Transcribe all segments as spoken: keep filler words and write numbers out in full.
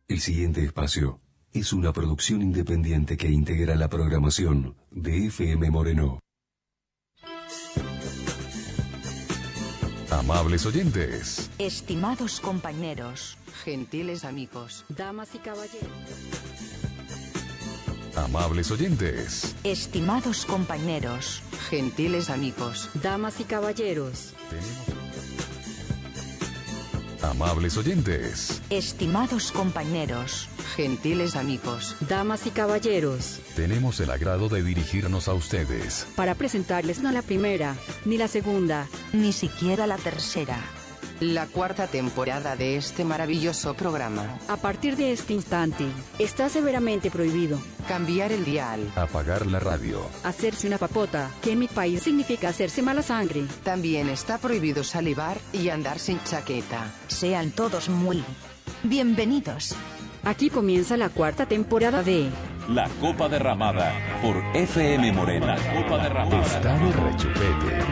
El siguiente espacio es una producción independiente que integra la programación de F M Moreno. Amables oyentes, estimados compañeros, gentiles amigos, damas y caballeros. Amables oyentes, estimados compañeros, gentiles amigos, damas y caballeros. tenemos... Amables oyentes, estimados compañeros, gentiles amigos, damas y caballeros. tenemos el agrado de dirigirnos a ustedes Para presentarles no la primera, ni la segunda, ni siquiera la tercera, la cuarta temporada de este maravilloso programa. A partir de este instante, está severamente prohibido cambiar el dial, apagar la radio, hacerse una papota, que en mi país significa hacerse mala sangre. También está prohibido salivar y andar sin chaqueta. sean todos muy bienvenidos. Aquí comienza la cuarta temporada de La Copa Derramada por F M Moreno. La Copa Derramada. está de rechupete.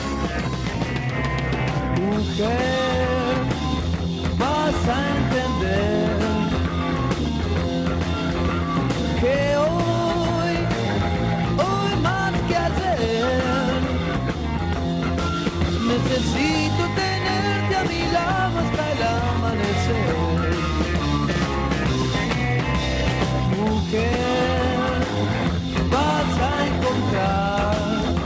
Mujer, vas a entender que hoy, hoy más que ayer, necesito tenerte a mi lado hasta el amanecer. Mujer, vas a encontrar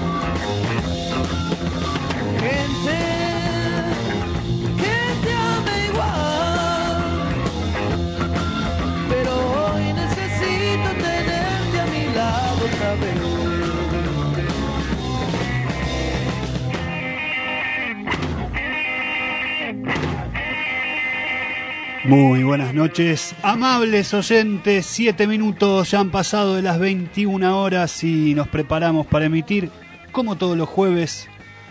gente que te ame igual, pero hoy necesito tenerte a mi lado otra vez. Muy buenas noches, amables oyentes. Siete minutos ya han pasado de las veintiuna horas y nos preparamos para emitir, como todos los jueves,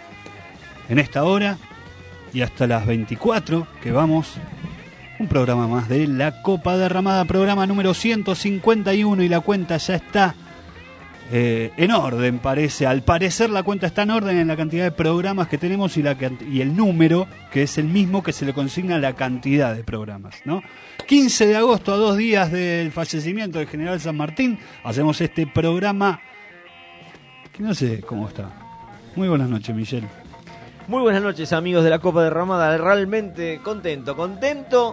en esta hora y hasta las veinticuatro, que vamos, un programa más de La Copa Derramada, programa número ciento cincuenta y uno, y la cuenta ya está eh, en orden, parece. Al parecer la cuenta está en orden en la cantidad de programas que tenemos y, la, y el número, que es el mismo que se le consigna a la cantidad de programas, ¿no? quince de agosto, a dos días del fallecimiento del general San Martín, hacemos este programa que no sé cómo está. Muy buenas noches, Michelle. Muy buenas noches, amigos de la Copa Derramada. Realmente contento, contento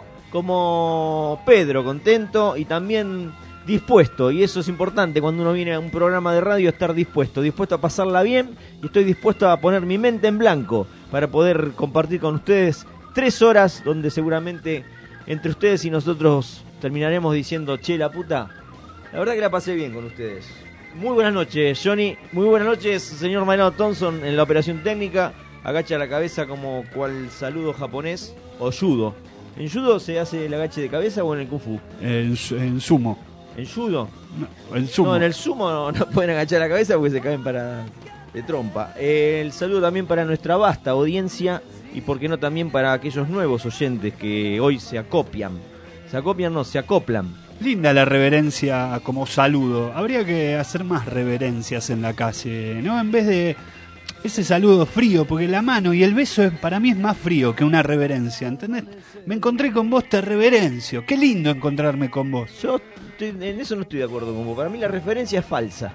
como Pedro, contento y también dispuesto. Y eso es importante cuando uno viene a un programa de radio, estar dispuesto, dispuesto a pasarla bien, y estoy dispuesto a poner mi mente en blanco para poder compartir con ustedes tres horas donde seguramente entre ustedes y nosotros terminaremos diciendo, che, la puta, la verdad que la pasé bien con ustedes. Muy buenas noches, Johnny. Muy buenas noches, señor Maynard Thompson en la operación técnica. Agacha la cabeza como cual saludo japonés o judo. ¿En judo se hace el agache de cabeza o en el kung fu? En, en sumo. ¿En judo? No, en sumo. No, en el sumo no, no pueden agachar la cabeza porque se caen para de trompa. Eh, el saludo también para nuestra vasta audiencia y por qué no también para aquellos nuevos oyentes que hoy se acopian. Se acopian, no, se acoplan. Linda la reverencia como saludo. Habría que hacer más reverencias en la calle, ¿no? En vez de ese saludo frío, porque la mano y el beso es, para mí es más frío que una reverencia, ¿entendés? Me encontré con vos, te reverencio. Qué lindo encontrarme con vos. Yo estoy, en eso no estoy de acuerdo con vos. Para mí la referencia es falsa.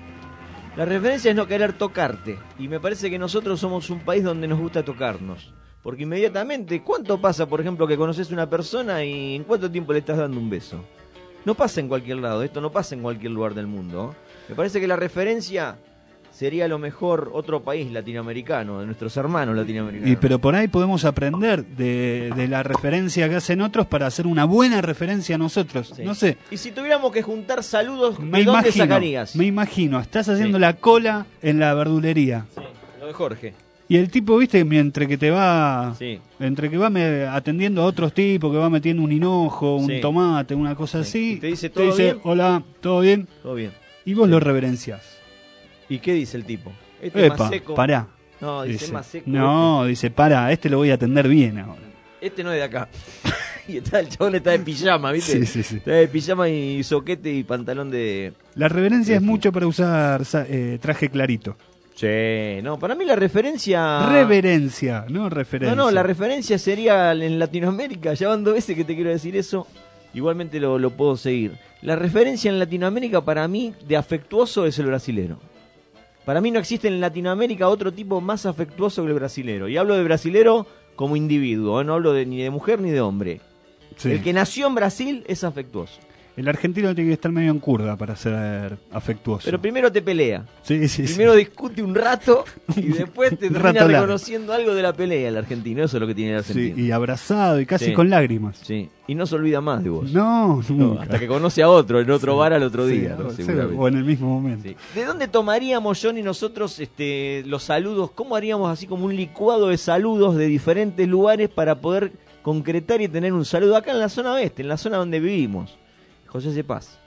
La referencia es no querer tocarte. Y me parece que nosotros somos un país donde nos gusta tocarnos. Porque inmediatamente, ¿cuánto pasa, por ejemplo, que conoces a una persona y en cuánto tiempo le estás dando un beso? No pasa en cualquier lado, esto no pasa en cualquier lugar del mundo. Me parece que la referencia sería a lo mejor otro país latinoamericano, de nuestros hermanos latinoamericanos. Y pero por ahí podemos aprender de, de la referencia que hacen otros para hacer una buena referencia a nosotros. Sí. No sé. Y si tuviéramos que juntar saludos, me ¿de imagino, dónde sacarías? Me imagino, estás haciendo sí. la cola en la verdulería. Sí, lo de Jorge. Y el tipo, viste, entre que te va sí. entre que va me, atendiendo a otros tipos, que va metiendo un hinojo, un sí. tomate, una cosa sí. así. Y te dice, ¿todo te dice, bien? Hola, ¿todo bien? Todo bien. Y vos sí. lo reverenciás. ¿Y qué dice el tipo? Este Epa, es más seco. pará. No, dice, dice más seco. No, este. dice, pará, este lo voy a atender bien ahora. Este no es de acá. Y está, el chabón está de pijama, ¿viste? Sí, sí, sí. Está de pijama y soquete y pantalón de... La reverencia de es mucho para usar eh, traje clarito. Sí, no, para mí la referencia... Reverencia, no referencia. No, no, la referencia sería en Latinoamérica, ya van dos veces que te quiero decir eso, igualmente lo, lo puedo seguir. La referencia en Latinoamérica para mí de afectuoso es el brasilero. Para mí no existe en Latinoamérica otro tipo más afectuoso que el brasilero. Y hablo de brasilero como individuo, ¿eh? No hablo de, ni de mujer ni de hombre. Sí. El que nació en Brasil es afectuoso. El argentino tiene que estar medio en curda para ser afectuoso. Pero primero te pelea. Sí, sí, primero sí. discute un rato y después te termina reconociendo algo de la pelea el argentino. Eso es lo que tiene el argentino. Sí, y abrazado y casi sí. con lágrimas. Sí, y no se olvida más de vos. No, nunca. No, hasta que conoce a otro en otro sí. bar al otro día. Sí, ¿no? Sí, o en el mismo momento. Sí. ¿De dónde tomaríamos, Johnny, nosotros este, los saludos? ¿Cómo haríamos así como un licuado de saludos de diferentes lugares para poder concretar y tener un saludo acá en la zona oeste, en la zona donde vivimos? José C. Paz.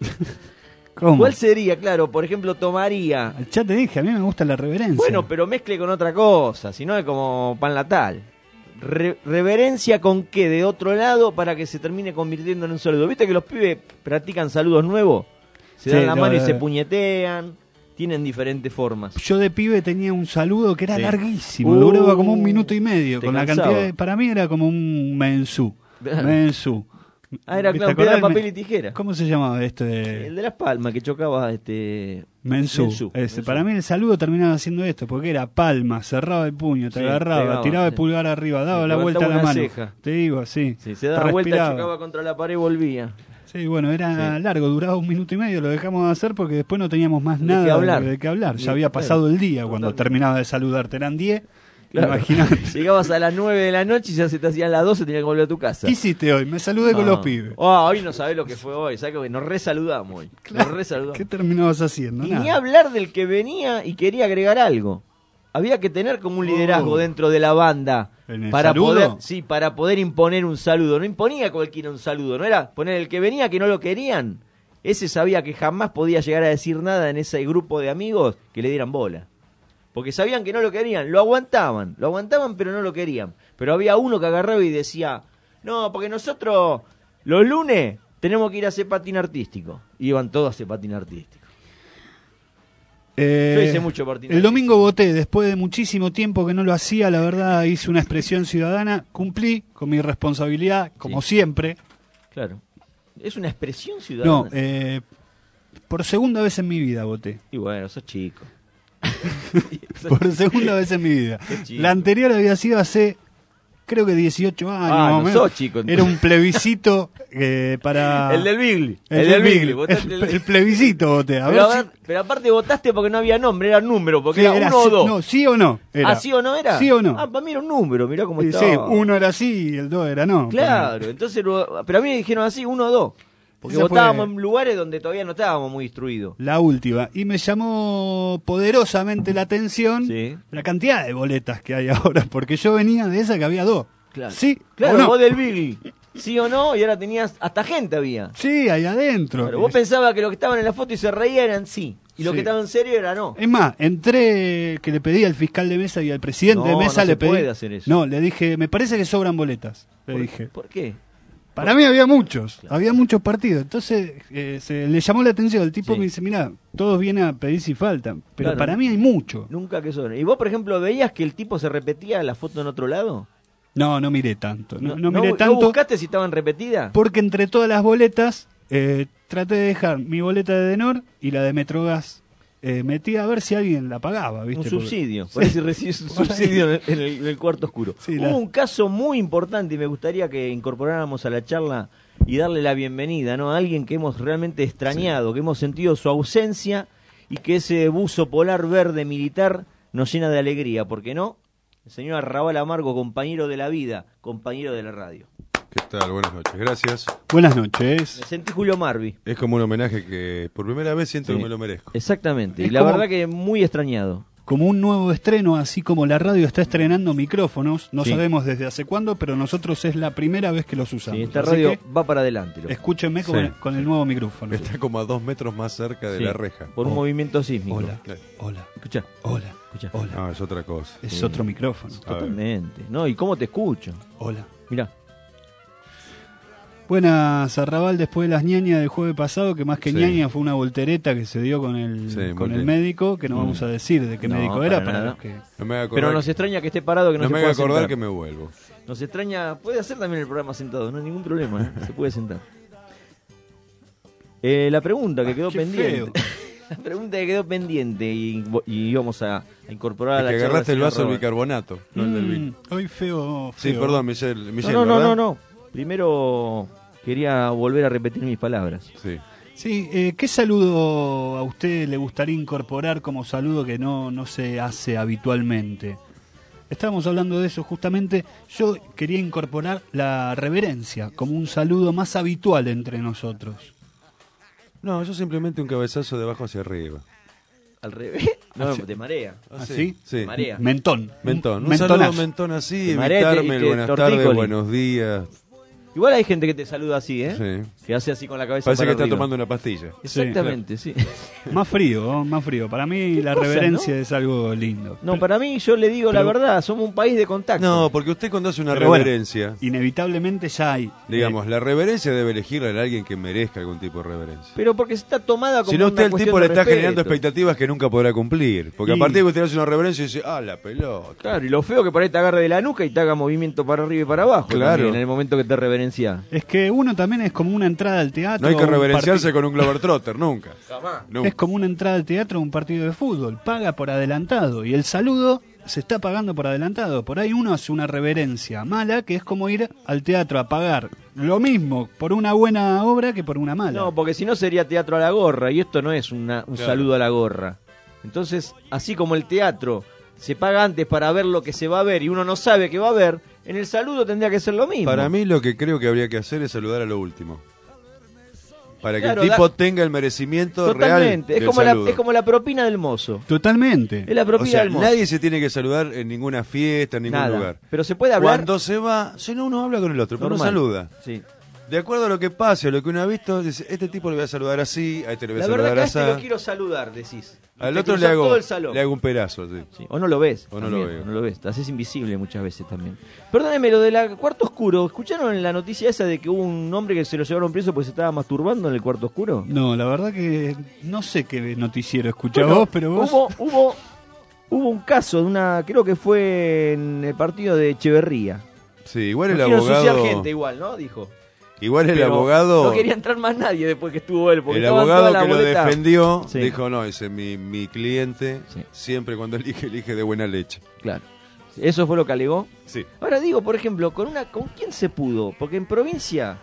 ¿Cómo? ¿Cuál sería? Claro, por ejemplo, tomaría... Ya te dije, a mí me gusta la reverencia. Bueno, pero mezcle con otra cosa, si no es como pan latal. Re- ¿Reverencia con qué? De otro lado para que se termine convirtiendo en un saludo. ¿Viste que los pibes practican saludos nuevos? Se sí, dan la no, mano no, y se no. puñetean. Tienen diferentes formas. Yo de pibe tenía un saludo que era sí. larguísimo, uh, duraba como un minuto y medio. Con cansaba. la cantidad de, para mí era como un mensú. Mensú. Ah, era claro, piedra, papel y tijera. ¿Cómo se llamaba esto? De... El de Las Palmas, que chocaba este... Mensú. Mensú. Ese. Mensú. Para mí el saludo terminaba haciendo esto, porque era palma, cerraba el puño, te sí, agarraba, pegaba, tiraba sí. el pulgar arriba, daba sí, la vuelta a la mano. Ceja. Te digo así. Sí, se daba vuelta, chocaba contra la pared y volvía. Sí, bueno, era sí. largo, duraba un minuto y medio, lo dejamos de hacer porque después no teníamos más de nada qué hablar. de qué hablar. Sí, ya había pasado claro. el día cuando Totalmente. terminaba de saludarte, eran diez. Claro. Imagínate. Llegabas a las nueve de la noche y ya se te hacían las doce, tenías que volver a tu casa. ¿Qué hiciste hoy? Me saludé no. con los pibes. Oh, hoy no sabés lo que fue hoy, ¿sabés que nos resaludamos hoy? Claro. Nos resaludamos. ¿Qué terminabas haciendo? Y Nada. ni hablar del que venía y quería agregar algo. Había que tener como un liderazgo oh. dentro de la banda ¿En el para saludo? poder, sí, para poder imponer un saludo. No imponía cualquiera un saludo, no era poner el que venía que no lo querían. Ese sabía que jamás podía llegar a decir nada en ese grupo de amigos que le dieran bola. Porque sabían que no lo querían, lo aguantaban, lo aguantaban pero no lo querían. Pero había uno que agarraba y decía, no, porque nosotros los lunes tenemos que ir a hacer patín artístico. Y iban todos a hacer patín artístico. Eh, Yo hice mucho patín el artístico. domingo voté, después de muchísimo tiempo que no lo hacía, la verdad hice una expresión ciudadana, cumplí con mi responsabilidad, como Sí. siempre. Claro. Es una expresión ciudadana. No, eh, por segunda vez en mi vida voté. Y bueno, sos chico. Por segunda vez en mi vida. Qué chico. La anterior había sido hace, creo que dieciocho años. Ah, más o no menos. sos chico, entonces. Era un plebiscito eh, para... El del Bigli. El, El, del del Bigli. Bigli. Votaste El, el- el plebiscito voté. A Pero, ver a si- ver, pero aparte votaste porque no había nombre, era número, porque sí, era, era uno sí- o dos. No, sí o no. Era. ¿Ah, sí o no era? Sí o no. Ah, para mí era un número, mirá cómo Sí, estaba. sí, uno era sí y el dos era no. Claro, entonces, lo- pero a mí me dijeron así, uno o dos. Porque Esa votábamos fue- en lugares donde todavía no estábamos muy instruidos. La última. Y me llamó poderosamente la atención Sí. la cantidad de boletas que hay ahora, porque yo venía de esa que había dos. Claro. Sí, Claro, o no. vos del Bigli. Sí o no, y ahora tenías, hasta gente había. Sí, ahí adentro. Claro, vos pensabas que los que estaban en la foto y se reían eran sí, y los Sí. que estaban en serio era no. Es más, entré que le pedí al fiscal de mesa y al presidente No, de mesa no le se pedí. puede hacer eso. No, le dije, me parece que sobran boletas. Le ¿Por, dije. ¿Por qué? Para mí había muchos, había muchos partidos. Entonces eh, se le llamó la atención. El tipo Sí. me dice, mira, todos vienen a pedir si faltan. Pero Claro. para mí hay mucho. Nunca que son. ¿Y vos, por ejemplo, veías que el tipo se repetía la foto en otro lado? No, no miré tanto. No, no ¿No, miré ¿no tanto. buscaste si estaban repetidas? Porque entre todas las boletas eh, traté de dejar mi boleta de Denor y la de Metrogas eh, metida a ver si alguien la pagaba, ¿viste? Un Porque- subsidio. Sí. Por eso recibes un Por ahí. subsidio en el, en el- en el cuarto oscuro. Sí, Hubo la- un caso muy importante y me gustaría que incorporáramos a la charla y darle la bienvenida, ¿no? A alguien que hemos realmente extrañado, que hemos sentido su ausencia y que ese buzo polar verde militar nos llena de alegría, ¿por qué no? El señor Arrabal Amargo, compañero de la vida, compañero de la radio. ¿Qué tal? Buenas noches, gracias. Buenas noches. Me sentí Julio Marvi. Es como un homenaje que por primera vez siento Sí. que me lo merezco. Exactamente, y Es la como- verdad que muy extrañado. Como un nuevo estreno, así como la radio está estrenando micrófonos, no Sí. sabemos desde hace cuándo, pero nosotros es la primera vez que los usamos. Sí, esta Así radio que va para adelante. loco. escúchenme con, Sí. el, con el nuevo micrófono. Está como a dos metros más cerca de Sí, la reja. Por un Oh. movimiento sísmico. Hola, Claro. hola, Escucha, hola, escucha. hola. No, es otra cosa. Es Sí. otro micrófono. A ver. Totalmente. No, ¿y cómo te escucho? Hola. Mirá. Buenas, Arrabal, después de las ñañas del jueves pasado, que más que Sí. ñaña fue una voltereta que se dio con el, Sí, muy con el bien. médico, que no Mm. vamos a decir de qué No, médico para era, para nada. los que... No me haga acordar, Pero nos extraña que esté parado, que no, no se me pueda haga acordar sentar. que me vuelvo. Nos extraña, puede hacer también el programa sentado, no hay ningún problema, ¿eh? Se puede sentar. Eh, la pregunta que quedó Qué pendiente. feo. La pregunta que quedó pendiente y, y íbamos a, a incorporar a Es la que charla agarraste el del vaso señor del Robert. bicarbonato, no el del vino. Mm, hoy feo, feo. Sí, perdón, Michelle, Michelle, No, no, no, ¿verdad? no, no. Primero quería volver a repetir mis palabras. Sí. Sí, eh, ¿qué saludo a usted le gustaría incorporar como saludo que no, no se hace habitualmente? Estábamos hablando de eso justamente. Yo quería incorporar la reverencia como un saludo más habitual entre nosotros. No, yo simplemente un cabezazo de abajo hacia arriba. ¿Al revés? No, ¿Ah, sí? te marea. ¿Ah, sí? Sí. Marea. Mentón. Mentón. Un Mentonazo. saludo mentón así, Te marea y te- evitarme y el te buenas tortícoli. tardes, buenos días. Igual hay gente que te saluda así, ¿eh? Sí. Que hace así con la cabeza Parece para que está arriba. tomando una pastilla. Exactamente, sí. Más frío, ¿no? Más frío. Para mí la cosa, reverencia es algo lindo. No, para mí, yo le digo la Pero- verdad, somos un país de contacto. No, porque usted cuando hace una Pero bueno, reverencia, inevitablemente ya hay. digamos, la reverencia debe elegirla a alguien que merezca algún tipo de reverencia. Pero porque está tomada como Si no, una usted el cuestión tipo de le está respeto. generando expectativas que nunca podrá cumplir. Porque Y- a partir de que usted hace una reverencia y dice, ah, la pelota. Claro, y lo feo que por ahí te agarre de la nuca y te haga movimiento para arriba y para abajo. Claro. también, en el momento que te reverencia. Es que uno también es como una entrada al teatro. No hay que un reverenciarse partido- con un Globetrotter, nunca. Nunca. Es como una entrada al teatro o un partido de fútbol. Paga por adelantado. Y el saludo se está pagando por adelantado. Por ahí uno hace una reverencia mala, que es como ir al teatro a pagar lo mismo por una buena obra que por una mala. No, porque si no sería teatro a la gorra, y esto no es una- un Claro. saludo a la gorra. Entonces, así como el teatro se paga antes para ver lo que se va a ver y uno no sabe que va a ver, en el saludo tendría que ser lo mismo. Para mí lo que creo que habría que hacer es saludar a lo último. Para que Claro, el tipo da- tenga el merecimiento Totalmente, real es del como, la, saludo. es como la propina del mozo. Totalmente. Es la O propina sea, del mozo. nadie se tiene que saludar en ninguna fiesta, en ningún Nada. lugar. Pero se puede hablar. Cuando se va, si no, uno habla con el otro, pero no Normal. saluda. Sí. De acuerdo a lo que pase, a lo que uno ha visto, dice, este tipo le voy a saludar así, a este le voy a La verdad saludar que a así. este lo quiero saludar, decís. Y Al te otro le cruzás hago, todo el salón. le hago un pedazo. Sí. Sí, o no lo ves. O no también, lo veo. No lo ves. Te haces invisible muchas veces también. Perdóneme, lo del cuarto oscuro. ¿Escucharon la noticia esa de que hubo un hombre que se lo llevaron preso porque se estaba masturbando en el cuarto oscuro? No, la verdad que no sé qué noticiero escuchás Bueno, vos, pero vos... Hubo, hubo, hubo un caso de una. Creo que fue en el partido de Echeverría. Sí, igual el No quiero ensuciar abogado. gente igual, ¿no? Dijo. Igual el Pero abogado. No quería entrar más nadie después que estuvo él. Porque El estaban abogado todas las que lo boletas. defendió Sí. dijo, no, ese es mi, mi cliente, Sí. siempre cuando elige, elige de buena leche. Claro. Eso fue lo que alegó. Sí. Ahora digo, por ejemplo, con una ¿con quién se pudo? Porque en provincia,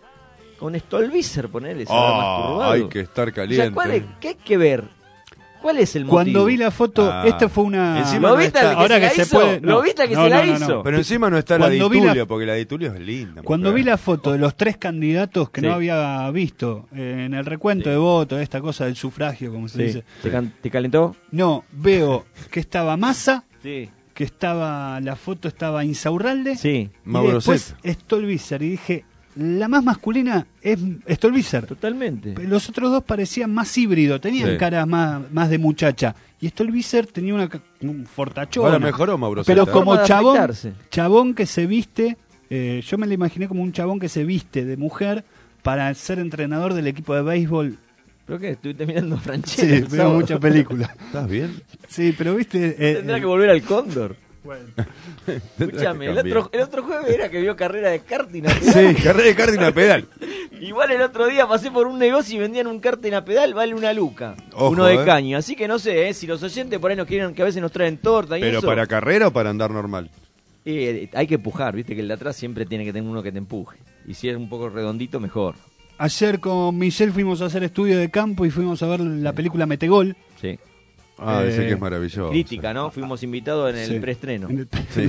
con Stolbizer, ponele, se habrá Ah, masturbado. hay que estar O sea, caliente. ¿cuál es- ¿qué hay que ver? ¿Cuál es el motivo? Cuando vi la foto, Ah. esta fue una... Encima ¿Lo no viste está- al que ahora se que la se hizo? puede- ¿Lo no. viste al que No, se la no, no, hizo? no. Pero encima no está la de Cuando vi la- Itulio, porque la de Itulio es linda. Cuando mujer. vi la foto de los tres candidatos que Sí. no había visto eh, en el recuento de votos, esta cosa del sufragio, como se Sí. dice, ¿Te, can- te calentó? no, veo que estaba Massa, Sí. que estaba, la foto estaba Insaurralde, Sí. y Mauro después Zeta. Stolbizer, y dije, la más masculina es Stolbizer. Totalmente. Los otros dos parecían más híbrido, tenían Sí. caras más, más de muchacha. Y Stolbizer tenía una ca- un fortachón. Ahora mejoró Mauro Pero Zeta. como Forma de chabón, afeitarse. chabón que se viste, eh, yo me lo imaginé como un chabón que se viste de mujer para ser entrenador del equipo de béisbol. ¿Pero qué? Estuviste mirando Sí, Franchella. el veo sábado. muchas películas. ¿Estás bien? Sí, pero viste... eh, Tendrá eh, que volver al Cóndor. Tendrás Escúchame, que el cambiar. otro, el otro jueves era que vio carrera de karting a pedal. Sí, carrera de karting a pedal. Igual el otro día pasé por un negocio y vendían un karting a pedal, vale una luca. Ojo, uno de eh. caño. Así que no sé, eh, si los oyentes por ahí nos quieren, que a veces nos traen torta y ¿Pero eso. para carrera o para andar normal? Eh, hay que empujar, viste que el de atrás siempre tiene que tener uno que te empuje. Y si es un poco redondito, mejor. ayer con Michelle fuimos a hacer estudio de campo y fuimos a ver la película Metegol. Sí. Ah, Eh, dice que es maravilloso. Crítica, ¿no? Fuimos invitados en el Sí. preestreno. En el- Sí.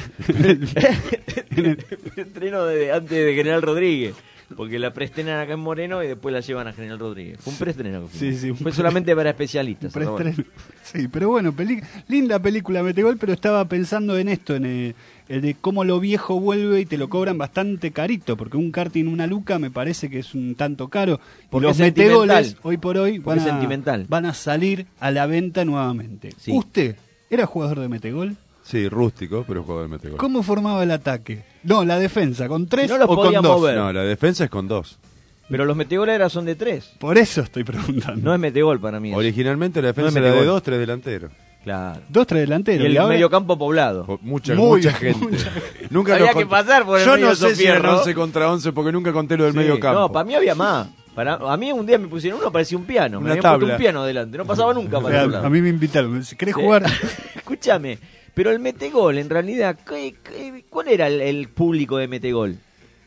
el preestreno de, antes de General Rodríguez. Porque la preestrenan acá en Moreno y después la llevan a General Rodríguez. Fue un preestreno. que fuimos. Sí, sí, un Fue pre- solamente para especialistas. Preestreno. Roberto. Sí, pero bueno, peli- linda película Metegol, pero estaba pensando en esto, en el, el de cómo lo viejo vuelve y te lo cobran bastante carito, porque un karting una luca me parece que es un tanto caro. Y Porque los es Metegoles sentimental. hoy por hoy Porque van es a, sentimental. van a salir a la venta nuevamente. Sí. ¿Usted era jugador de Metegol? Sí, rústico, pero jugador de metegol. ¿Cómo formaba el ataque? No, la defensa, ¿con tres Si no los o con podía dos? mover. No, la defensa es con dos. Pero los metegoleras son de tres. Por eso estoy preguntando. No es metegol para mí. eso. Originalmente la defensa No es era de metegol. dos, tres delanteros. Claro. Dos, tres Y delanteros. el y ahora- mediocampo poblado. O Mucha, Muy- mucha gente. mucha Nunca Había los que cont- pasar por el Yo medio no de sé si eran Sofierro. once contra once porque nunca conté lo del Sí. medio campo. No, para mí había más. Para, a mí un día me pusieron uno, parecía un piano. Una me habían tabla. puesto un piano delante. No pasaba nunca para otro lado. A mí me invitaron. ¿Querés Sí. jugar? Escúchame, pero el metegol, en realidad, ¿qué, qué, ¿cuál era el, el público de metegol?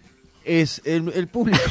Es el, el público.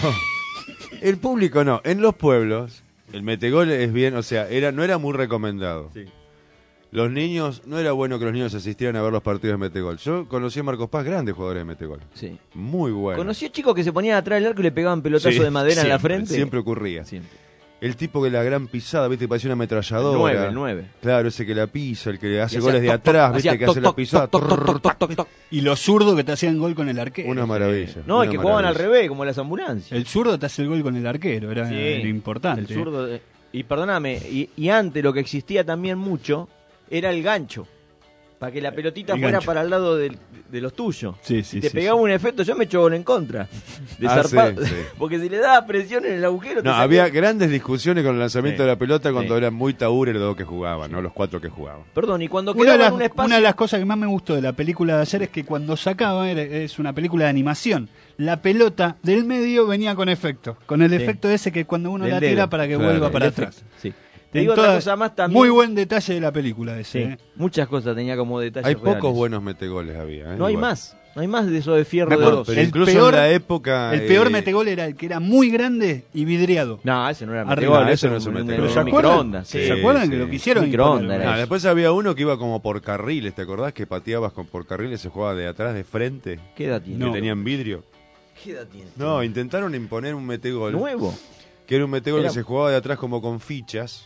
El público no. En los pueblos, el metegol es bien, o sea, era no era muy recomendado. Sí. Los niños, no era bueno que los niños asistieran a ver los partidos de metegol. Yo conocí a Marcos Paz, grandes jugadores de metegol. Sí. Muy bueno. ¿Conoció chicos que se ponían atrás del arco y le pegaban pelotazo Sí, de madera en la siempre, frente? Siempre ocurría. Siempre. El tipo que la gran pisada, viste, que parecía una ametralladora. El nueve, el nueve. Claro, ese que la pisa, el que hace Y goles hacía de toc, toc, atrás, viste, hacía que toc, hace la toc, pisada. toc, toc, toc, toc, toc, toc. Y los zurdos que te hacían gol con el arquero. Una maravilla. No, y una que jugaban al maravilla. revés, como las ambulancias. El zurdo te hace el gol con el arquero. Era, Sí, era importante. El zurdo. de- Y perdóname, y, y antes lo que existía también mucho era el gancho. Para que la pelotita El fuera gancho. para el lado del- de los tuyos. Sí, sí, Si te sí, pegaba sí. un efecto, yo me echo gol en contra. De Ah, zarpado. sí, sí. Porque si le daba presión en el agujero. te No, sacaba- había grandes discusiones con el lanzamiento Sí. de la pelota cuando Sí. eran muy tabures los dos que jugaban, no los cuatro que jugaban. Perdón, y cuando Una de, quedaba las, en un espacio. una de las cosas que más me gustó de la película de ayer es que cuando sacaba, era- es una película de animación, la pelota del medio venía con efecto. Con el Sí. efecto ese que cuando uno Del la dedo. tira para que Claro. vuelva El para efecto, atrás. Sí. Te En digo otra toda- cosa más también. Muy buen detalle de la película ese. Sí, ¿eh? muchas cosas tenía como detalles. Hay pocos reales. buenos metegoles había. ¿eh? No hay Igual. más. No hay más de eso de fierro Me de acuerdo, dos. Pero El incluso peor- en la época... El peor eh, metegol era el que era muy grande y vidriado. No, ese no era Arriba, metegol, ese ese no era es un un, metegol. un- ¿Pero se un acuerdan? microondas. Sí, ¿Se acuerdan sí. que lo quisieron? Microondas imponer? era Ah, después había uno que iba como por carriles, ¿te acordás? Que pateabas con, por carriles, se jugaba de atrás, de frente, ¿Qué edad tiene? que No. tenían vidrio. ¿Qué edad tiene? No, intentaron imponer un metegol. ¿Nuevo? Que era un metegol Era- que se jugaba de atrás como con fichas.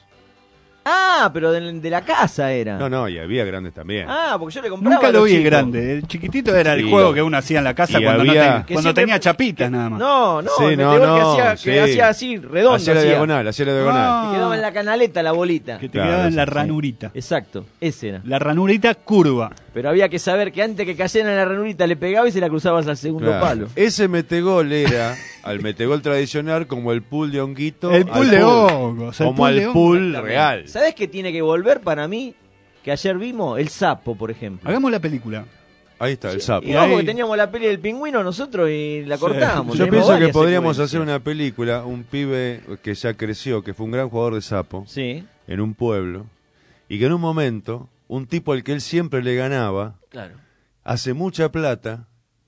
Ah, pero de, de la casa era. No, no, y había grandes también. Ah, porque yo le compraba. Nunca a lo los vi chicos. grande. El chiquitito era el Sí. juego que uno hacía en la casa Y cuando, no había- tenía, Que cuando siempre- tenía chapitas nada más. No, no, Sí, el no, metegol no, que, hacía, sí. que hacía así, redondo. Hacía la hacía. diagonal, hacía la diagonal. Ah. Que quedaba en la canaleta la bolita. Que te Claro, quedaba en la sí. ranurita. Exacto, ese era. La ranurita curva. Pero había que saber que antes que cayera en la ranurita le pegaba y se la cruzabas al segundo Claro. palo. Ese metegol era al metegol tradicional como el pool de honguito. El al pool de hongos, el Como pool al de hongos. pool real. ¿Sabes qué tiene que volver para mí? Que ayer vimos el sapo, por ejemplo. Hagamos la película. Ahí está, el sapo. Y ojo ahí- que teníamos la peli del pingüino nosotros y la cortábamos. Yo Tenemos pienso que varias podríamos secuencias. hacer una película, un pibe que ya creció, que fue un gran jugador de sapo, Sí, en un pueblo, y que en un momento, un tipo al que él siempre le ganaba, claro. hace mucha plata,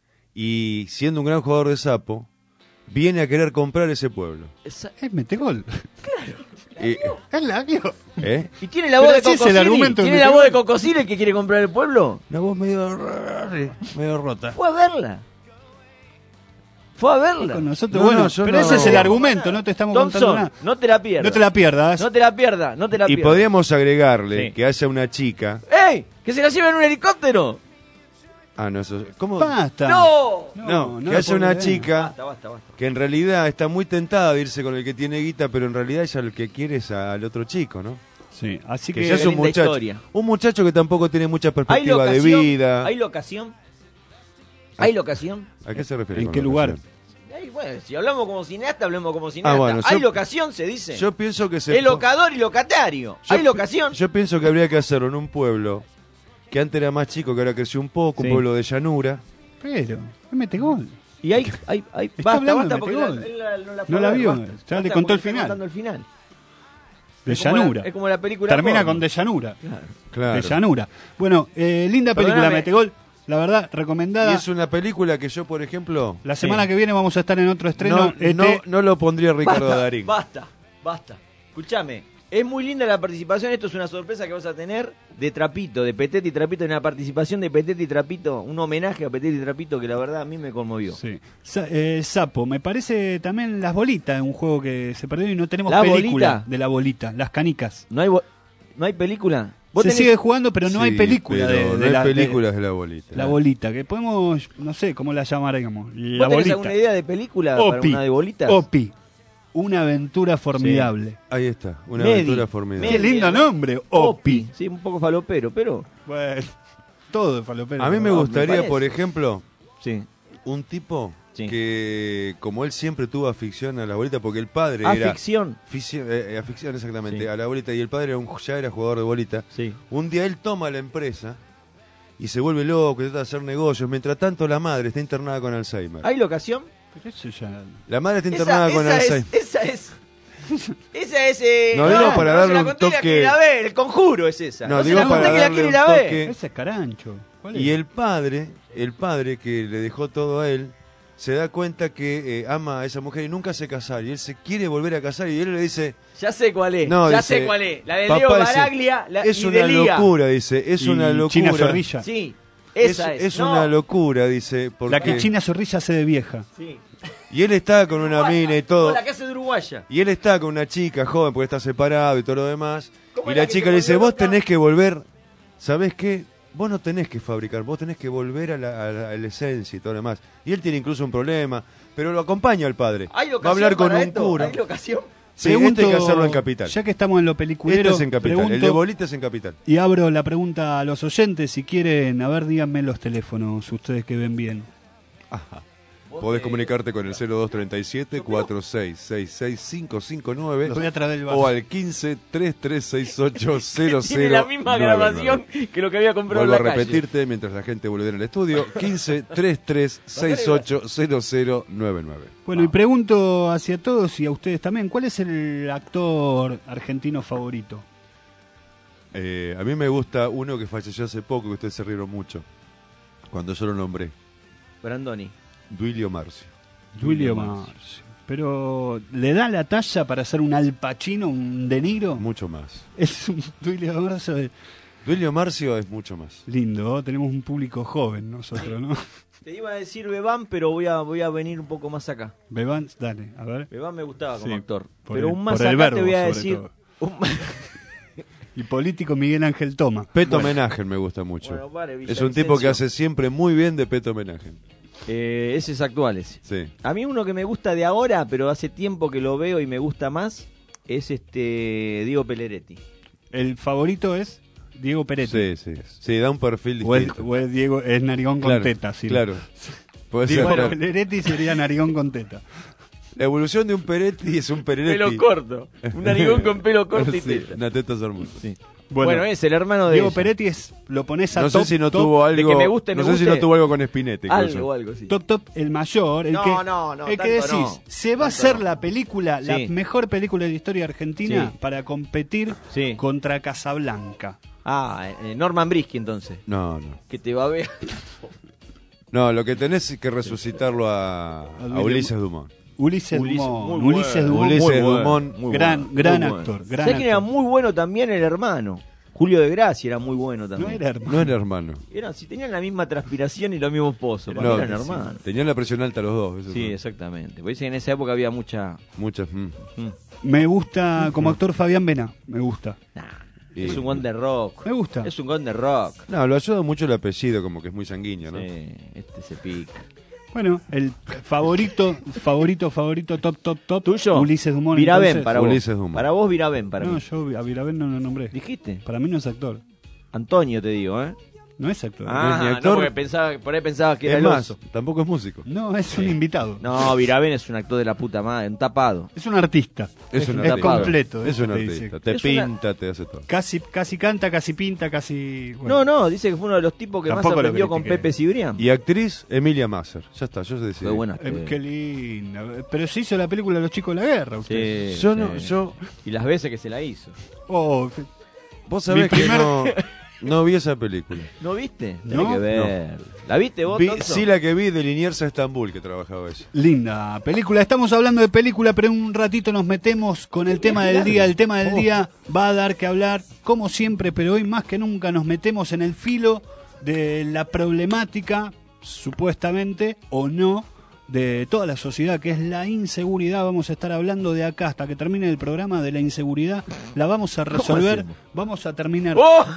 y siendo un gran jugador de sapo, viene a querer comprar ese pueblo. Esa- Es metegol. Y, Es la vio. ¿eh? ¿Y tiene la voz Pero de ese es el Cocosini? argumento ¿Tiene que la me voz de tengo. Cocosini el que quiere comprar el pueblo? Una voz medio, medio rota. Fue a verla. Fue a verla. Con nosotros, No, bueno, no, yo pero no- ese es el argumento, no te estamos contando Thompson, nada. no te la pierdas. No te la pierdas. No te la pierdas, no te la Y pierdas. podríamos agregarle Sí. que haya una chica. ¡Ey! ¡Que se la lleven en un helicóptero! Ah, no, eso. ¿Cómo? Basta. ¡No! No, no que lo haya puedo una creer. chica Basta, basta, basta. que en realidad está muy tentada de irse con el que tiene guita, pero en realidad ella lo que quiere es al otro chico, ¿no? Sí, así Que que, ya es un linda muchacho. historia. Un muchacho que tampoco tiene mucha ¿Hay perspectiva de locación? vida. ¿Hay locación? ¿Hay locación? ¿A qué se refiere? ¿En con qué lugar? locación? Ay, bueno, si hablamos como cineasta, hablemos como cineasta. Ah, bueno, ¿Hay yo- locación, se dice? Yo pienso que se. Es locador y locatario. Yo ¿Hay pi- locación? Yo pienso que habría que hacerlo en un pueblo que antes era más chico, que ahora creció un poco, Sí. un pueblo de llanura. pero es metegol. Y hay, hay, hay Está basta, hablando basta, de porque Metegol. la- él la- no la, No fue a la ver, vio, basta. ya le Basta, contó porque el está final. contando el final. De Es como la- llanura. es como la película Termina porno. con de llanura. Claro. Claro. De llanura. Bueno, eh, linda película, Perdóname. Metegol. La verdad, Y recomendada. es una película que yo, por ejemplo, La semana Sí. que viene vamos a estar en otro estreno. no, Este, no, no lo pondría Ricardo Basta, Darín. basta, basta. Escúchame, es muy linda la participación. Esto es una sorpresa que vas a tener de Trapito, de Petete y Trapito, en una participación de Petete y Trapito, un homenaje a Petete y Trapito que la verdad a mí me conmovió. Sí. Sa- eh, Sapo, me parece también Las Bolitas, un juego que se perdió y no tenemos ¿La película bolita? de la bolita, las canicas. ¿No hay, bo- no hay película? ¿Vos Se tenés- sigue jugando, pero no Sí, hay película pero de, de no hay la, de- películas de, la bolita. la bolita, que podemos, no sé cómo la llamaremos. ¿Vos La tenés bolita. alguna idea de película para Opi. una de bolitas? Opi. Una aventura formidable. Ahí está, una Medi. aventura formidable. Qué lindo nombre, Opi. Sí, un poco falopero, pero... Bueno, todo de falopero. A mí me No, me gustaría, parece. por ejemplo, Sí. un tipo Sí. que, como él siempre tuvo afición a la bolita, porque el padre era... Aficción. Fici- eh, afición, exactamente, Sí. a la bolita, y el padre era un, ya era jugador de bolita. Sí. Un día él toma la empresa y se vuelve loco, trata de hacer negocios. Mientras tanto, la madre está internada con Alzheimer. ¿Hay locación? Pero eso ya... La madre está internada con esa, Alzheimer. es, esa es Esa es. Eh, No, digo para no, darle se la un conté y la toque- quiere ir a ver. El conjuro es esa. No, No, se digo la conté para que la darle quiere un ir a ver. toque- Ese es Carancho. ¿Cuál es? Y el padre, el padre que le dejó todo a él, se da cuenta que eh, ama a esa mujer y nunca se casar. Y él se quiere volver a casar y él le dice... Ya sé cuál es. No, ya dice, sé cuál es. La de papá, Leo dice, Baraglia la, es y una de Lía. locura, dice. Es Y una locura. China Zorrilla. Sí, Es, esa es. es No. una locura, dice. La Porque... que China Zorrilla hace de vieja. Sí. Y él está con una Uruguaya. mina y todo. No, la que hace de uruguaya. Y él está con una chica joven porque está separado y todo lo demás. ¿Cómo Y es la la que chica se le dice, volvió vos loca? tenés que volver, ¿sabés qué? Vos no tenés que fabricar, vos tenés que volver a la, a la- a la esencia y todo lo demás. Y él tiene incluso un problema, pero lo acompaña al padre. ¿Hay Va a hablar con para un esto? cura. ¿Hay locación? Sí, esto hay que hacerlo en Capital. Ya que estamos en lo peliculero, Esto es en Capital, el pregunto, de Bolita es en Capital. y abro la pregunta a los oyentes, si quieren, a ver, díganme los teléfonos, ustedes que ven bien. Ajá. Podés comunicarte con el cero dos treinta y siete, cuarenta y seis, sesenta y seis, quinientos cincuenta y nueve Los voy a traer del vaso. o al quince, treinta y tres sesenta y ocho, cero cero. Tiene la misma grabación que lo que había comprado Vuelvo en a la calle. repetirte mientras la gente vuelve en el estudio. quince, treinta y tres, sesenta y ocho, cero cero nueve nueve. Bueno, y pregunto hacia todos y a ustedes también, ¿cuál es el actor argentino favorito? Eh, a mí me gusta uno que falleció hace poco, que ustedes se rieron mucho. Cuando yo lo nombré. Brandoni. Duilio Marcio. Duilio Marcio. Pero, ¿le da la talla para ser un Al Pacino, un De Niro? Mucho más. Es un Duilio Marcio de- Duilio Marcio es mucho más. lindo, ¿no? Tenemos un público joven nosotros, ¿no? Te iba a decir Bebán, pero voy a, voy a venir un poco más acá. Bebán, dale, a ver. Bebán me gustaba como Sí, actor. por Pero el- un más por el acá verbo, te voy a sobre decir. todo. un- Y político Miguel Ángel Toma. Peto Bueno. Menagen me gusta mucho. Bueno, vale, es un Villavicencio. tipo que hace siempre muy bien de Peto Menagen. Eh, ese es actual ese. Sí. A mí uno que me gusta de ahora, pero hace tiempo que lo veo y me gusta más, es este Diego Pelleretti. El favorito es Diego Peretti. Sí, sí. Sí, da un perfil O es, distinto. o es Diego, es narigón con Claro, teta. Sí. Claro. Puede Diego ser. Peretti sería narigón con teta. La evolución de un Peretti es un Peretti. Pelo corto. Un narigón con pelo corto y Sí, teta. una teta es hermosa. Sí. Bueno, Bueno, es el hermano de Diego ella. Peretti es, lo pones a No top, sé si no top, tuvo algo. que me guste, no me sé si no guste. tuvo algo con Spinetti. incluso. Algo, algo, sí. top, top, el mayor. El No, que, no, no, El que tanto decís, no. se va a Tanto hacer no. la película, la Sí. mejor película de la historia argentina Sí. para competir Sí. contra Casablanca. Ah, eh, Norman Brisky entonces. No, no. Que te va a ver. No, lo que tenés es que resucitarlo a, a Ulises Dumont. Ulises, Ulises, Dumont. muy bueno. Ulises Dumont. Ulises muy bueno. Dumont, muy gran, bueno, gran muy bueno. actor. Gran ¿Sabés quién era actor. muy bueno también el hermano? Julio de Gracia era muy bueno No también. era hermano. No era hermano. Eran, si tenían la misma transpiración y los mismos pozos, para No, mí eran sí. hermanos. Tenían la presión alta los dos. eso Sí, sí. exactamente. Por eso en esa época había mucha. Muchas. mm. Mm. Me gusta como actor Fabián Bena. Me gusta. Nah, Y- es un gon de rock. Me gusta. Es un gon de rock. No, lo ayuda mucho el apellido, como que es muy sanguíneo, ¿no? Sí, este se pica. Bueno, el favorito, favorito, favorito, top, top, top. ¿Tuyo? Ulises Dumont. Virabén entonces. para Ulises vos. Dumont. Para vos, Virabén para No, mí. yo a Virabén no lo nombré. ¿Dijiste? Para mí no es actor. Antonio te digo, ¿eh? No es actor. Ah, ni no, actor. porque pensaba, por ahí pensaba que era Es el más, oso. tampoco es músico. No, es un invitado. No, Virabén es un actor de la puta madre, un tapado. Es un artista. Es un es artista. completo. Es eso un te dice. artista. Te Es una- pinta, te hace todo. Casi, casi canta, casi pinta, casi. bueno. No, no, dice que fue uno de los tipos que Tampoco más lo aprendió con critiqué. Pepe Cibrián. Y actriz, Emilia Masser. Ya está, yo decidí. Fue buena. Eh, qué linda. Pero se hizo la película Los Chicos de la Guerra. Usted. Sí, Yo sí. no, yo. Y las veces que se la hizo. Oh, Vos sabés Mi que primer- no, no vi esa película. ¿No viste? Tenés No, que ver. ¿La viste vos, Vi- Tonto? sí, la que vi de Liniers a Estambul, que trabajaba ella. linda película. Estamos hablando de película, pero en un ratito nos metemos con el tema del día. El tema del Oh. día va a dar que hablar, como siempre, pero hoy más que nunca nos metemos en el filo de la problemática, supuestamente o no, de toda la sociedad, que es la inseguridad. Vamos a estar hablando de acá hasta que termine el programa de la inseguridad. La vamos a resolver. hacemos? Vamos a terminar. ¡Oh!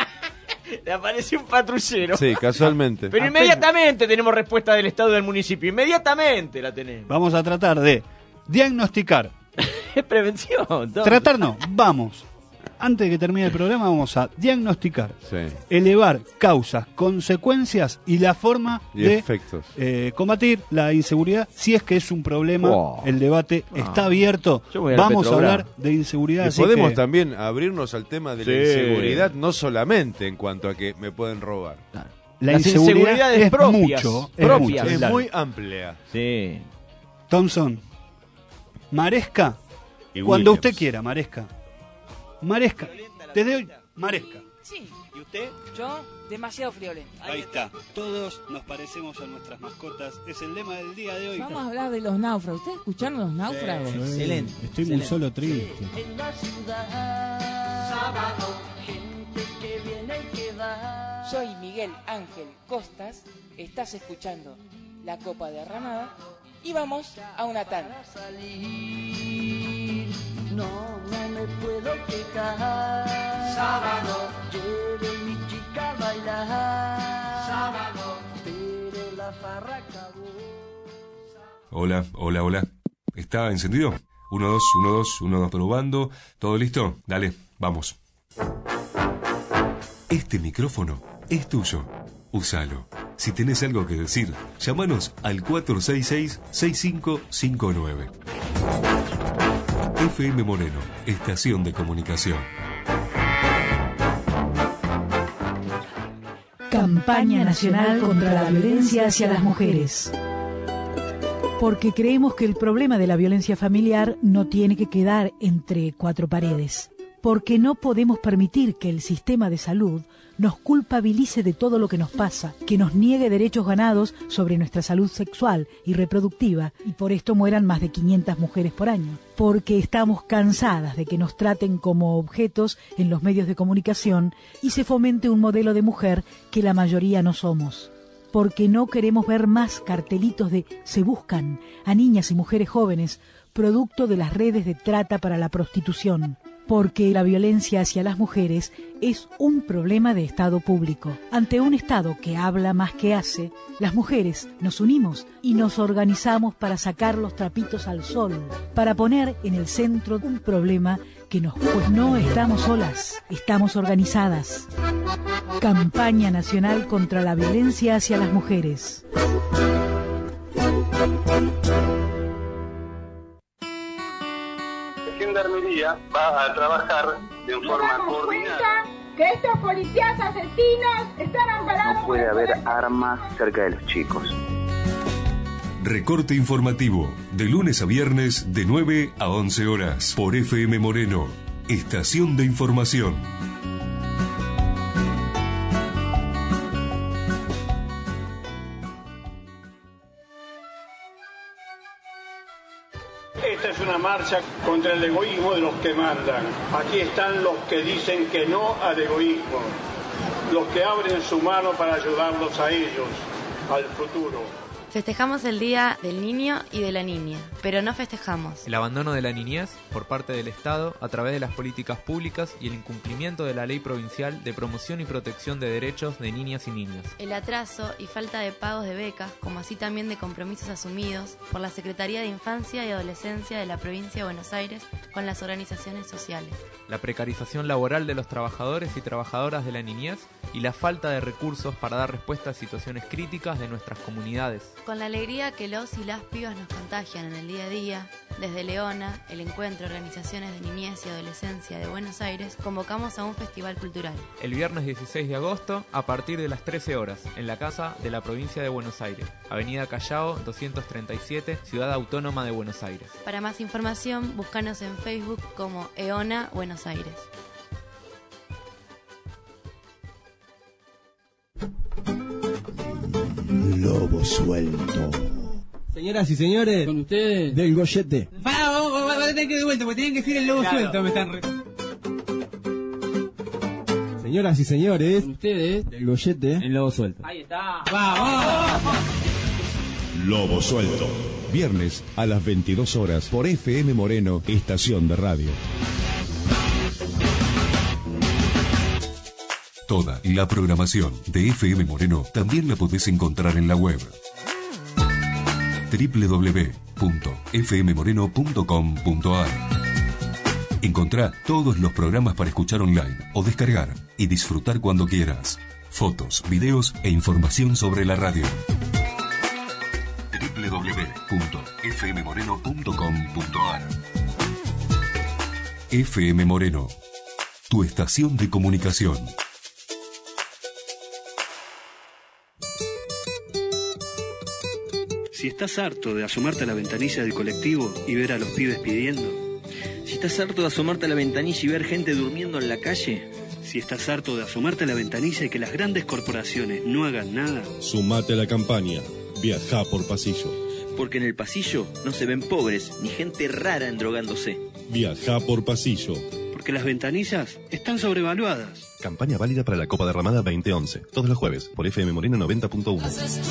Le apareció un patrullero. Sí, casualmente. Pero inmediatamente tenemos respuesta del Estado del municipio. Inmediatamente la tenemos. Vamos a tratar de diagnosticar. Es prevención. Tonto. Tratar no, vamos. Antes de que termine el programa vamos a diagnosticar, Sí. elevar causas, consecuencias y la forma Y de efectos. eh, combatir la inseguridad, si es que es un problema. Oh. El debate está abierto. Yo voy a la Vamos a Petrobras. hablar de inseguridad. Y así podemos que también abrirnos al tema de la Sí. inseguridad, no solamente en cuanto a que me pueden robar. la Las inseguridad inseguridades es propias, mucho. Es, propias. mucho, Es claro. muy amplia. Sí. Thompson, Maresca Y Cuando Williams. usted quiera, Maresca. Maresca, desde hoy, Maresca. Sí. ¿Y usted? Yo, demasiado friolento. Ahí está. Todos nos parecemos a nuestras mascotas. Es el lema del día de hoy. Vamos a hablar de los náufragos. ¿Ustedes escucharon los náufragos? Sí, excelente. Estoy excelente. muy solo triste. En la ciudad, sábado, gente que viene y que va. Soy Miguel Ángel Costas. Estás escuchando La Copa Derramada. Y vamos a una tanda. No, no me puedo quejar. Sábado, lleve mi chica a bailar. Sábado, pero la farra acabó. Hola, hola, hola. ¿Está encendido? Uno, dos, uno, dos, uno, dos, probando. ¿Todo listo? Dale, vamos. Este micrófono es tuyo. Úsalo. Si tenés algo que decir, llámanos al cuatro seis seis, seis cinco cinco nueve. F M Moreno, estación de comunicación. Campaña Nacional contra la Violencia hacia las Mujeres. Porque creemos que el problema de la violencia familiar no tiene que quedar entre cuatro paredes. Porque no podemos permitir que el sistema de salud nos culpabilice de todo lo que nos pasa, que nos niegue derechos ganados sobre nuestra salud sexual y reproductiva, y por esto mueran más de quinientas mujeres por año. Porque estamos cansadas de que nos traten como objetos en los medios de comunicación y se fomente un modelo de mujer que la mayoría no somos. Porque no queremos ver más cartelitos de "se buscan" a niñas y mujeres jóvenes, producto de las redes de trata para la prostitución. Porque la violencia hacia las mujeres es un problema de Estado público. Ante un Estado que habla más que hace, las mujeres nos unimos y nos organizamos para sacar los trapitos al sol, para poner en el centro un problema que nos... Pues no estamos solas, estamos organizadas. Campaña Nacional contra la Violencia hacia las Mujeres. Gendarmería va a trabajar en forma coordinada. Que estos policías asesinos están amparados. No puede haber armas cerca de los chicos. Recorte informativo, de lunes a viernes, de nueve a once horas, por F M Moreno, estación de información. Esta es una marcha contra el egoísmo de los que mandan. Aquí están los que dicen que no al egoísmo, los que abren su mano para ayudarlos a ellos, al futuro. Festejamos el Día del Niño y de la Niña, pero no festejamos el abandono de la niñez por parte del Estado a través de las políticas públicas y el incumplimiento de la Ley Provincial de Promoción y Protección de Derechos de Niñas y Niños. El atraso y falta de pagos de becas, como así también de compromisos asumidos por la Secretaría de Infancia y Adolescencia de la Provincia de Buenos Aires con las organizaciones sociales. La precarización laboral de los trabajadores y trabajadoras de la niñez y la falta de recursos para dar respuesta a situaciones críticas de nuestras comunidades. Con la alegría que los y las pibas nos contagian en el día a día, desde Leona, el Encuentro de Organizaciones de Niñez y Adolescencia de Buenos Aires, convocamos a un festival cultural. El viernes dieciséis de agosto, a partir de las trece horas, en la Casa de la Provincia de Buenos Aires, Avenida Callao doscientos treinta y siete, Ciudad Autónoma de Buenos Aires. Para más información, búscanos en Facebook como EONA Buenos Aires. Lobo suelto. Señoras y señores, con ustedes, del Goyete. Vamos, vamos, vamos a tener que ir de vuelta, porque tienen que decir el lobo claro. Suelto, me están re... Señoras y señores, con ustedes, del Goyete, el lobo suelto. Ahí está. ¡Vamos! Lobo suelto. Viernes a las veintidós horas por F M Moreno, estación de radio. Toda la programación de F M Moreno también la podés encontrar en la web doble u doble u doble u punto f m moreno punto com punto a r. Encontrá todos los programas para escuchar online o descargar y disfrutar cuando quieras. Fotos, videos e información sobre la radio. doble u doble u doble u punto f m moreno punto com punto a r. F M Moreno, tu estación de comunicación. Si estás harto de asomarte a la ventanilla del colectivo y ver a los pibes pidiendo, si Si estás harto de asomarte a la ventanilla y ver gente durmiendo en la calle. Si estás harto de asomarte a la ventanilla y que las grandes corporaciones no hagan nada. Sumate a la campaña. Viajá por pasillo. Porque en el pasillo no se ven pobres ni gente rara endrogándose. Viajá por pasillo. Porque las ventanillas están sobrevaluadas. Campaña válida para la Copa Derramada veinte once. Todos los jueves por F M Moreno noventa punto uno.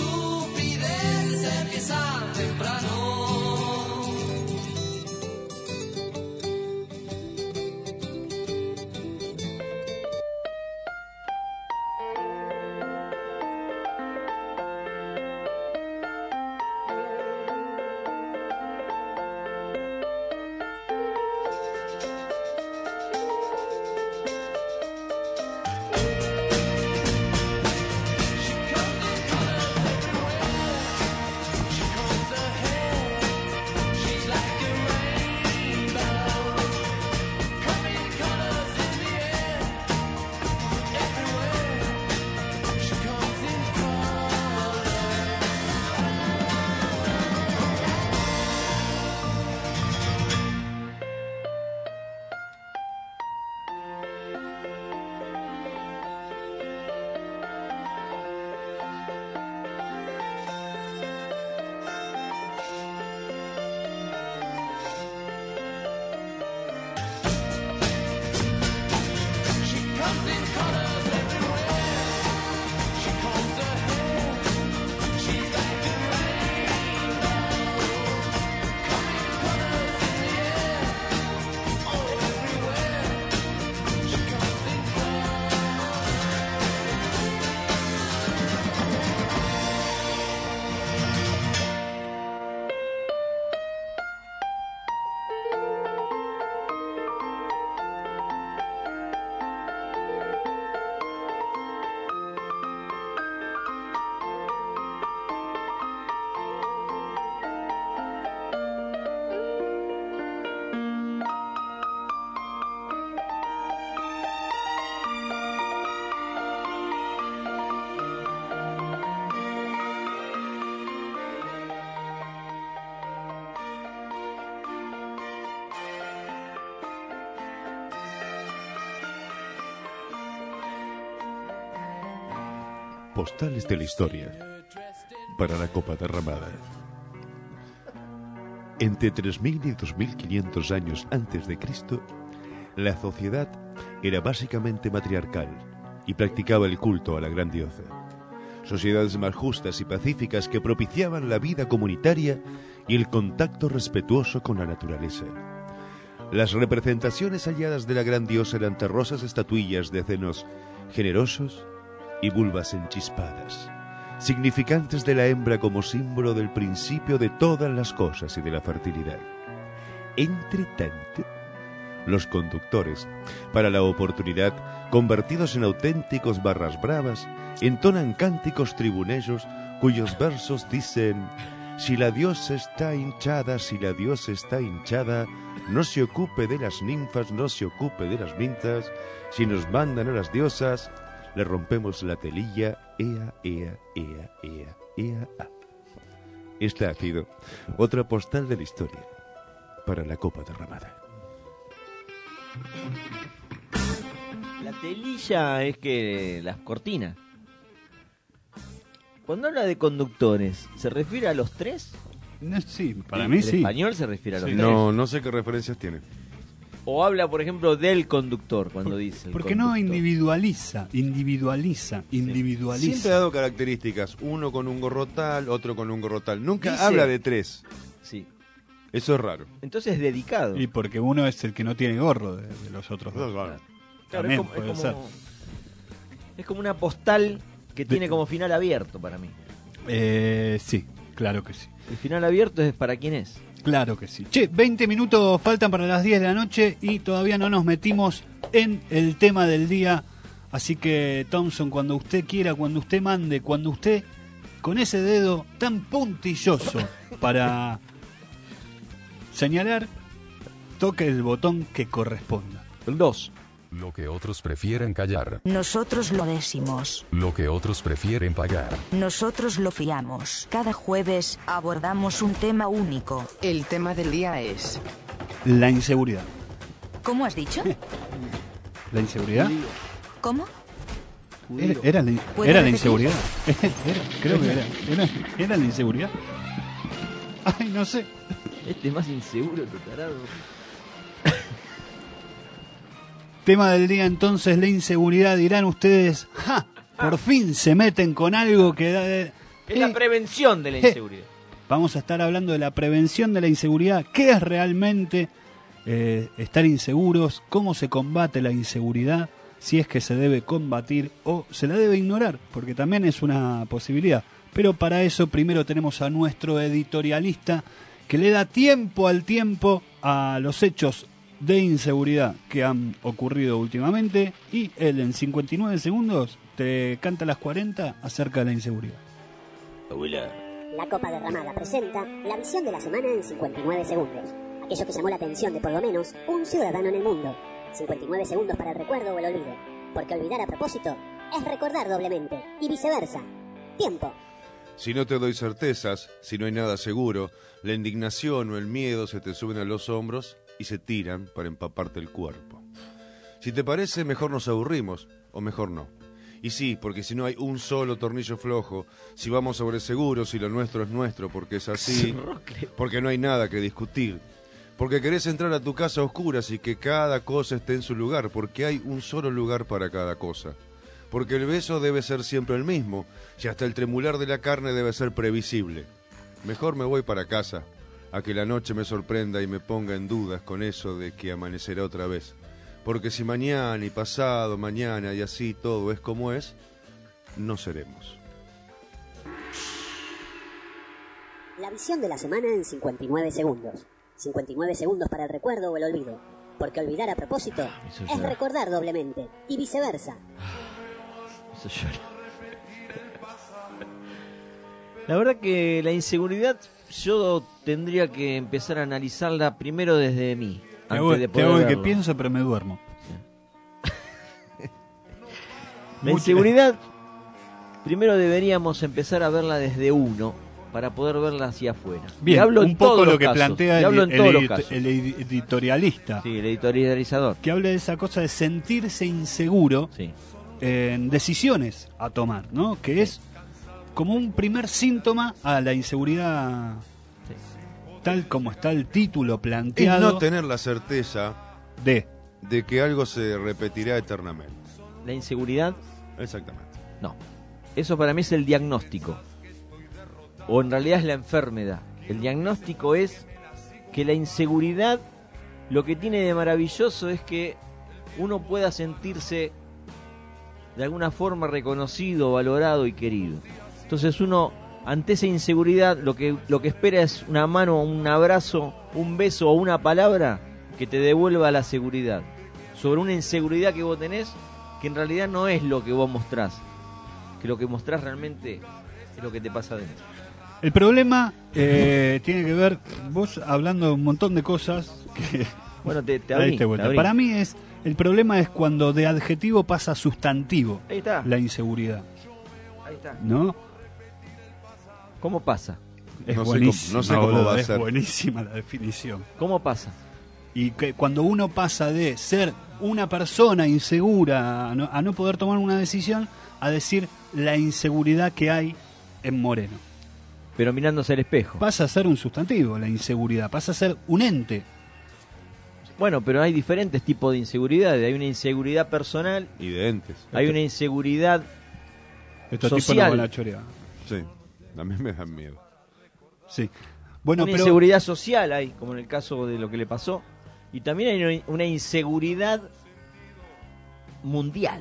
Postales de la historia para la Copa Derramada. Entre tres mil y dos mil quinientos años antes de Cristo, la sociedad era básicamente matriarcal y practicaba el culto a la gran diosa. Sociedades más justas y pacíficas que propiciaban la vida comunitaria y el contacto respetuoso con la naturaleza. Las representaciones halladas de la gran diosa eran terrosas estatuillas de senos generosos y vulvas enchispadas, significantes de la hembra como símbolo del principio de todas las cosas y de la fertilidad. Entre tanto, los conductores, para la oportunidad, convertidos en auténticos barras bravas, entonan cánticos tribunellos cuyos versos dicen: si la diosa está hinchada, si la diosa está hinchada, no se ocupe de las ninfas, no se ocupe de las mintas, si nos mandan a las diosas, le rompemos la telilla, ea, ea, ea, ea, ea, a. Esta ha sido otra postal de la historia para la Copa Derramada. La telilla es que las cortinas. Cuando habla de conductores, ¿se refiere a los tres? No, sí, para ¿El, mí el sí. español se refiere a los Sí. tres? No, no sé qué referencias tiene. O habla, por ejemplo, del conductor cuando dice. Porque no individualiza, individualiza, individualiza. Siempre ha dado características, uno con un gorro tal, otro con un gorro tal. Nunca Dice- habla de tres. Sí. Eso es raro. Entonces es dedicado. Y porque uno es el que no tiene gorro de, de los otros dos. Claro, También es como, puede es ser. como- es como una postal que tiene como final abierto para mí. Eh, sí, claro que sí. El final abierto es para quién es. Claro que sí. Che, veinte minutos faltan para las diez de la noche y todavía no nos metimos en el tema del día. Así que, Thompson, cuando usted quiera, cuando usted mande, cuando usted, con ese dedo tan puntilloso para señalar, toque el botón que corresponda. El dos. Lo que otros prefieren callar. Nosotros lo decimos. Lo que otros prefieren pagar. Nosotros lo fiamos. Cada jueves abordamos un tema único. El tema del día es La inseguridad. ¿Cómo has dicho? ¿La inseguridad? ¿Cómo? Era, era la, era la inseguridad. Era, creo que era, era. Era la inseguridad. Ay, no sé. Este es más inseguro, tu tarado. Tema del día entonces, la inseguridad. Dirán ustedes, ¡ja! Por fin se meten con algo que da... Eh, es la prevención de la inseguridad. Eh. Vamos a estar hablando de la prevención de la inseguridad. ¿Qué es realmente eh, estar inseguros? ¿Cómo se combate la inseguridad? Si es que se debe combatir o se la debe ignorar, porque también es una posibilidad. Pero para eso primero tenemos a nuestro editorialista que le da tiempo al tiempo a los hechos de inseguridad que han ocurrido últimamente, y él en cincuenta y nueve segundos te canta las cuarenta acerca de la inseguridad. Abuela. La Copa Derramada presenta la visión de la semana en cincuenta y nueve segundos. Aquello que llamó la atención de por lo menos un ciudadano en el mundo. cincuenta y nueve segundos para el recuerdo o el olvido. Porque olvidar a propósito es recordar doblemente. Y viceversa. Tiempo. Si no te doy certezas, si no hay nada seguro, la indignación o el miedo se te suben a los hombros y se tiran para empaparte el cuerpo. Si te parece, mejor nos aburrimos, o mejor no. Y sí, porque si no hay un solo tornillo flojo, si vamos sobre seguros, si lo nuestro es nuestro, porque es así, porque no hay nada que discutir, porque querés entrar a tu casa a oscuras y que cada cosa esté en su lugar, porque hay un solo lugar para cada cosa, porque el beso debe ser siempre el mismo, y hasta el tremular de la carne debe ser previsible. Mejor me voy para casa, a que la noche me sorprenda y me ponga en dudas con eso de que amanecerá otra vez. Porque si mañana y pasado mañana y así todo es como es, no seremos. La visión de la semana en cincuenta y nueve segundos. cincuenta y nueve segundos para el recuerdo o el olvido. Porque olvidar a propósito Eso es llora. recordar doblemente. Y viceversa. Eso llora. La verdad que la inseguridad yo tendría que empezar a analizarla primero desde mí. Te hago, te hago que pienso, pero me duermo. La inseguridad, primero deberíamos empezar a verla desde uno, para poder verla hacia afuera. Bien, hablo un en poco todos lo los que casos. plantea el, hablo en el, todos el, los casos. el editorialista. Sí, el editorializador. Que habla de esa cosa de sentirse inseguro sí. en decisiones a tomar, ¿no? Que sí. es como un primer síntoma a la inseguridad... Sí. Tal como está el título planteado. Es no tener la certeza de de que algo se repetirá eternamente. La inseguridad. Exactamente. No. Eso para mí es el diagnóstico. O en realidad es la enfermedad. El diagnóstico es que la inseguridad, lo que tiene de maravilloso es que uno pueda sentirse de alguna forma reconocido, valorado y querido. Entonces uno, ante esa inseguridad, lo que, lo que espera es una mano, un abrazo, un beso o una palabra que te devuelva la seguridad. Sobre una inseguridad que vos tenés, que en realidad no es lo que vos mostrás. Que lo que mostrás realmente es lo que te pasa adentro. El problema eh, tiene que ver, vos hablando de un montón de cosas que... Bueno, te, te abrí, te abrí. Para mí es, el problema es cuando de adjetivo pasa a sustantivo. Ahí está. La inseguridad. Ahí está. ¿No? ¿Cómo pasa? Es no buenísima, sé cómo, no sé cómo boludo, va a es ser. buenísima la definición. ¿Cómo pasa? Y que cuando uno pasa de ser una persona insegura a no, a no poder tomar una decisión, a decir la inseguridad que hay en Moreno. Pero mirándose al espejo. Pasa a ser un sustantivo, la inseguridad, pasa a ser un ente. Bueno, pero hay diferentes tipos de inseguridades. Hay una inseguridad personal. Y de entes. Hay una inseguridad Estos social. tipos no van a chorear. Sí, a mí me dan miedo. Sí. Bueno, una pero... inseguridad social hay, como en el caso de lo que le pasó. Y también hay una inseguridad mundial.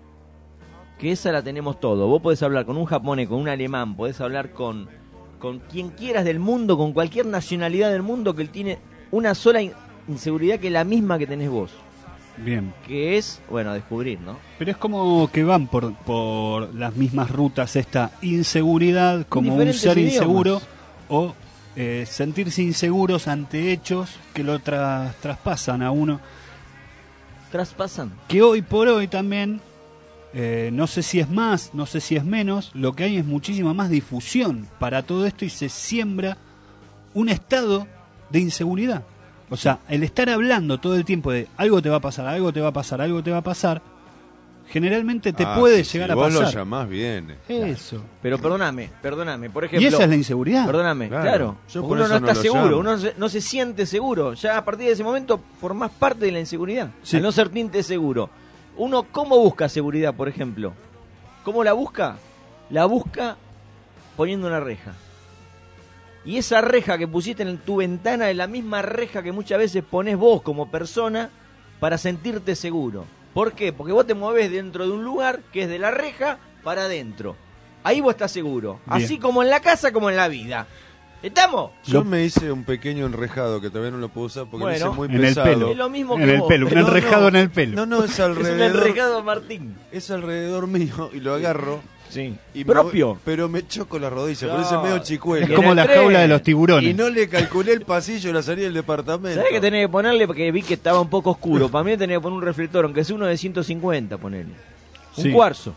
Que esa la tenemos todo. Vos podés hablar con un japonés, con un alemán, podés hablar con, con quien quieras del mundo, con cualquier nacionalidad del mundo, que él tiene una sola inseguridad que es la misma que tenés vos. Bien. Que es, bueno, descubrir, ¿no? Pero es como que van por, por las mismas rutas esta inseguridad, como un ser idiomas. Inseguro, o eh, sentirse inseguros ante hechos que lo tra- traspasan a uno. Traspasan. Que hoy por hoy también, eh, no sé si es más, no sé si es menos, lo que hay es muchísima más difusión para todo esto y se siembra un estado de inseguridad. O sea, el estar hablando todo el tiempo de algo te va a pasar, algo te va a pasar, algo te va a pasar, generalmente te Ah, puede sí, llegar si a vos pasar. lo llamás bien. Eso. Pero perdóname, perdóname, por ejemplo... Y esa es la inseguridad. Perdóname, Claro. claro. Yo porque por uno eso no no está lo seguro, llamo. uno se- no se siente seguro. Ya a partir de ese momento formás parte de la inseguridad. Sí. Al no sentirte seguro. Uno, ¿cómo busca seguridad, por ejemplo? ¿Cómo la busca? La busca poniendo una reja. Y esa reja que pusiste en tu ventana es la misma reja que muchas veces pones vos como persona para sentirte seguro. ¿Por qué? Porque vos te movés dentro de un lugar que es de la reja para adentro. Ahí vos estás seguro. Bien. Así como en la casa como en la vida. ¿Estamos? Yo me hice un pequeño enrejado que todavía no lo puedo usar porque Bueno, me hice muy en el pesado. pelo. Es lo mismo En que el vos, pelo, un pero enrejado no. en el pelo. No, no, es Es un alrededor. enrejado Martín. Es alrededor mío y lo agarro. Sí. Y me Propio. voy- pero me choco la rodilla, por No. eso es medio chicuelo. Es como en la el tren. jaula de los tiburones. Y no le calculé el pasillo y la salida del departamento. ¿Sabés que tenés que ponerle? Porque vi que estaba un poco oscuro. Para mí tenés que poner un reflector, aunque sea uno de ciento cincuenta, ponerle. Un Sí. cuarzo.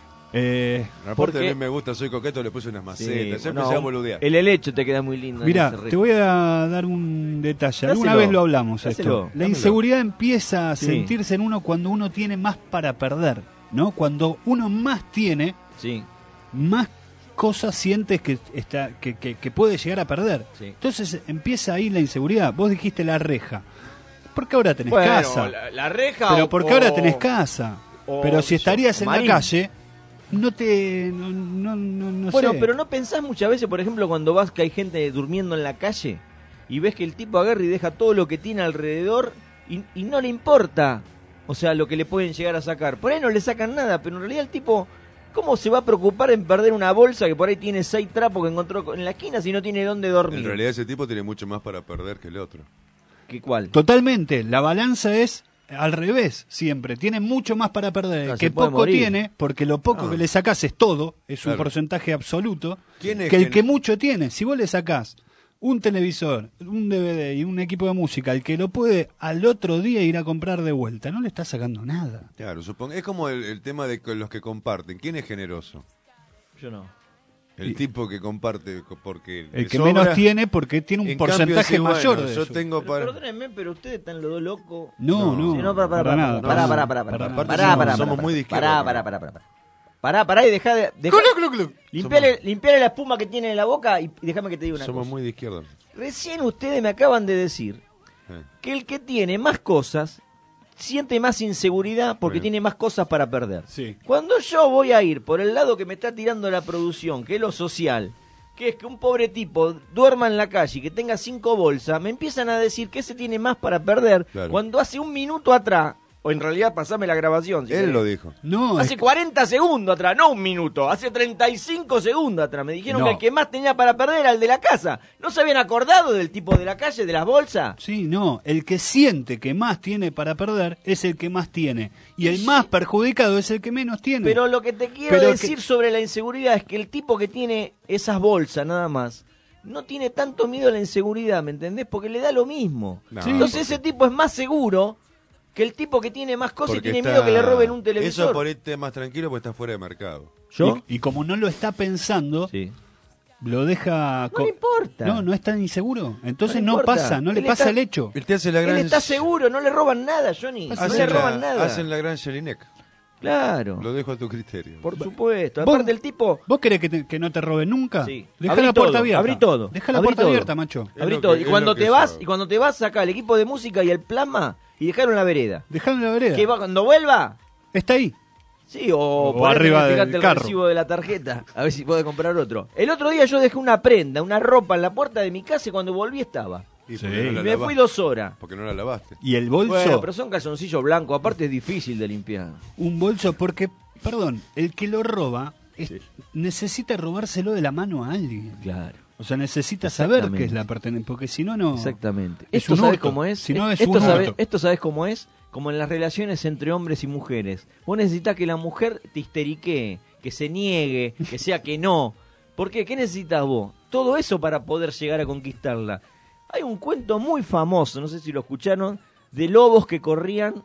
Eh, Aparte porque- a mí me gusta, soy coqueto, le puse unas macetas. Ya no, empecé a boludear. el helecho te queda muy lindo. en Mirá, ese re- te voy a dar un detalle. Alguna Dáselo. vez lo hablamos Dáselo. esto. La Dámelo. inseguridad empieza a Sí. sentirse en uno cuando uno tiene más para perder, ¿no? Cuando uno más tiene, Sí, más cosas sientes que está que, que, que puede llegar a perder. sí. Entonces empieza ahí la inseguridad. Vos dijiste la reja. Porque ahora tenés Bueno, casa. La, la reja Pero o- porque o- ahora tenés casa. o, Pero qué si sé yo, estarías en marín. la calle, no te... No, no, no, no Bueno, sé. pero ¿no pensás muchas veces, por ejemplo, cuando vas que hay gente durmiendo en la calle y ves que el tipo agarra y deja todo lo que tiene alrededor y, y no le importa, o sea, lo que le pueden llegar a sacar? Por ahí no le sacan nada, pero en realidad el tipo, ¿cómo se va a preocupar en perder una bolsa que por ahí tiene seis trapos que encontró en la esquina si no tiene dónde dormir? En realidad ese tipo tiene mucho más para perder que el otro. ¿Qué cuál? Totalmente. La balanza es al revés, siempre. Tiene mucho más para perder. No, que se puede poco morir. tiene, porque lo poco Ah. que le sacás es todo, es un Claro. porcentaje absoluto, ¿Quién es que el gen- que mucho tiene. Si vos le sacás un televisor, un D V D y un equipo de música, el que lo puede al otro día ir a comprar de vuelta, no le está sacando nada. Claro, supongo. Es como el, el tema de con los que comparten. ¿Quién es generoso? Yo no. El tipo que comparte co- porque El le que sobra. menos tiene porque tiene un En cambio, porcentaje decís, mayor bueno, de yo eso. tengo Pero para... perdónenme, pero ustedes están los dos locos. No, no, Sí, no, para, para, para para, nada. para, no, para, para, para para, nada. Aparte para, somos- para, somos para, muy de para, izquierda, para, ¿no? para, para, para. Pará, pará y dejá de... dejá- limpiale, limpiale la espuma que tiene en la boca y, y déjame que te diga una Somos cosa. muy de izquierda. Recién ustedes me acaban de decir Eh. que el que tiene más cosas siente más inseguridad porque Bueno. tiene más cosas para perder. Sí. Cuando yo voy a ir por el lado que me está tirando la producción, que es lo social, que es que un pobre tipo duerma en la calle y que tenga cinco bolsas, me empiezan a decir que ese tiene más para perder, Claro. cuando hace un minuto atrás, o en realidad pasame la grabación, si Él querés. lo dijo. No, es Hace cuarenta segundos atrás, no un minuto, hace treinta y cinco segundos atrás. Me dijeron No. que el que más tenía para perder era el de la casa. ¿No se habían acordado del tipo de la calle, de las bolsas? Sí, no, el que siente que más tiene para perder es el que más tiene. Y el más perjudicado es el que menos tiene. Pero lo que te quiero Pero decir que- sobre la inseguridad es que el tipo que tiene esas bolsas nada más no tiene tanto miedo a la inseguridad, ¿me entendés? Porque le da lo mismo. No, Entonces porque- ese tipo es más seguro que el tipo que tiene más cosas y porque tiene está- miedo que le roben un televisor. Eso por ahí está más tranquilo porque está fuera de mercado. ¿Yo? Y, y como no lo está pensando, Sí. lo deja... No co- le importa. No, no es tan inseguro. Entonces No no, le importa. pasa, no le Él pasa está- el hecho. Él te hace la gran... Él está seguro, no le roban nada, Johnny. No Hacen le la- roban nada. Hacen la gran Jelinek. Claro. Lo dejo a tu criterio. Por supuesto. ¿Vos- Aparte el tipo... ¿Vos querés que, te- que no te roben nunca? Sí. Deja Abrí la puerta todo, abierta. abrí todo. Deja la Abrí puerta todo. abierta, macho. Es Abrí lo todo. que- Y es cuando lo que te vas, sabe. y cuando te vas, saca el equipo de música y el plasma y dejaron la vereda. Dejalo en la vereda. Que va, cuando vuelva, Está ahí. sí, o, O ponete arriba que del fijate el carro. recibo de la tarjeta, a ver si puede comprar otro. El otro día yo dejé una prenda, una ropa en la puerta de mi casa y cuando volví estaba. Y Sí. porque no Y la me lavaste. fui dos horas. Porque no la lavaste. Y el bolso, Bueno, pero son calzoncillos blancos, aparte es difícil de limpiar. un bolso porque, perdón, el que lo roba es- necesita robárselo de la mano a alguien. Claro. O sea, necesita saber Exactamente. qué es la pertenencia, porque si no, no... Exactamente. Es ¿Esto un sabes hurto. cómo es? Si no, es esto, un sabes, hurto. esto sabes cómo es, como en las relaciones entre hombres y mujeres. Vos necesitas que la mujer te histeriquee, que se niegue, que sea que no. ¿Por qué? ¿Qué necesitas vos? Todo eso para poder llegar a conquistarla. Hay un cuento muy famoso, no sé si lo escucharon, de lobos que corrían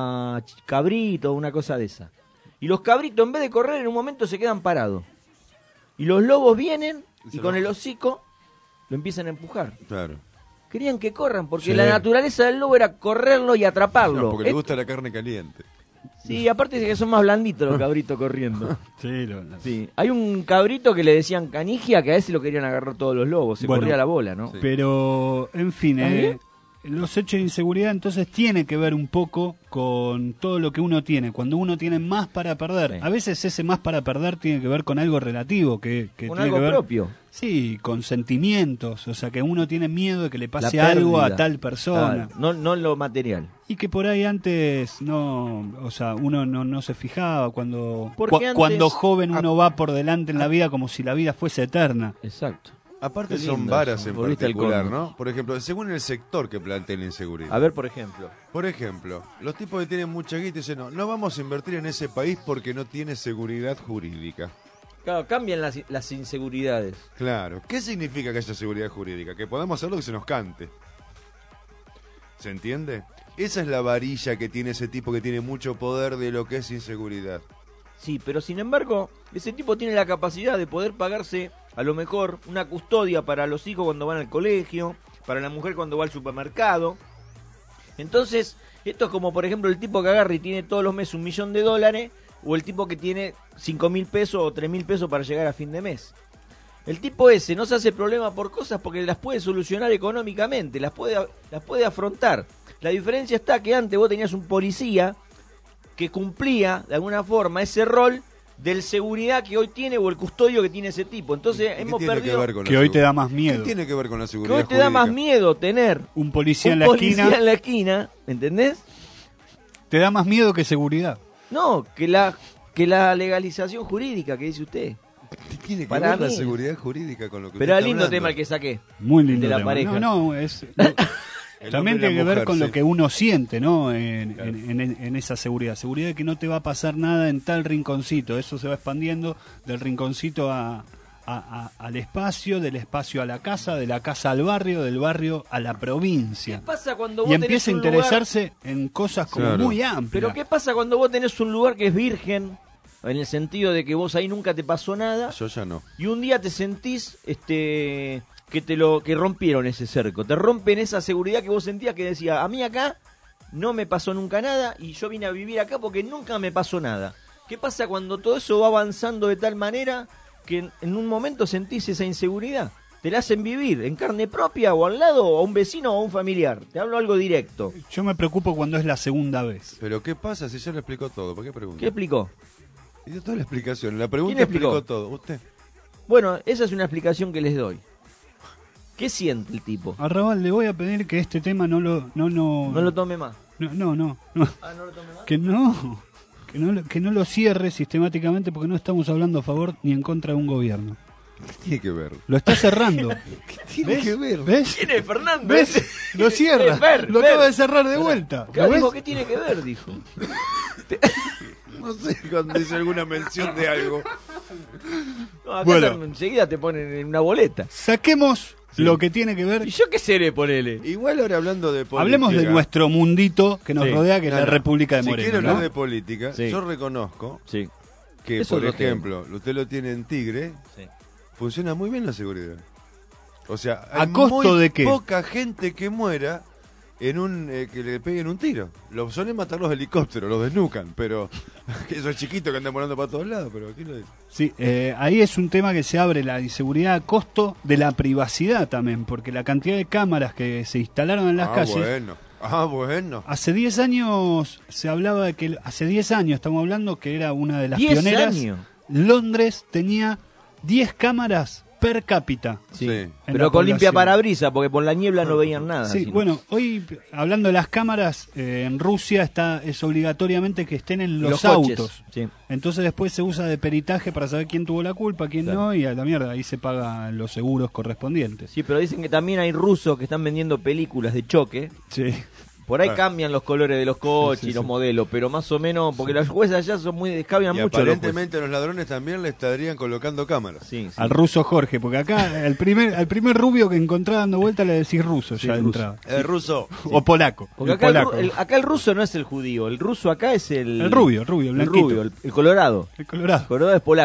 a ch- cabrito, una cosa de esa. Y los cabritos, en vez de correr, en un momento se quedan parados. Y los lobos vienen y Se con enojan. el hocico lo empiezan a empujar. Claro. Querían que corran, porque Sí. la naturaleza del lobo era correrlo y atraparlo. No, porque le Et- gusta la carne caliente. Sí, aparte de que son más blanditos los cabritos corriendo. Sí, lo- lo- Sí. Hay un cabrito que le decían canigia, que a ese lo querían agarrar todos los lobos, se Bueno, corría la bola, ¿no? Pero, en fin, ¿Ah, eh, bien? los hechos de inseguridad entonces tiene que ver un poco con todo lo que uno tiene. Cuando uno tiene más para perder, Sí. a veces ese más para perder tiene que ver con algo relativo, que, que Con tiene algo que ver, propio. Sí, con sentimientos, o sea que uno tiene miedo de que le La pase algo a pérdida. tal persona. Claro, no, no lo material. Y que por ahí antes no, o sea, uno no, no se fijaba cuando Porque cua- antes- cuando joven uno va por delante en la vida como si la vida fuese eterna. Exacto. Aparte Qué son lindo varas eso, en volviste al particular, cóndor. ¿no? Por ejemplo, según el sector que plantea la inseguridad. A ver, por ejemplo. Por ejemplo, los tipos que tienen mucha guita dicen, no, no vamos a invertir en ese país porque no tiene seguridad jurídica. Claro, cambian las, las inseguridades. Claro. ¿Qué significa que haya seguridad jurídica? Que podamos hacer lo que se nos cante. ¿Se entiende? Esa es la varilla que tiene ese tipo que tiene mucho poder de lo que es inseguridad. Sí, pero sin embargo, ese tipo tiene la capacidad de poder pagarse, a lo mejor, una custodia para los hijos cuando van al colegio, para la mujer cuando va al supermercado. Entonces, esto es como, por ejemplo, el tipo que agarra y tiene todos los meses un millón de dólares, o el tipo que tiene cinco mil pesos o tres mil pesos para llegar a fin de mes. El tipo ese no se hace problema por cosas porque las puede solucionar económicamente, las puede, las puede afrontar. La diferencia está que antes vos tenías un policía que cumplía de alguna forma ese rol del seguridad que hoy tiene o el custodio que tiene ese tipo. Entonces ¿Qué hemos tiene perdido que ver con la Que hoy segu- te da más miedo. ¿Qué tiene que ver con la que seguridad hoy te da más jurídica? miedo tener Un policía un en la policía esquina en la esquina, ¿entendés? te da más miedo que seguridad. No, que la que la legalización jurídica que dice usted. ¿Qué tiene que Para ver la mí. seguridad jurídica con lo que Pero usted es lindo está tema el hablando? que saqué. Muy lindo de la tema. pareja. No, no, es El también hombre y tiene la que ver mujer, con lo sí. que uno siente, ¿no? En, en- en- en esa seguridad. Seguridad de que no te va a pasar nada en tal rinconcito. Eso se va expandiendo del rinconcito a, a- a- al espacio, del espacio a la casa, de la casa al barrio, del barrio a la provincia. ¿Qué pasa cuando vos Y tenés empieza a un lugar- interesarse en cosas como Claro. muy amplias. Pero ¿qué pasa cuando vos tenés un lugar que es virgen? En el sentido de que vos ahí nunca te pasó nada. Yo ya no. Y un día te sentís este que te lo que rompieron ese cerco. Te rompen esa seguridad que vos sentías que decía, a mí acá no me pasó nunca nada y yo vine a vivir acá porque nunca me pasó nada. ¿Qué pasa cuando todo eso va avanzando de tal manera que en, en un momento sentís esa inseguridad? Te la hacen vivir en carne propia o al lado o a un vecino o a un familiar. Te hablo algo directo. Yo me preocupo cuando es la segunda vez. Pero ¿qué pasa si ya le explicó todo? ¿Por qué pregunta? ¿Qué explicó? Y dio toda la explicación. La pregunta ¿Quién explicó? explicó todo. ¿Usted? Bueno, esa es una explicación que les doy. ¿Qué siente el tipo? Arrabal, le voy a pedir que este tema no lo... No, no, No lo tome más. No, no, no. no. Ah, ¿no lo tome más? Que no, que no, lo- que no lo cierre sistemáticamente porque no estamos hablando a favor ni en contra de un gobierno. ¿Qué tiene que ver? Lo está cerrando. ¿Qué tiene ¿Ves? que ver? ¿Ves? ¿Quién es Fernando? ¿Ves? Lo cierra. Eh, ver, lo ver. acaba de cerrar de vuelta. ¿Lo Claro, ves? dijo, ¿qué tiene que ver? Dijo. No sé cuando dice alguna mención de algo. No, acá Bueno. tam- enseguida te ponen en una boleta. Saquemos lo que tiene que ver. ¿Y yo qué seré, ponele? Igual ahora hablando de política. Hablemos de nuestro mundito que nos Sí. rodea, que es No, la no. República de Si Moreno. quiero hablar ¿no? de política, Sí. yo reconozco Sí. que, Es por otro ejemplo, usted lo tiene en Tigre, Sí. funciona muy bien la seguridad. O sea, ¿A hay costo muy de qué? poca gente que muera en un eh, que le peguen un tiro. Lo suelen matar los helicópteros, los desnucan, pero esos chiquitos que andan volando para todos lados, pero aquí lo dice. Sí, eh, ahí es un tema que se abre la inseguridad a costo de la privacidad también, porque la cantidad de cámaras que se instalaron en las ah, calles. bueno. Ah, bueno. Hace diez años se hablaba de que, hace diez años estamos hablando que era una de las ¿diez pioneras. años? Londres tenía diez cámaras per cápita. Sí. en la Pero con población. limpia parabrisas, porque por la niebla no veían nada. Sí, sino- bueno, hoy hablando de las cámaras, eh, en Rusia está es obligatoriamente que estén en los, Los coches, autos. sí. Entonces después se usa de peritaje para saber quién tuvo la culpa, quién Claro. no, y a la mierda, ahí se pagan los seguros correspondientes. Sí, pero dicen que también hay rusos que están vendiendo películas de choque. Sí. Por ahí Ah. cambian los colores de los coches Sí, sí, y los sí. modelos, pero más o menos, porque los jueces allá son muy descabian Y mucho. los aparentemente a los ladrones también le estarían colocando cámaras. jueces. Sí, sí. Al ruso Jorge, porque acá el primer, al primer rubio que encontrás dando vuelta le decís ruso Sí, ya de ruso. entrada. El ruso. O polaco. Porque el acá el, polaco. ru- el- acá el ruso no es el judío, el ruso acá es el... El rubio, el rubio, el blanquito. rubio, el, el colorado. El colorado. El colorado es polaco.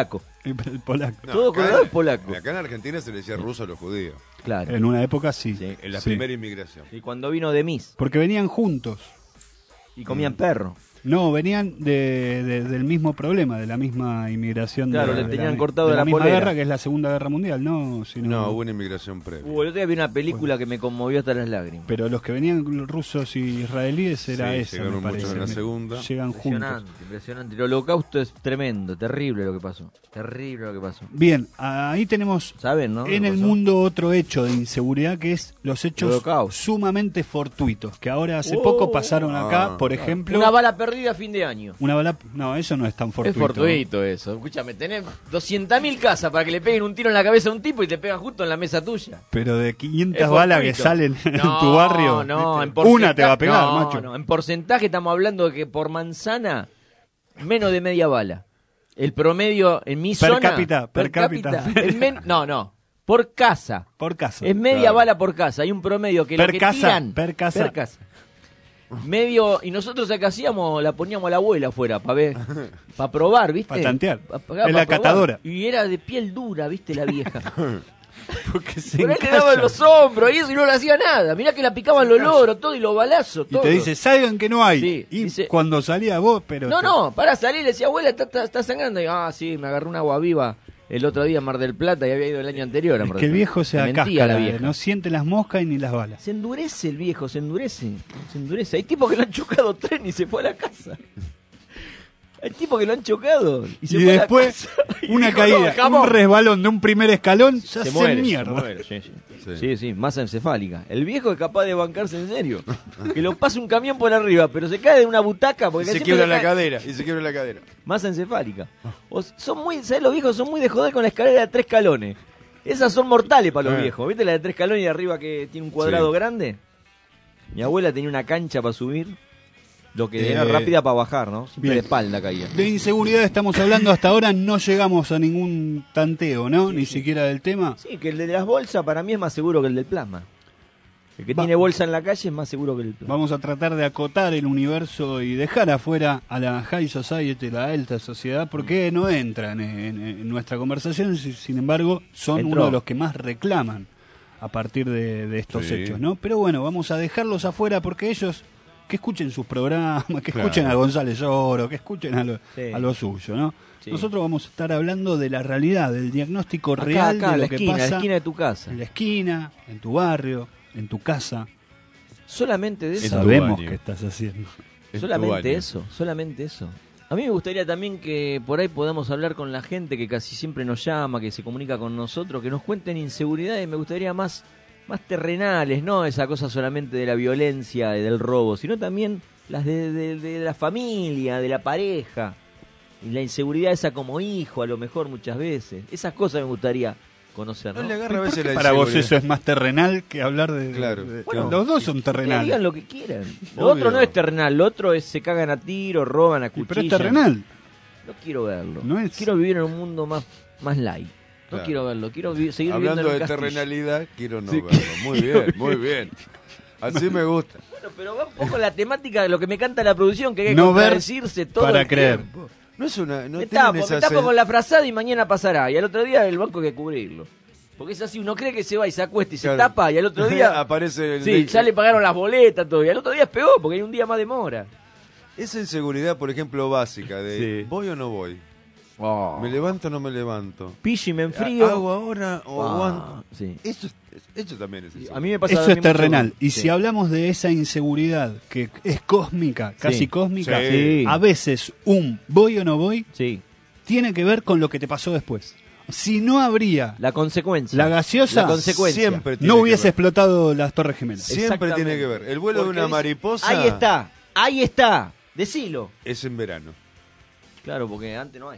El polaco. No, Todo acá colorado en- es polaco. Acá en Argentina se le decía ruso a los judíos. Claro. En una época sí. En la Sí. primera inmigración. Y cuando vino de Mis Porque venían juntos. y comían perro. No, venían de, de- del mismo problema, de la misma inmigración. Claro, de, le de tenían la, cortado de de la, la misma polera. guerra, que es la Segunda Guerra Mundial, no, sino, No, hubo una inmigración previa. Uh, el otro día vi una película que me conmovió hasta las lágrimas. Pero los que venían rusos y israelíes era Sí, esa, llegaron me parece. muchos en la Me- segunda. Llegan juntos. Impresionante, impresionante. El holocausto es tremendo, terrible lo que pasó. Terrible lo que pasó. Bien, ahí tenemos ¿Saben, no? en ¿Lo el pasó? mundo otro hecho de inseguridad, que es los hechos Holocausto. sumamente fortuitos, que ahora hace Oh. poco pasaron acá, Ah, por claro. ejemplo... Una bala perdida a fin de año. Una bala... No, eso no es tan fortuito. Es fortuito eso. Escúchame, tenés doscientas mil casas para que le peguen un tiro en la cabeza a un tipo y te pegan justo en la mesa tuya. Pero de quinientas Es balas que fortuito. salen en No, tu barrio, no, en una te va a porcenta- pegar, no, macho. no, en porcentaje estamos hablando de que por manzana, menos de media bala. El promedio en mi Per zona... cápita, per cápita. es men- no, no, por casa. Por casa. Es media Claro. bala por casa. Hay un promedio que Per lo que casa, tiran... per casa. Per casa. Medio... Y nosotros acá hacíamos, la poníamos a la abuela afuera para ver, para probar, ¿viste? Pa' tantear. Pa- pa- Es pa la probar. catadora. Y era de piel dura, ¿viste? La vieja. Porque se Por ahí le encalla. daban los hombros y eso y no le hacía nada. Mirá que la picaban los loros, todo y los balazos, Y todo. te dice, salgan que no hay. Sí, y dice- cuando salía vos, pero... No, te- no, para salir le decía, abuela, está, está, está sangrando. Y, ah, sí, me agarré un agua viva el otro día en Mar del Plata y había ido el año anterior a Es Mar que del el viejo Plata. se Me mentía acáscara, la vieja. no siente las moscas y ni las balas. Se endurece el viejo, se endurece. Se endurece. Hay tipos que lo han chocado tren y se fue a la casa. Hay tipos que lo han chocado y se Y fue después, a la casa. Y una dijo, caída, "No, dejamos". un resbalón de un primer escalón, ya se, Se muere, mierda. se muere, sí, sí. Sí. Sí, sí, masa encefálica. El viejo es capaz de bancarse en serio. Que lo pase un camión por arriba, pero se cae de una butaca porque Y se siempre quiebra le la cae- cadera. Y se quiebra la cadera. Masa encefálica. O s- son muy, ¿sabes? Los viejos son muy de joder con la escalera de tres escalones. Esas son mortales para los Eh. viejos. ¿Viste la de tres escalones y arriba que tiene un cuadrado Sí. grande? Mi abuela tenía una cancha para subir, lo que Eh, era rápida para bajar, ¿no? Siempre bien. de espalda caía. De inseguridad estamos hablando hasta ahora, no llegamos a ningún tanteo, ¿no? Ni siquiera del tema. Sí, que el de las bolsas para mí es más seguro que el del plasma. El que Va. tiene bolsa en la calle es más seguro que el del plasma. Vamos a tratar de acotar el universo y dejar afuera a la High Society, la alta sociedad, porque no entran en, en nuestra conversación, si- sin embargo, son Entró. uno de los que más reclaman a partir de, de estos Sí. hechos, ¿no? Pero bueno, vamos a dejarlos afuera porque ellos que escuchen sus programas, que Claro. escuchen a González Oro, que escuchen a lo, Sí. a lo suyo, ¿no? Sí. Nosotros vamos a estar hablando de la realidad, del diagnóstico Acá, real acá, de en lo la que esquina, en pasa la esquina de tu casa. en la esquina, en tu barrio, en tu casa. Solamente de En eso. tu Sabemos baño. qué estás haciendo. En tu Solamente baño. eso, solamente eso. A mí me gustaría también que por ahí podamos hablar con la gente que casi siempre nos llama, que se comunica con nosotros, que nos cuenten inseguridades, me gustaría más, más terrenales, no esa cosa solamente de la violencia y del robo, sino también las de, de- de la familia, de la pareja, y la inseguridad esa como hijo, a lo mejor muchas veces. Esas cosas me gustaría conocer, ¿no? No le agarra a ¿Por veces qué la para vos inseguridad? eso es más terrenal que hablar de... Claro. de- Bueno, los dos son Que terrenales. digan lo que quieran. Lo Obvio. otro no es terrenal, lo otro es se cagan a tiro, roban a Y cuchillas. pero es terrenal. No quiero verlo. No es- Quiero vivir en un mundo más, más light. No Claro. quiero verlo. Quiero vi- seguir Hablando viviendo en de un castillo. terrenalidad, quiero no Sí. verlo. Muy bien, muy bien. Así me gusta. Bueno, pero va un poco la temática de lo que me canta la producción, que hay que No ver contradecirse todo para el creer. tiempo. No es una. No me tienen tapo, me esa tapo sen- con la frazada y mañana pasará. Y al otro día el banco hay que cubrirlo. Porque es así, uno cree que se va y se acuesta y se Claro. tapa y al otro día... Aparece el- Sí, ya le pagaron las boletas, todo. Y al otro día es peor, porque hay un día más demora. Esa inseguridad, por ejemplo, básica de Sí. ¿voy o no voy? Oh. ¿Me levanto o no me levanto? Pillo y me enfrío. ¿Hago ahora o Ah, aguanto? sí. Eso, es- eso también es A mí me pasa Eso a mí es mucho- terrenal. Y Sí. si hablamos de esa inseguridad que es cósmica, casi Sí. cósmica, Sí. a veces un voy o no voy Sí. tiene que ver con lo que te pasó después. Si no habría La consecuencia. la gaseosa, La consecuencia. Siempre tiene no que hubiese ver. explotado las Torres Gemelas. Siempre Exactamente. tiene que ver. El vuelo Porque de una dice- mariposa Ahí está, ahí está. Decilo. es en verano. Claro, porque antes no hay.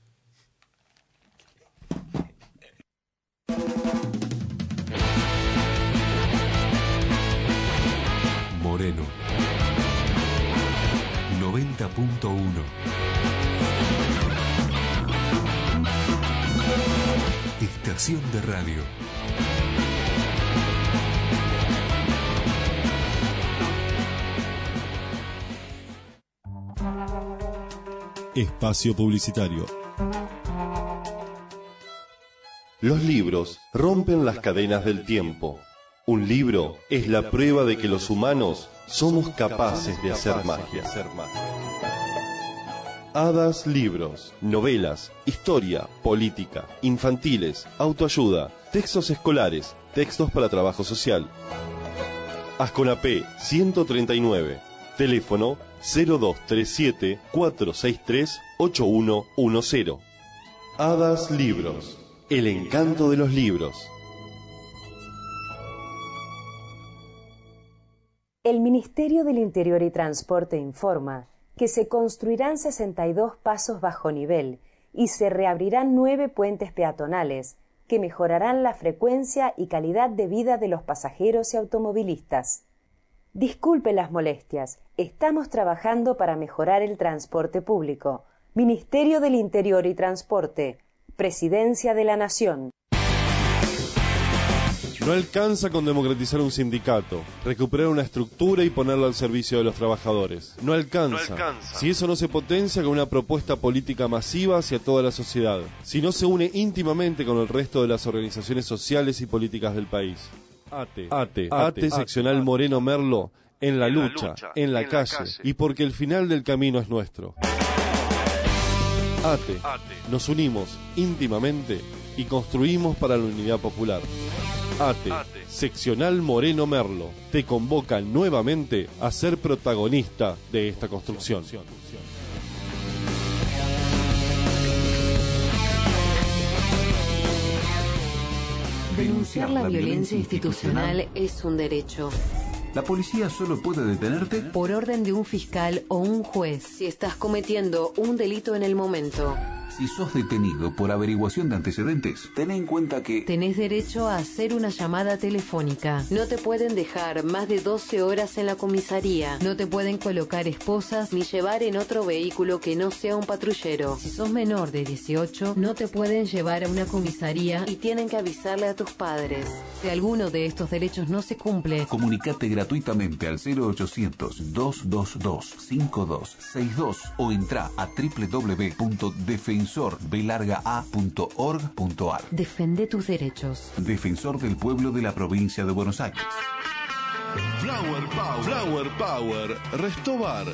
Moreno. noventa punto uno. Estación de radio. Espacio publicitario. Los libros rompen las cadenas del tiempo. Un libro es la prueba de que los humanos somos capaces de hacer magia. Hadas Libros, novelas, historia, política, infantiles, autoayuda, textos escolares, textos para trabajo social. Asconapé ciento treinta y nueve, teléfono cero dos tres siete, cuatro seis tres, ocho uno uno cero. Hadas Libros, el encanto de los libros. El Ministerio del Interior y Transporte informa que se construirán sesenta y dos pasos bajo nivel y se reabrirán nueve puentes peatonales que mejorarán la frecuencia y calidad de vida de los pasajeros y automovilistas. Disculpe las molestias, estamos trabajando para mejorar el transporte público. Ministerio del Interior y Transporte, Presidencia de la Nación. No alcanza con democratizar un sindicato, recuperar una estructura y ponerla al servicio de los trabajadores. No alcanza. No alcanza. Si eso no se potencia con una propuesta política masiva hacia toda la sociedad. Si no se une íntimamente con el resto de las organizaciones sociales y políticas del país. ATE, ATE, ATE, seccional Moreno Merlo, en la lucha, en la calle, y porque el final del camino es nuestro. ATE, nos unimos íntimamente y construimos para la unidad popular. ATE, seccional Moreno Merlo, te convoca nuevamente a ser protagonista de esta construcción. Denunciar la violencia institucional es un derecho. La policía solo puede detenerte por orden de un fiscal o un juez si estás cometiendo un delito en el momento. Si sos detenido por averiguación de antecedentes, ten en cuenta que tenés derecho a hacer una llamada telefónica. No te pueden dejar más de doce horas en la comisaría. No te pueden colocar esposas ni llevar en otro vehículo que no sea un patrullero. Si sos menor de dieciocho, no te pueden llevar a una comisaría y tienen que avisarle a tus padres. Si alguno de estos derechos no se cumple, comunicate gratuitamente al cero ochocientos, dos dos dos, cinco dos seis dos o entra a doble u doble u doble u punto defensor b larga a punto org punto a r. Defende tus derechos. Defensor del pueblo de la provincia de Buenos Aires. Flower Power, Flower Power, Restobar.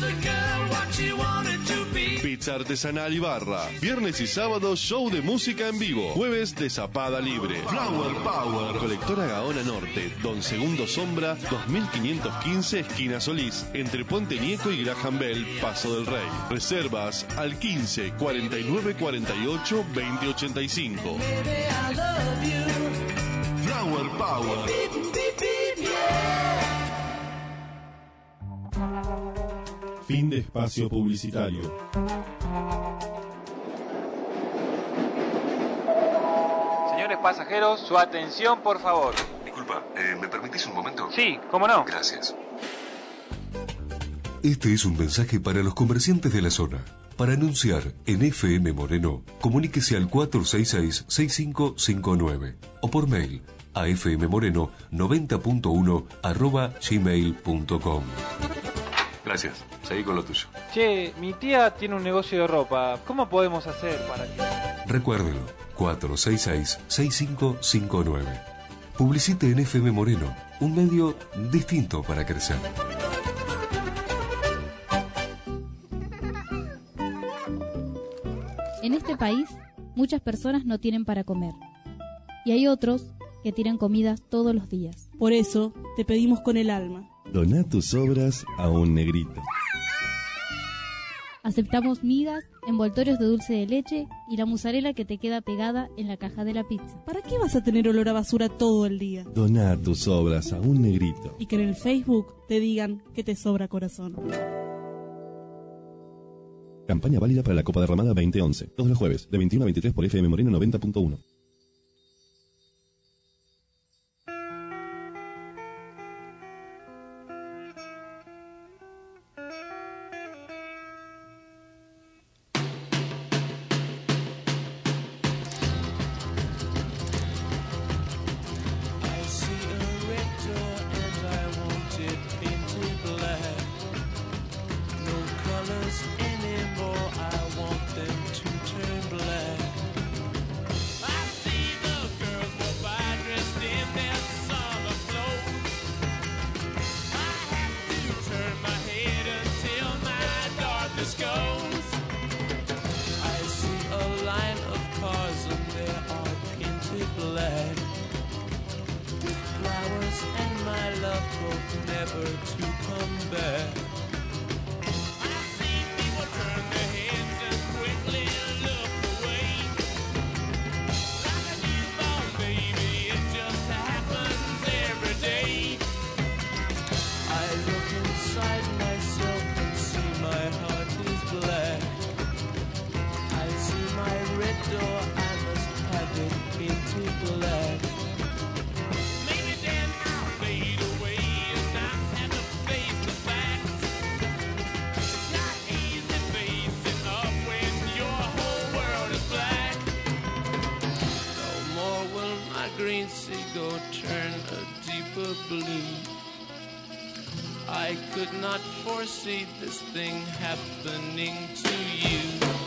Pizza artesanal y barra. Viernes y sábado show de música en vivo. Jueves de zapada libre. Flower Power. Colectora Gaona Norte, Don Segundo Sombra, dos mil quinientos quince, esquina Solís, entre Puente Nieco y Graham Bell, Paso del Rey. Reservas al quince, cuarenta y nueve, cuarenta y ocho, veinte, ochenta y cinco. Flower Power. Fin de espacio publicitario. Señores pasajeros, su atención, por favor. Disculpa, eh, ¿me permitís un momento? Sí, ¿cómo no? Gracias. Este es un mensaje para los comerciantes de la zona. Para anunciar en F M Moreno, comuníquese al cuatro seis seis, seis cinco cinco nueve o por mail a fmmoreno noventa punto uno arroba gmail punto com. Gracias, seguí con lo tuyo. Che, mi tía tiene un negocio de ropa. ¿Cómo podemos hacer para que...? Recuérdelo, cuatro seis seis, seis cinco cinco nueve. Publicite en F M Moreno, un medio distinto para crecer. En este país, muchas personas no tienen para comer. Y hay otros que tiran comidas todos los días. Por eso, te pedimos con el alma. Doná tus obras a un negrito. Aceptamos migas, envoltorios de dulce de leche y la mozzarella que te queda pegada en la caja de la pizza. ¿Para qué vas a tener olor a basura todo el día? Doná tus obras a un negrito. Y que en el Facebook te digan que te sobra corazón. Campaña válida para la Copa de Ramada veinte once. Todos los jueves, de veintiuno a veintitrés por F M Moreno noventa punto uno. Anymore, I want them to turn black. I see blue. I could not foresee this thing happening to you.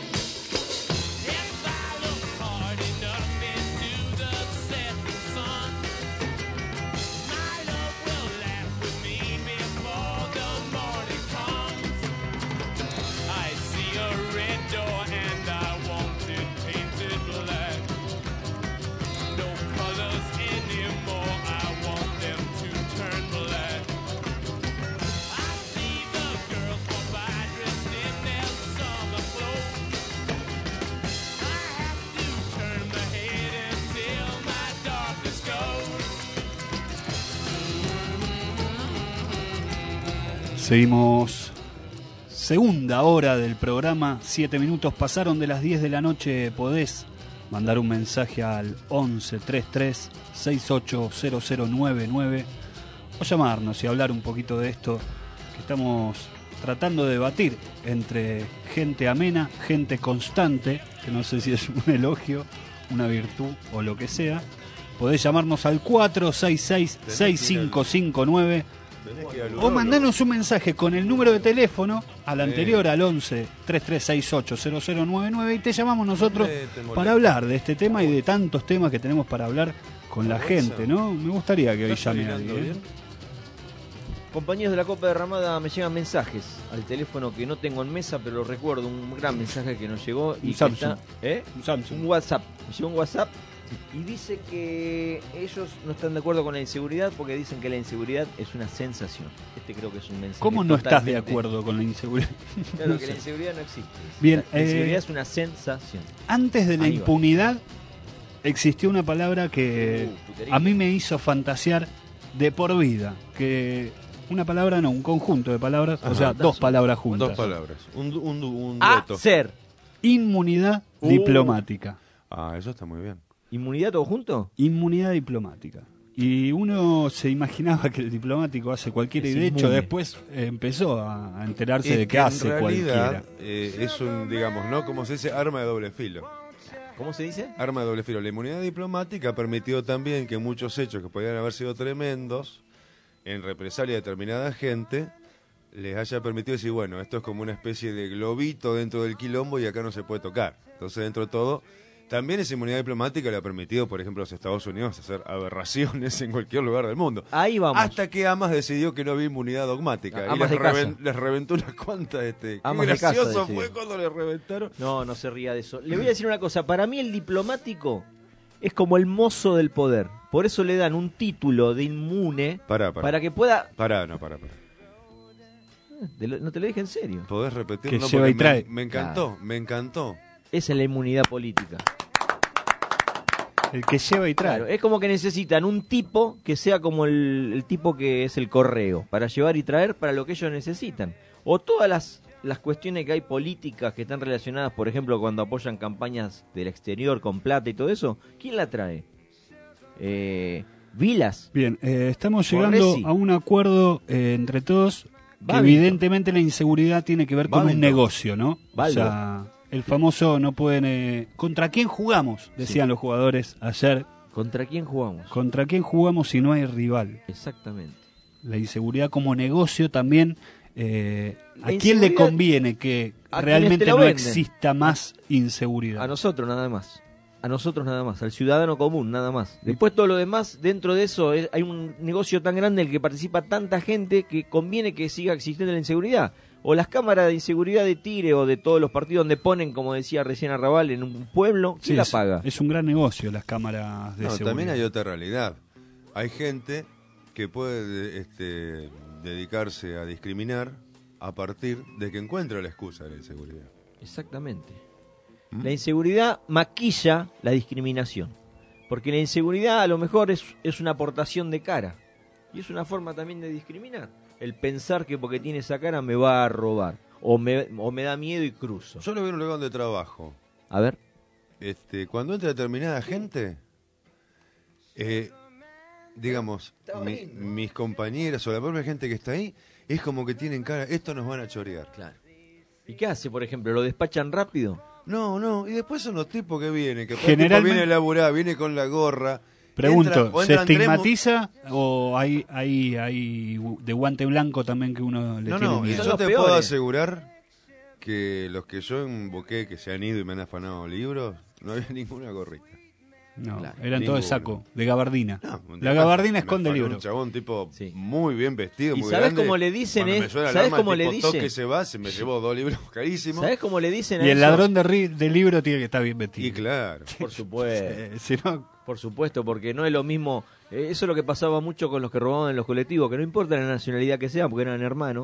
If I look hard enough into the setting sun, my love will laugh with me before the morning comes. I see a red door and I want it painted black. No colors anymore, I want them to turn black. I see the girls go by dressed in their summer clothes. I have to turn my head until my darkness goes. Seguimos. Segunda hora del programa, siete minutos pasaron de las diez de la noche. Podés mandar un mensaje al once treinta y tres sesenta y ocho cero cero nueve nueve o llamarnos y hablar un poquito de esto que estamos tratando de debatir entre gente amena, gente constante, que no sé si es un elogio, una virtud o lo que sea. Podés llamarnos al cuatro seis seis seis cinco cinco nueve o mandarnos un mensaje con el número de teléfono al anterior, al once treinta y tres sesenta y ocho cero cero nueve nueve, y te llamamos nosotros para hablar de este tema y de tantos temas que tenemos para hablar con la gente, ¿no? Me gustaría que hoy llame a alguien. Compañeros de la Copa Derramada, me llegan mensajes al teléfono que no tengo en mesa, pero recuerdo un gran mensaje que nos llegó. Y Un Samsung. está- ¿eh? Un Samsung. Un WhatsApp. Me llegó un WhatsApp y dice que ellos no están de acuerdo con la inseguridad porque dicen que la inseguridad es una sensación. Este creo que es un mensaje. ¿Cómo no estás de totalmente- acuerdo con la inseguridad? Claro, No que sé. la inseguridad no existe. Bien, La inseguridad eh, es una sensación. Antes de la Ahí va. impunidad existió una palabra que Uh, putería. a mí me hizo fantasear de por vida, que una palabra no, un conjunto de palabras, o Ajá. sea, dos palabras juntas. Dos palabras. Un, du- un, du- un A dueto. ser. Inmunidad Uh. diplomática. Ah, eso está muy bien. ¿Inmunidad todo junto? Inmunidad diplomática. Y uno se imaginaba que el diplomático hace cualquiera, y Es de hecho inmune. después eh, empezó a, a enterarse Es de que en hace realidad, cualquiera. eh, es un, digamos, ¿no? Como se dice, arma de doble filo. ¿Cómo se dice? Arma de doble filo. La inmunidad diplomática ha permitido también que muchos hechos que podrían haber sido tremendos en represalia de determinada gente les haya permitido decir, bueno, esto es como una especie de globito dentro del quilombo y acá no se puede tocar. Entonces, dentro de todo, también esa inmunidad diplomática le ha permitido, por ejemplo, a los Estados Unidos hacer aberraciones en cualquier lugar del mundo. Ahí vamos. Hasta que Amas decidió que no había inmunidad dogmática. Amas y les, de casa. reven- les reventó unas cuantas. Este, qué Amas de casa, gracioso decidió. fue cuando le reventaron. No, no se ría de eso. Le voy a decir una cosa. Para mí el diplomático es como el mozo del poder. Por eso le dan un título de inmune Pará, pará. para que pueda... Pará, no, pará, pará. Te lo- no te lo dije en serio. ¿Podés repetirlo? Que No, lleva porque y trae. Me, me encantó, me encantó. Esa es la inmunidad política. El que lleva y trae. Claro, es como que necesitan un tipo que sea como el, el tipo que es el correo, para llevar y traer para lo que ellos necesitan. O todas las, las cuestiones que hay políticas que están relacionadas, por ejemplo, cuando apoyan campañas del exterior con plata y todo eso, ¿quién la trae? Eh, ¿Vilas? Bien, eh, estamos llegando Borresi. a un acuerdo eh, entre todos que Babington. evidentemente la inseguridad tiene que ver con un Babington. negocio, ¿no? Baldo. O sea, el famoso no pueden... eh, ¿Contra quién jugamos? Decían Sí. los jugadores ayer. ¿Contra quién jugamos? ¿Contra quién jugamos si no hay rival? Exactamente. La inseguridad como negocio también... eh, ¿A La quién le inseguridad- conviene que a quienes realmente te la no venden. exista más inseguridad? A nosotros nada más. A nosotros nada más. Al ciudadano común nada más. Después todo lo demás, dentro de eso es- hay un negocio tan grande en el que participa tanta gente que conviene que siga existiendo la inseguridad. O las cámaras de inseguridad de Tigre o de todos los partidos donde ponen, como decía recién Arrabal, en un pueblo, ¿quién Sí, la es- paga? Es un gran negocio las cámaras de No, seguridad. también hay otra realidad. Hay gente que puede este, dedicarse a discriminar a partir de que encuentra la excusa de la inseguridad. Exactamente. ¿Mm? La inseguridad maquilla la discriminación. Porque la inseguridad a lo mejor es, es una aportación de cara. Y es una forma también de discriminar. El pensar que porque tiene esa cara me va a robar. O me, o me da miedo y cruzo. Yo lo veo en un lugar de trabajo. A ver. Este, cuando entra determinada gente, eh, digamos, mi- mis compañeras o la propia gente que está ahí, es como que tienen cara, esto nos van a chorear. Claro. ¿Y qué hace, por ejemplo? ¿Lo despachan rápido? No, no, y después son los tipos que vienen, que el tipo Generalmente- viene a laburar, viene con la gorra, Pregunto, Entra- o ¿se entran tres mu- estigmatiza o hay, hay, hay de guante blanco también que uno le No, tiene no, miedo? yo te puedo asegurar que los que yo invoqué, que se han ido y me han afanado libros, no había ninguna gorrita. No, Claro, eran todo de ninguno. saco, de gabardina. No, un La tipo- gabardina me esconde afanó libros. Un chabón tipo muy bien vestido, ¿Y muy sabés grande. cómo le dicen, Cuando eh? me suena la ¿Sabés alarma, cómo el le tipo dicen? toque se va, se me llevó dos libros carísimos. ¿Sabés cómo le dicen a Y el eso? ladrón de, ri- de libro tiene que estar bien vestido. Y claro. Por supuesto. Eh, si no- Por supuesto, porque no es lo mismo. eh, Eso es lo que pasaba mucho con los que robaban en los colectivos, que no importa la nacionalidad que sean, porque eran hermanos.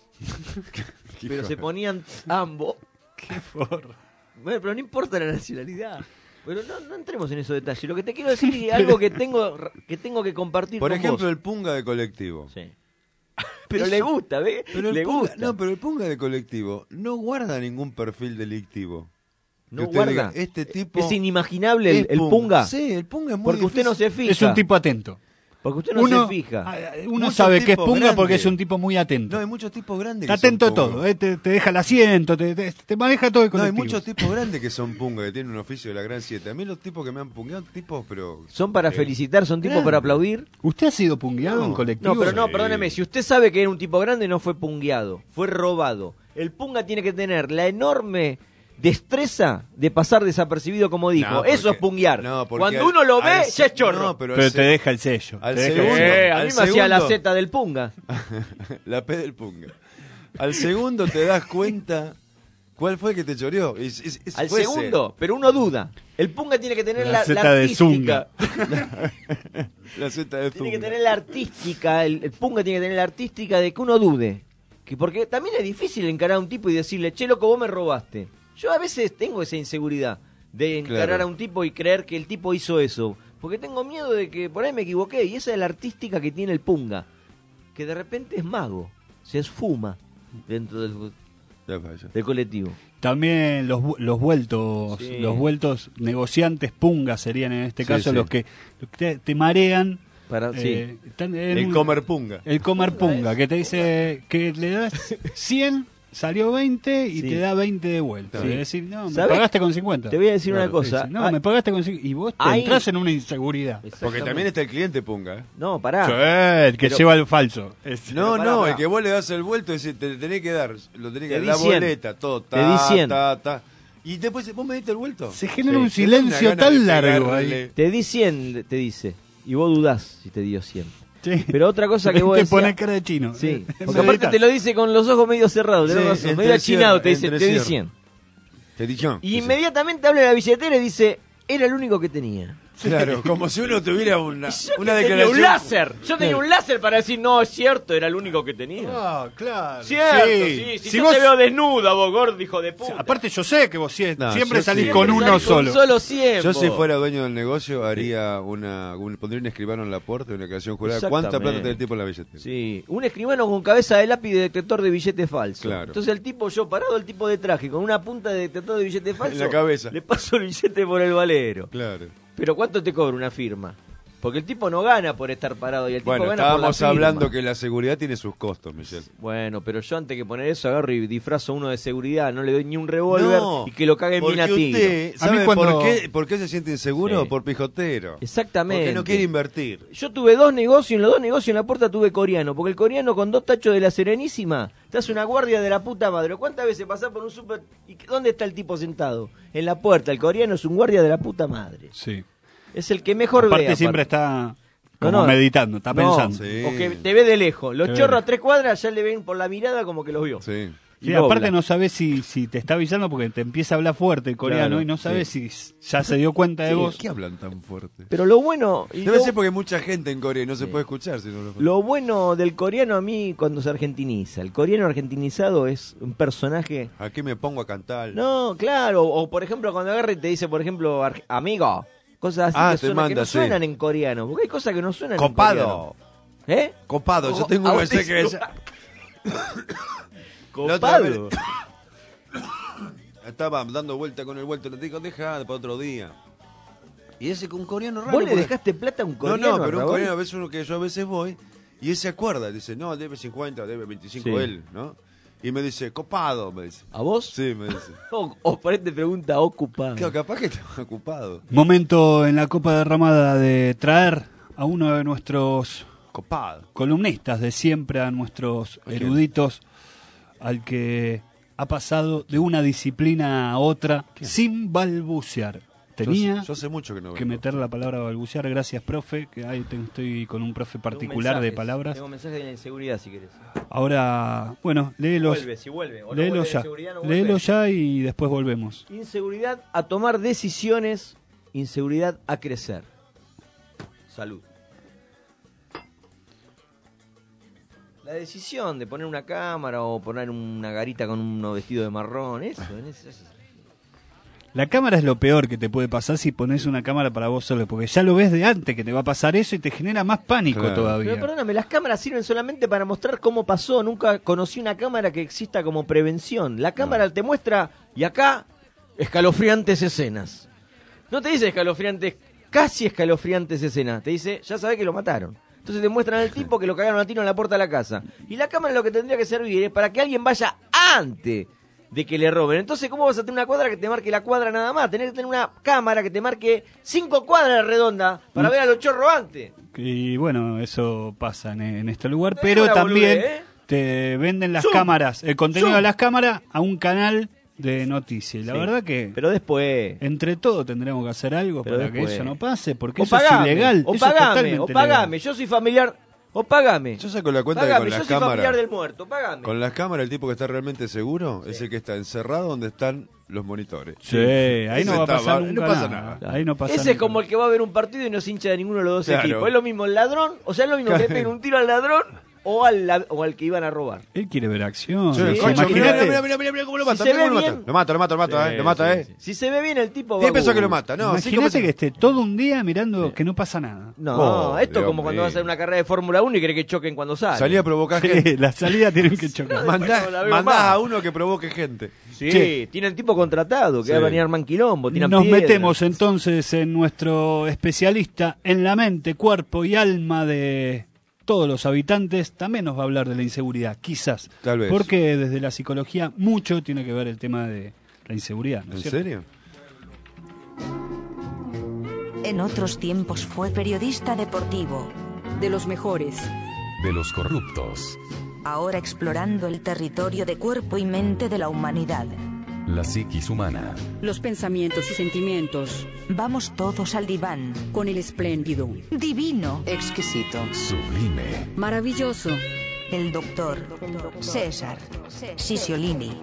Pero se ponían ambos. Qué forro. Bueno, pero no importa la nacionalidad. Pero no, no entremos en esos detalles. Lo que te quiero decir es algo que tengo que tengo que compartir Por con ejemplo, vos. el punga de colectivo. Sí. Pero Eso- le gusta, ¿ves? Pero el le punga- gusta. No, pero el punga de colectivo no guarda ningún perfil delictivo. No Que usted guarda. diga, este tipo Es inimaginable el, es el punga. Sí, el punga es muy Porque usted no difícil. se fija. Es un tipo atento. Porque usted no Uno- se fija. ah, Uno Muchos sabe que es tipos punga grandes. porque es un tipo muy atento. No, hay muchos tipos grandes Está que son atento a punga. todo, eh, te, te deja el asiento, te, te, te maneja todo el No, hay colectivo. muchos tipos grandes que son punga, que tienen un oficio de la gran siete. A mí los tipos que me han pungueado, tipos, pero... Son para eh, felicitar, son tipos grande. para aplaudir. ¿Usted ha sido pungueado No. en colectivo? No, pero no, Sí. perdóneme, si usted sabe que era un tipo grande, no fue pungueado, fue robado. El punga tiene que tener la enorme destreza de pasar desapercibido, como dijo. No, Eso porque- es punguear. no, porque Cuando al- uno lo ve, al- ya es chorro. no, pero Pero al te se- deja el sello. al te deja el segundo- sello. Eh, a al mí me hacía la segundo- Z del punga. La P del punga. Al segundo te das cuenta cuál fue el que te choreó. Y- y- y- Al fue ese. segundo, pero uno duda. El punga tiene que tener La la, la Z de artística. La Z de Tiene que Zunga. tener la artística, el, el punga tiene que tener la artística de que uno dude. Que porque también es difícil encarar a un tipo y decirle, che, loco, vos me robaste. Yo a veces tengo esa inseguridad de encarar Claro. a un tipo y creer que el tipo hizo eso. Porque tengo miedo de que por ahí me equivoqué. Y esa es la artística que tiene el punga. Que de repente es mago. Se esfuma dentro del, Ya vaya. del colectivo. También los, vu- los vueltos, Sí. los vueltos negociantes pungas serían en este Sí, caso sí. los que, los que te, te marean. Para, eh, están en El un- comer punga. El comer punga, que te dice que le das cien, salió veinte y Sí. te da veinte de vuelta. Sí. Y decir, no, me ¿Sabés? pagaste con cincuenta. Te voy a decir Claro, una cosa. Sí, no, Ah, me pagaste con cincuenta. Y vos te ahí- entras en una inseguridad. Porque exactamente. también está el cliente punga. ¿eh? No, pará. Sí, el que Pero- lleva el falso. Es- No, Pero pará, no, pará. el que vos le das el vuelto, es decir, te tenés que dar, lo tenés que Te dar di la cien. boleta, todo, ta, Te di cien. ta, ta. Y después, ¿vos me diste el vuelto? Se genera Sí. un Te da una silencio gana tan de largo pegarle. ahí. Te di cien, te dice. Y vos dudás si te dio cien. Sí. Pero otra cosa que vos te decías- pone cara de chino. Sí, porque Meditas. aparte te lo dice con los ojos medio cerrados, tenés Sí, razón, entre medio achinado, te cien, dice, entre te di cien. cien. Te di cien. Y Sí. inmediatamente habla de la billetera y dice, era el único que tenía. Claro, como si uno tuviera una, Yo una que tenía declaración. un láser, yo tenía un láser para decir, no, es cierto, era el único que tenía. Ah, claro. Cierto, Sí. sí, si, Si yo vos- te veo desnuda, vos gordo, hijo de puta. Aparte yo sé que vos sie- No, siempre yo salís sí. con Siempre uno salís con solo. solo cien, Yo si vos. fuera dueño del negocio haría una, un- pondría un escribano en la puerta, una declaración jurada. ¿Cuánta plata Exactamente. tiene el tipo en la billetera? Sí, un escribano con cabeza de lápiz de detector de billetes falsos. Claro. Entonces el tipo, yo parado, el tipo de traje, con una punta de detector de billetes falsos. En la cabeza. Le paso el billete por el valero. Claro. Pero ¿cuánto te cobra una firma? Porque el tipo no gana por estar parado y el tipo Bueno, gana por la estábamos firma. hablando que la seguridad tiene sus costos, Michelle. Bueno, pero yo antes que poner eso agarro y disfrazo a uno de seguridad, no le doy ni un revólver No, y que lo cague en porque mina tiro. usted, A ¿sabe mí cuando- por, qué, por qué se siente inseguro? Sí. Por pijotero. Exactamente. Porque no quiere invertir. Yo tuve dos negocios, en los dos negocios en la puerta tuve coreano, porque el coreano con dos tachos de la Serenísima te hace una guardia de la puta madre. ¿Cuántas veces pasás por un súper y qué- dónde está el tipo sentado? En la puerta, el coreano es un guardia de la puta madre. Sí. Es el que mejor Aparte ve. siempre aparte. está No, como no. meditando, está No, pensando. Sí. O que te ve de lejos. Los Te ve. chorros a tres cuadras ya le ven por la mirada como que los vio. Sí. Y Sí, dobla. aparte no sabes si, si te está avisando porque te empieza a hablar fuerte el coreano Claro, y no sabes sí. si ya se dio cuenta de Sí, vos. ¿Qué hablan tan fuerte? Pero lo bueno... y Debe lo- ser porque hay mucha gente en Corea y no se puede escuchar si no lo Lo bueno del coreano a mí cuando se argentiniza. El coreano argentinizado es un personaje... Aquí me pongo a cantar. No, claro. O por ejemplo cuando agarra y te dice, por ejemplo, ar- amigo. Cosas así Ah, que, te suenan, que manda, no sí. suenan en coreano. Porque hay cosas que no suenan Copado. en coreano. ¿Eh? Copado, yo Ojo, tengo a uno vos que te sé que es... digo- La otra vez- Copado. Estaba dando vuelta con el vuelto, le digo, deja para otro día. Y ese con un coreano raro. ¿Vos le porque- dejaste plata a un No, coreano? no, pero un Raúl? coreano a veces uno que yo a veces voy y él se acuerda, dice, no, debe cincuenta, debe veinticinco Sí. él, ¿no? Y me dice, copado, me dice. ¿A vos? Sí, me dice. O, o por ahí te pregunta, ocupado. Claro, capaz que estaba ocupado. Momento en la Copa Derramada de traer a uno de nuestros Copado. columnistas de siempre, a nuestros ¿A quién? eruditos, al que ha pasado de una disciplina a otra sin balbucear. Tenía Yo, yo sé mucho que no que vengo. meter la palabra balbucear. Gracias, profe, que ahí te- estoy con un profe particular de palabras. Tengo mensajes de la inseguridad si querés. Ahora, bueno, léelos. Vuelve, si vuelve. O no léelo vuelve de ya. seguridad, no vuelve. Léelo ya y después volvemos. Inseguridad a tomar decisiones, inseguridad a crecer. Salud. La decisión de poner una cámara o poner una garita con uno vestido de marrón, eso, en eso, eso. La cámara es lo peor que te puede pasar si pones una cámara para vos solo, porque ya lo ves de antes que te va a pasar eso y te genera más pánico Claro. todavía. Pero perdóname, las cámaras sirven solamente para mostrar cómo pasó. Nunca conocí una cámara que exista como prevención. La cámara te muestra, y acá, escalofriantes escenas. No te dice escalofriantes, casi escalofriantes escenas. Te dice, ya sabés que lo mataron. Entonces te muestran al tipo que lo cagaron a tiro en la puerta de la casa. Y la cámara lo que tendría que servir es para que alguien vaya antes de que le roben. Entonces, ¿cómo vas a tener una cuadra que te marque la cuadra nada más? Tenés que tener una cámara que te marque cinco cuadras redondas para Mm. ver a los chorros antes. Y bueno, eso pasa en, en este lugar, No pero es una también boludez, ¿eh? te venden las Zoom. cámaras, el contenido Zoom. de las cámaras a un canal de noticias. Y la Sí. verdad que Pero después... entre todos tendremos que hacer algo Pero para que después. eso no pase, porque O eso pagame, es ilegal. O eso es pagame, totalmente o pagame. ilegal. Yo soy familiar... O pagame. Yo saco la cuenta Pagame, que yo con soy las familiar cámaras... del muerto, pagame. Con las cámaras el tipo que está realmente seguro es el que está encerrado donde están los monitores. Sí, ahí Ese no va a está- pasar nunca no pasa nada. nada. Ahí no pasa Ese es nunca como el que va a ver un partido y no se hincha de ninguno de los dos Claro. equipos. Es lo mismo el ladrón, o sea, es lo mismo que le peguen un tiro al ladrón o al, la- o al que iban a robar. Él quiere ver acción. Sí, el Sí, cocho, imagínate. mira, mira, mira, mira cómo lo Si mata, se mira ve cómo lo bien- mata. Lo mata, lo mata, lo mata, eh, lo mata, Sí, eh. sí, sí. Si se ve bien el tipo va diez pesos a que lo Google. mata, no, cinco Imagínate pesos. que esté todo un día mirando que no pasa nada. No, Oh, esto es Dios como cuando mío. vas a hacer una carrera de Fórmula uno y querés que choquen cuando salen. Salí a provocar Sí, gente. la salida tienen que chocar. Mandá, no la veo mandás más. a uno que provoque gente. Sí, Che. tiene el tipo contratado, que Sí. va a venir Arman Quilombo, tiran Nos piedras. metemos entonces en nuestro especialista en la mente, cuerpo y alma de todos los habitantes. También nos va a hablar de la inseguridad, quizás. Tal vez. Porque desde la psicología mucho tiene que ver el tema de la inseguridad. ¿no es ¿En cierto? serio? En otros tiempos fue periodista deportivo. De los mejores. De los corruptos. Ahora explorando el territorio de cuerpo y mente de la humanidad. La psiquis humana. Los pensamientos y sentimientos. Vamos todos al diván. Con el espléndido. Divino. Exquisito. Sublime. Maravilloso. El doctor César Sisiolini.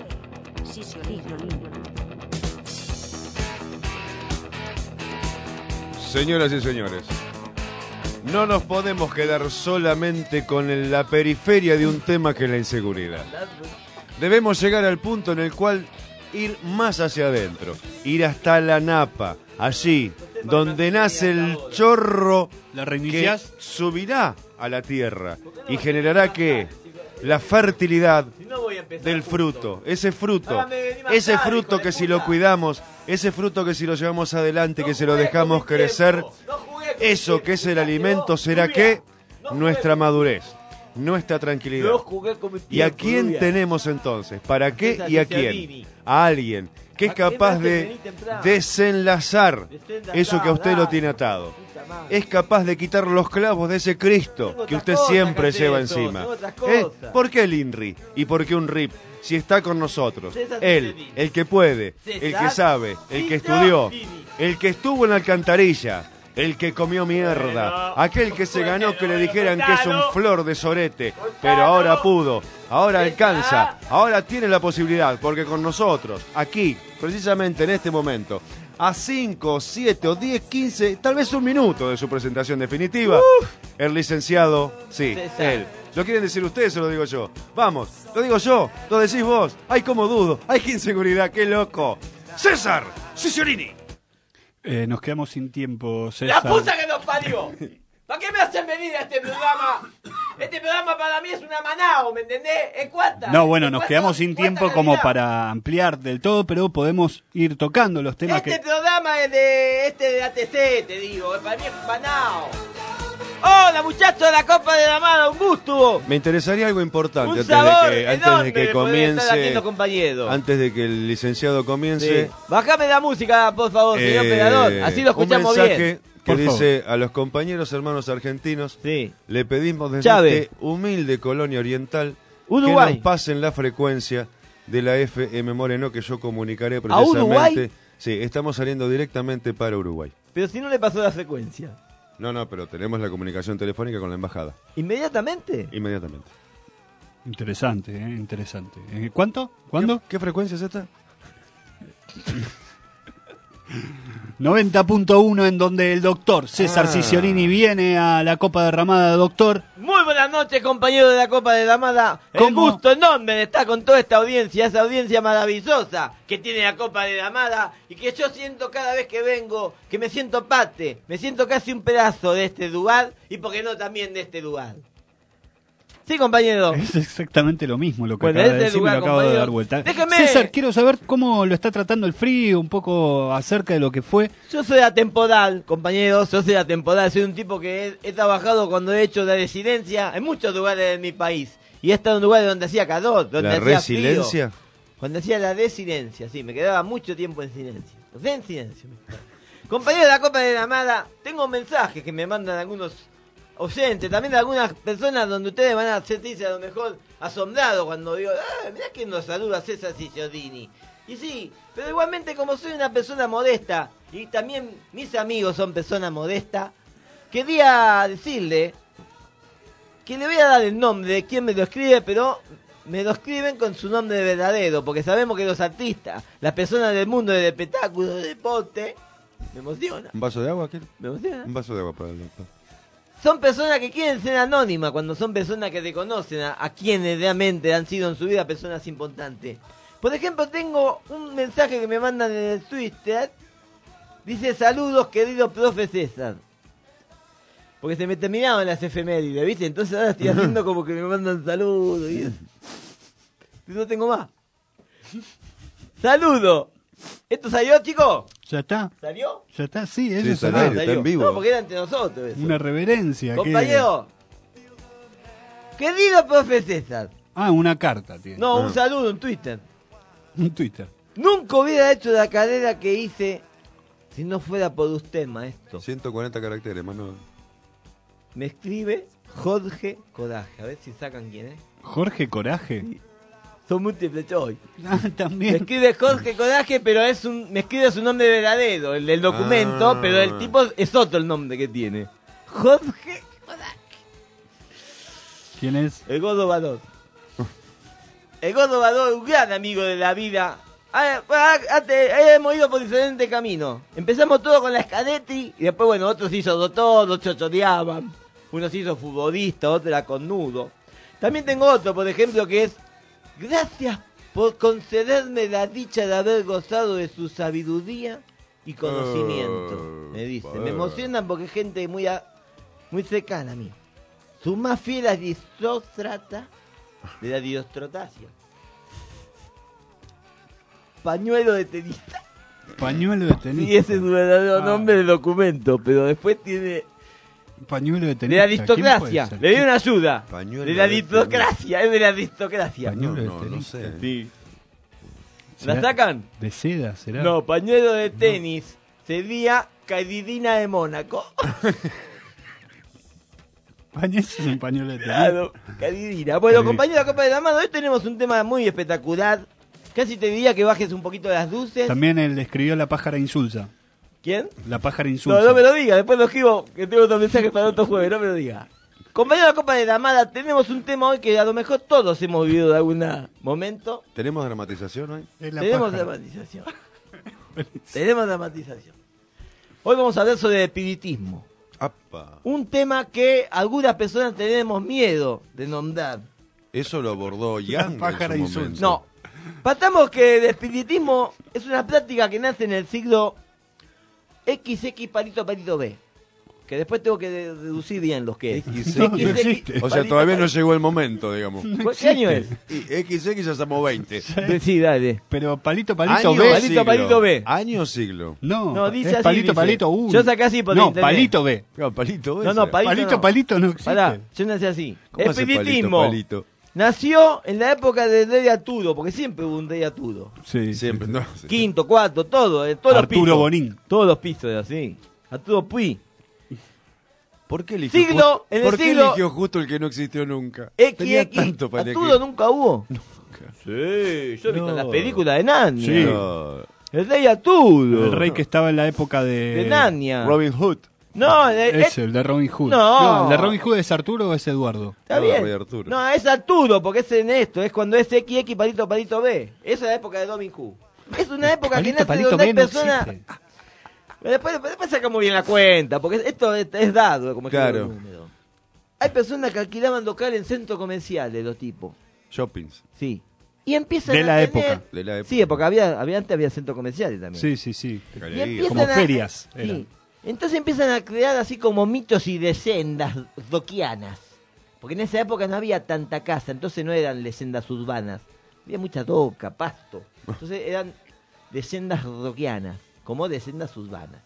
Señoras y señores, no nos podemos quedar solamente con el- la periferia de un tema que es la inseguridad. Debemos llegar al punto en el cual ir más hacia adentro, ir hasta la napa, allí, donde nace el chorro ¿La que reiniciás? subirá a la tierra y generará que la fertilidad del fruto, ese fruto, ese fruto que si lo cuidamos, ese fruto que si lo llevamos adelante, que se lo dejamos crecer, eso que es el alimento será que nuestra madurez, nuestra tranquilidad. No jugué con mi ¿Y a tiempo, quién Rubia. tenemos entonces? ¿Para qué César y a Cicerrini. quién? A alguien que es ¿A quién capaz más te de vení temprano? desenlazar Desenlazar, eso que a usted lo dale. tiene atado. Puta madre. Es capaz de quitar los clavos de ese Cristo Tengo que otras usted cosas siempre que hacer, lleva eso, encima. tengo otras ¿Eh? cosas. ¿Por qué el INRI? ¿Y por qué un R I P? Si está con nosotros. César Él, Cicerrini. el que puede, César el que sabe, el que estudió, Cicerrini. el que estuvo en la alcantarilla, el que comió mierda, Bueno, aquel que se ganó que le bueno, dijeran que es un soltalo. flor de sorete, Soltalo. pero ahora pudo, ahora César. alcanza, ahora tiene la posibilidad, porque con nosotros, aquí, precisamente en este momento, a cinco, siete o diez, quince, tal vez un minuto de su presentación definitiva, el licenciado, sí, César. él. ¿Lo quieren decir ustedes o lo digo yo? Vamos, lo digo yo, lo decís vos. Ay, cómo dudo, ay, qué inseguridad, qué loco. César Siciorini. Eh, nos quedamos sin tiempo, César. ¡La puta que nos parió! ¿Para qué me hacen venir a este programa? Este programa para mí es una manao, ¿me entendés? ¿Es cuánta? No, bueno, ¿Es nos cuánta- quedamos sin cuánta tiempo como calidad? para ampliar del todo, pero podemos ir tocando los temas Este que... programa es de este de A T C, te digo, para mí es manao. Hola muchachos de la Copa de Damada, un gusto. Me interesaría algo importante Un antes sabor de que, antes enorme de que de poder estar aquí comience. los compañeros. Antes de que el licenciado comience. Sí. Bájame la música, por favor, señor eh, operador. Así lo escuchamos un mensaje bien. que Por dice a los compañeros hermanos argentinos. Sí. Le pedimos desde Chávez. este humilde colonia oriental Uruguay. que nos pasen la frecuencia de la F M Moreno, que yo comunicaré ¿A Uruguay? precisamente. Sí, estamos saliendo directamente para Uruguay. Pero si no le pasó la frecuencia. No, no, pero tenemos la comunicación telefónica con la embajada. ¿Inmediatamente? Inmediatamente. Interesante, ¿eh? Interesante. Eh, ¿Cuánto? ¿Cuándo? ¿Qué, qué frecuencia es esta? noventa punto uno, en donde el doctor César Ah. Cicciolini viene a la Copa Derramada. Doctor, Muy buenas noches, compañeros de la Copa de Damada. El ¿Cómo? gusto enorme de estar con toda esta audiencia, esa audiencia maravillosa que tiene la Copa de Damada y que yo siento cada vez que vengo, que me siento parte, me siento casi un pedazo de este lugar y por qué no también de este lugar. Sí, compañero. es exactamente lo mismo lo que Bueno, acaba de este decir, lugar, me lo acabo de compañero. dar vuelta. Déjeme- César, quiero saber cómo lo está tratando el frío, un poco acerca de lo que fue. Yo soy atemporal, compañeros, yo soy atemporal, soy un tipo que he, he trabajado cuando he hecho la residencia en muchos lugares de mi país. Y he estado en lugares donde hacía calor, donde ¿La hacía resiliencia? frío. Cuando hacía la residencia, sí, me quedaba mucho tiempo en silencio. En silencio. Compañeros de la Copa de Damada, tengo mensajes que me mandan algunos oyentes, también de algunas personas donde ustedes van a sentirse a lo mejor asombrados cuando digo, ah, mirá que nos saluda César Cicciolini. Y sí, pero igualmente como soy una persona modesta, y también mis amigos son personas modestas, quería decirle que le voy a dar el nombre de quien me lo escribe, pero me lo escriben con su nombre verdadero, porque sabemos que los artistas, las personas del mundo del espectáculo, del deporte, me emociona. ¿Un vaso de agua? ¿Quiere? Me emociona. Un vaso de agua para el doctor. Son personas que quieren ser anónimas cuando son personas que reconocen a, a quienes realmente han sido en su vida personas importantes. Por ejemplo, tengo un mensaje que me mandan en el Twitter. Dice, saludos querido profe César. Porque se me terminaron las efemérides, ¿viste? Entonces ahora estoy haciendo como que me mandan saludos y eso. Y no tengo más. ¡Saludo! ¿Esto salió, chicos? ¿Ya está? ¿Salió? ¿Ya está? Sí, Sí, eso salió, salió. está en vivo. No, porque era entre nosotros eso. Una reverencia. ¿qué? Compañero. Querido profe César. Ah, una carta tiene. No, Ah. un saludo en Twitter. Un Twitter. Nunca hubiera hecho la carrera que hice si no fuera por usted, maestro. ciento cuarenta caracteres, Manuel. Me escribe Jorge Coraje. A ver si sacan quién es. Jorge Coraje. Son múltiples hoy. Ah, Me también. escribe Jorge Coraje, pero es un, me escribe su nombre verdadero, el del documento, Ah. pero el tipo es otro el nombre que tiene. Jorge Coraje. ¿Quién es? El Gordo Valor. El Gordo Valor, un gran amigo de la vida. Ah, ah, antes, hemos ido por diferentes caminos. Empezamos todo con la Scadetti y después, bueno, otros se hizo doctor, otros chochoreaban. Uno se hizo futbolista, otro era connudo. También tengo otro, por ejemplo, que es: gracias por concederme la dicha de haber gozado de su sabiduría y conocimiento. Me dice, me emocionan porque es gente muy, a- muy cercana a mí. Su más fiel aristócrata de la diostrotasia. Pañuelo de tenista. Pañuelo de tenista. Sí, ese es su verdadero Ah. nombre del documento, pero después tiene... Pañuelo de De tenista. la ¿Quién aristocracia. puede ser? Le doy una ayuda. Pañuelo De la de aristocracia, es de la aristocracia. Pañuelo de No, no, no tenista. sé. Sí. ¿Será ¿La sacan? ¿De seda será? No, pañuelo de tenis. Sería Caridina de Mónaco. Pañuelo es un pañuelo de tenista. Claro, Caridina. Bueno, Caridina. compañero de la Copa de Damada, hoy tenemos un tema muy espectacular. Casi te diría que bajes un poquito las luces. También él escribió La pájara insulsa. ¿Quién? La pájara No, insulsa. no me lo diga, después lo escribo, que tengo otro mensaje para otro jueves, no me lo diga. Compañero de la Copa de Damada, tenemos un tema hoy que a lo mejor todos hemos vivido de algún momento. ¿Tenemos dramatización hoy? Es la Tenemos pájara. dramatización. Tenemos dramatización. Hoy vamos a hablar sobre espiritismo. Apa. Un tema que algunas personas tenemos miedo de nombrar. Eso lo abordó Yang pájara en su insulsa. momento. No. Partamos que el espiritismo es una práctica que nace en el siglo equis equis palito palito B. que después tengo que de- deducir bien los que es. X, No, X, no existe. O sea, todavía no llegó el momento, digamos. ¿Qué año es? Y X X ya estamos veinte. Sí, dale. Pero palito, palito Año, B. palito, siglo. palito B. Año, siglo. No, No, dice es así, palito, dice. palito uno. Yo saqué así por No, internet. palito B. Claro, palito B. No, no, palito, Palito, no. palito no existe. Pará, yo nací así. ¿Cómo hace Espiritismo. palito, palito? Nació en la época del Rey Arturo, porque siempre hubo un Rey Arturo. Sí, Siempre, sí. no. sí. Quinto, cuarto, todo, en todos Arturo los pisos. Bonín. Todos los pisos era así. Arturo Puy. ¿Por qué eligió, Siglo, justo, en el ¿por qué siglo- eligió justo el que no existió nunca? X, Tenía X. tanto para Arturo elegir. nunca hubo. Sí, yo he visto No. las películas de Narnia. Sí. No. El Rey Arturo. El rey que estaba en la época de... De Narnia. Robin Hood. No, el- Es el de Robin Hood. No. ¿El de Robin Hood es Arturo o es Eduardo? Está No, bien. Rey Arturo. No, es Arturo, porque es en esto. Es cuando es X X palito palito B. Esa es la época de Robin Hood. Es una época Palito, que nace palito donde B hay no personas. existe. Después, después sacamos bien la cuenta, porque esto es, es dado, como Claro. escribo el número. Hay personas que alquilaban local en centros comerciales, los tipos. Shoppings. Sí. Y empiezan De a la tener- época. De la época. Sí, porque había, había antes había centros comerciales también. Sí, sí, sí. Y Galería. empiezan Como a- ferias sí. eran. Entonces empiezan a crear así como mitos y leyendas doquianas. Porque en esa época no había tanta casa, entonces no eran leyendas urbanas. Había mucha doca, pasto. Entonces eran leyendas doquianas, como leyendas urbanas.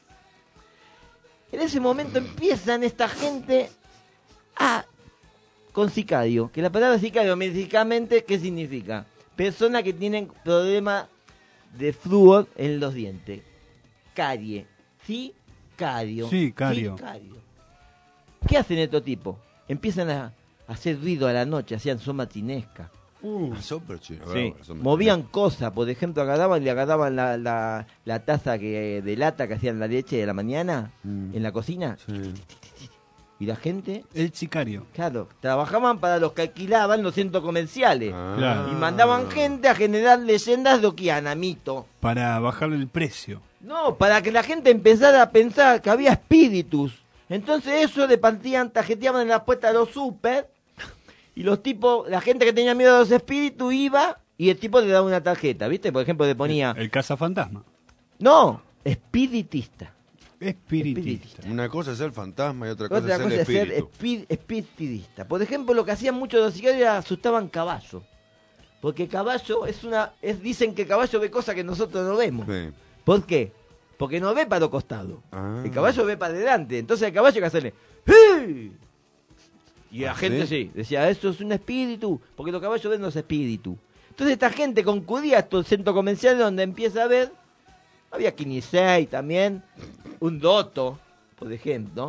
En ese momento empiezan esta gente a... con sicario. Que la palabra sicario, médicamente, ¿qué significa? Personas que tienen problema de flúor en los dientes. Carie. Sicario. Sicario. Sicario. ¿Qué hacen estos tipos? Empiezan a hacer ruido a la noche, hacían somatinesca. Uh, súper chido. Sí. bravo, súper Movían cosas, por ejemplo, agarraban y le agarraban la, la, la taza que, de lata que hacían la leche de la mañana Mm. en la cocina. chido. Sí. Y la gente, El sicario. claro, trabajaban para los que alquilaban los centros comerciales. Ah. Claro. Y mandaban gente a generar leyendas doquiana, mito. Para bajarle el precio. No, para que la gente empezara a pensar que había espíritus. Entonces eso le partían, tarjeteaban en la puerta de los super. Y los tipos, la gente que tenía miedo a los espíritus iba y el tipo le daba una tarjeta, ¿viste? Por ejemplo, le ponía... El cazafantasma. No, espiritista. Espiritista. Una cosa es ser fantasma y otra cosa Otra es cosa el es ser espíritu. espi- espiritista. Por ejemplo, lo que hacían muchos de los sicarios era asustaban caballo. Porque caballo es una... Es, dicen que caballo ve cosas que nosotros no vemos. Sí. ¿Por qué? Porque no ve para los costados. Ah. El caballo ve para adelante. Entonces el caballo hay que hacerle... ¡Hey! Y la ¿Ah, gente sí? sí, decía, eso es un espíritu, porque los caballos ven los espíritus. Entonces esta gente concurría a estos centros comerciales donde empieza a ver, había Quinisei también, un Doto, por ejemplo,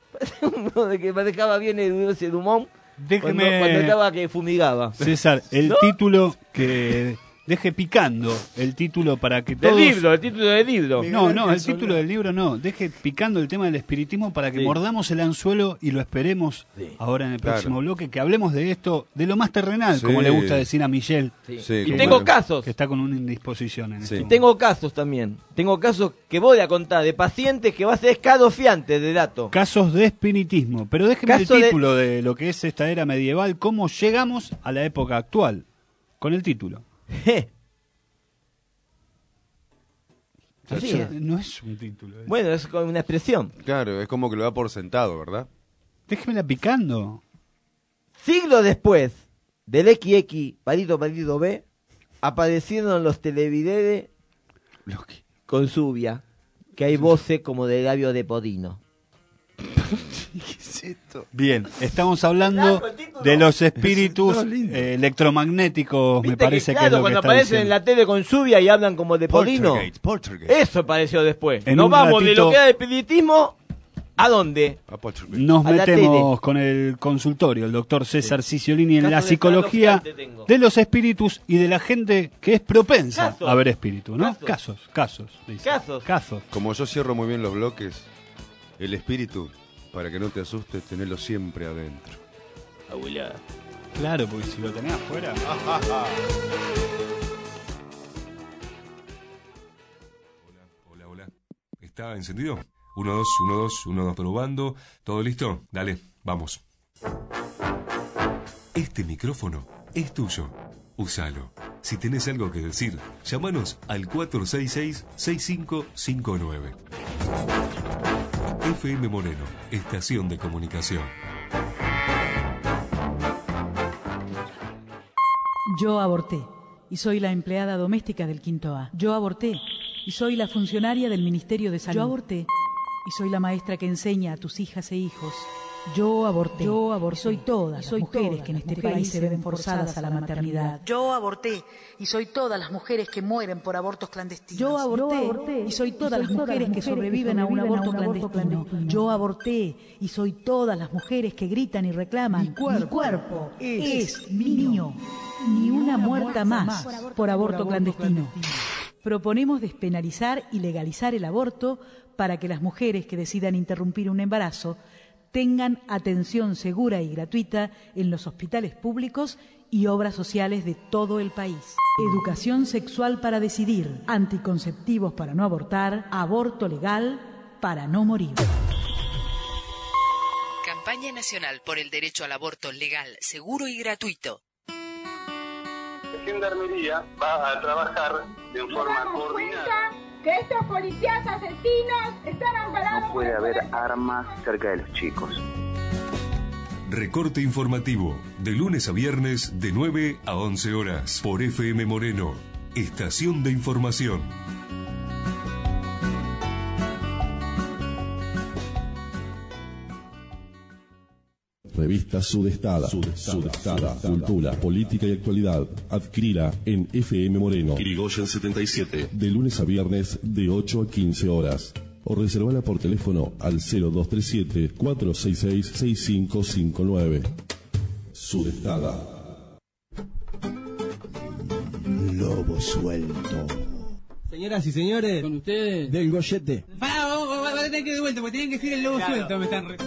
uno de que manejaba bien el, ese Dumont, Déjeme- cuando, cuando estaba que fumigaba. César, el ¿No? título que deje picando el título para que Del todos... libro, el título del libro. No, no, el título del libro no. Deje picando el tema del espiritismo para que Sí. mordamos el anzuelo y lo esperemos Sí. ahora en el Claro. próximo bloque, que hablemos de esto, de lo más terrenal, Sí. como le gusta decir a Michelle, Sí. Sí, Y como tengo bueno. casos. que está con una indisposición en Sí. este Y momento. tengo casos también. Tengo casos que voy a contar de pacientes que va a ser escalofriante de datos. Casos de espiritismo. Pero déjeme Caso el de- título de... lo que es esta era medieval, cómo llegamos a la época actual, con el título. Así Eso es. no es un título. es- Bueno, es como una expresión. Claro, es como que lo da por sentado, ¿verdad? Déjemela picando. Siglos después del X X palito palito B, aparecieron los televidentes con subia, que hay voces como de labio de podino. Bien, estamos hablando de los espíritus eh, electromagnéticos, me ¿Viste parece que, que, es claro, lo que cuando está aparecen diciendo. en la tele con subia y hablan como de podino? Poltergeist, poltergeist. Eso apareció después. En Nos un vamos de ratito- lo que era el espiritismo, ¿a dónde? A poltergeist. Nos a la metemos con el consultorio, el doctor César Ciciolini, en Caso la de psicología escalofriante tengo. de los espíritus y de la gente que es propensa Casos. a ver espíritus, ¿no? Casos. Casos, casos. dice. Casos. Casos. Como yo cierro muy bien los bloques, el espíritu, para que no te asustes, tenelo siempre adentro. Abuela. Claro, porque si lo tenés afuera... Hola, hola. ¿Está encendido? uno, dos, uno, dos, uno, dos, probando. ¿Todo listo? Dale, vamos. Este micrófono es tuyo. Úsalo. Si tenés algo que decir, llámanos al cuatro seis seis, seis cinco cinco nueve. F M Moreno, estación de comunicación. Yo aborté y soy la empleada doméstica del Quinto A. Yo aborté y soy la funcionaria del Ministerio de Salud. Yo aborté y soy la maestra que enseña a tus hijas e hijos. Yo aborté. Yo aborté. Y soy todas las mujeres que en este país se ven forzadas a la maternidad. Yo aborté y soy todas las mujeres que mueren por abortos clandestinos. Yo aborté y soy todas las mujeres que sobreviven a un aborto clandestino. Yo aborté y soy todas las mujeres que gritan y reclaman: mi cuerpo es mío. Ni una muerta más por aborto clandestino. Proponemos despenalizar y legalizar el aborto para que las mujeres que decidan interrumpir un embarazo tengan atención segura y gratuita en los hospitales públicos y obras sociales de todo el país. Educación sexual para decidir, anticonceptivos para no abortar, aborto legal para no morir. Campaña Nacional por el Derecho al Aborto Legal, Seguro y Gratuito. La Gendarmería va a trabajar de forma coordinada. Que estos policías asesinos están amparados. No puede haber armas cerca de los chicos. Recorte informativo, de lunes a viernes, de nueve a once horas, por F M Moreno, estación de información. Revista Sudestada. Sudestada. Sudestada. Cultura, política y actualidad. Adquirila en F M Moreno. Irigoyen setenta y siete. De lunes a viernes de ocho a quince horas. O reservala por teléfono al cero dos tres siete, cuatro seis seis, seis cinco cinco nueve. Sudestada. Lobo suelto. Señoras y señores, con ustedes, del Goyete. Pará, vamos, vamos, vamos a tener que ir de vuelta, porque tienen que decir el lobo Claro. suelto. Me están re...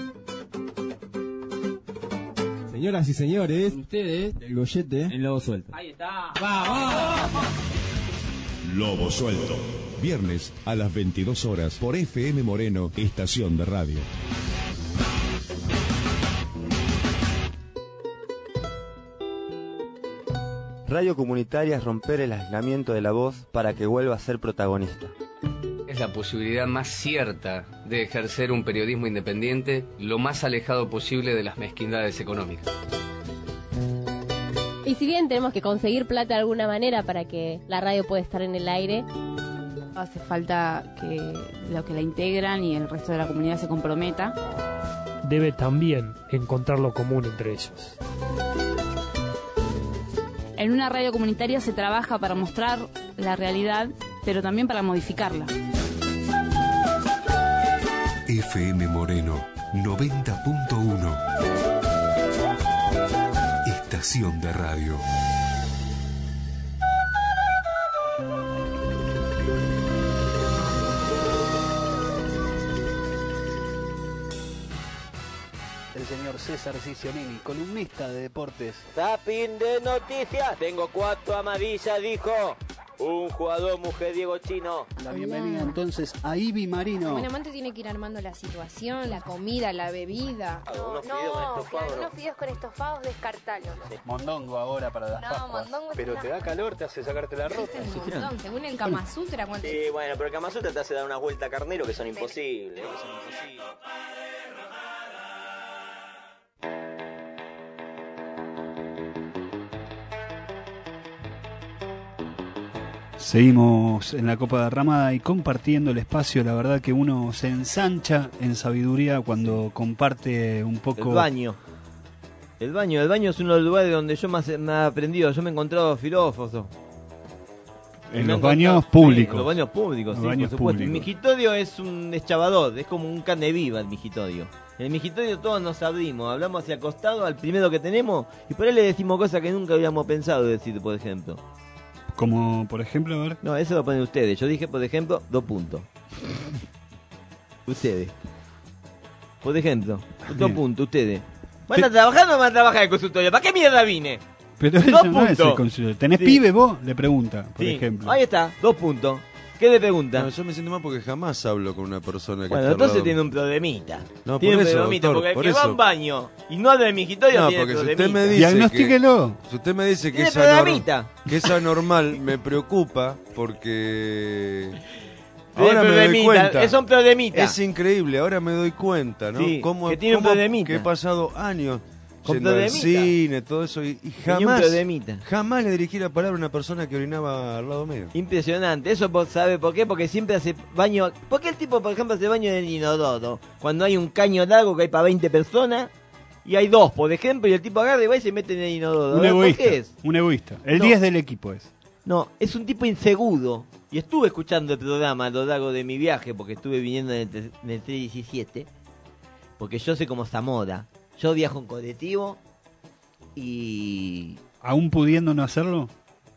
Señoras y señores, Con ustedes, del Goyete, el lobo suelto. ahí está. ¡Vamos! Lobo Suelto. Viernes a las veintidós horas por F M Moreno, estación de radio. Radio comunitaria es romper el aislamiento de la voz para que vuelva a ser protagonista. Es la posibilidad más cierta de ejercer un periodismo independiente lo más alejado posible de las mezquindades económicas. Y si bien tenemos que conseguir plata de alguna manera para que la radio pueda estar en el aire, hace falta que los que la integran y el resto de la comunidad se comprometa. Debe también encontrar lo común entre ellos. En una radio comunitaria se trabaja para mostrar la realidad, pero también para modificarla. F M Moreno, noventa punto uno. Estación de radio. El señor César Cicionini, columnista de deportes. Zapping de noticias. Tengo cuatro amarillas, dijo un jugador mujeriego chino. La bienvenida entonces a Ibi Marino. Bueno, amante tiene que ir armando la situación, la comida, la bebida. No, no, claro, unos fideos con estofados, descartalos. Sí. Mondongo ahora para las No, Pascuas. mondongo Pero está- te da calor, te hace sacarte la ropa. Un montón, según el Kama Sutra, ¿cuánto? Sí, bueno, pero el Kama Sutra te hace dar una vuelta a carnero que son imposibles. Que son imposibles. Seguimos en la Copa Derramada y compartiendo el espacio. La verdad que uno se ensancha en sabiduría cuando comparte un poco. El baño. El baño, el baño es uno de los lugares donde yo más me he aprendido. Yo me he encontrado filósofos. En Me los he baños encontrado- públicos. Sí, en los baños públicos, Los sí, baños por supuesto. El públicos. migitodio es un deschavador, es como un carne viva el migitodio. En el migitodio todos nos abrimos, hablamos hacia acostado al primero que tenemos y por ahí le decimos cosas que nunca habíamos pensado decir, por ejemplo. Como por ejemplo, a ver. No, eso lo ponen ustedes. Yo dije, por ejemplo, dos puntos. Ustedes. Por ejemplo, dos Bien. puntos, ustedes. ¿Van a trabajar o no van a trabajar en el consultorio? ¿Para qué mierda vine? Pero Dos eso no es puntos. el consultorio. ¿Tenés Sí. pibe vos? Le pregunta, por Sí, ejemplo. ahí está, dos puntos. ¿Qué le pregunta? No, yo me siento mal porque jamás hablo con una persona que Bueno, está al entonces lado. tiene un problemita. No, tiene por un eso, problemita, doctor, porque el por que va a eso. un baño y no habla de migitorio No, tiene porque si problemita. usted me dice Diagnostíquelo. que, si usted me dice que Tiene es, anor- problemita. que es anormal, me preocupa porque Ahora me doy cuenta. Es un problemita. Es increíble, ahora me doy cuenta, ¿no? Sí, cómo, que tiene un cómo- problemita. que he pasado años Con yendo al problemita. cine, todo eso, y, y Tenía un jamás, problemita. jamás le dirigí la palabra a una persona que orinaba al lado mío. Impresionante. Eso vos sabés por qué, porque siempre hace baño. ¿Por qué el tipo, por ejemplo, hace baño en el inodoro? Cuando hay un caño largo que hay para veinte personas y hay dos, por ejemplo, y el tipo agarra y va y se mete en el inodoro. Un ¿Por egoísta. qué es? Un egoísta. El No. diez del equipo es. No, es un tipo inseguro. Y estuve escuchando el programa a lo largo de mi viaje, porque estuve viniendo en el, tre- en el tres diecisiete. Porque yo soy como Zamora. Yo viajo en colectivo y, ¿Aún pudiendo no hacerlo?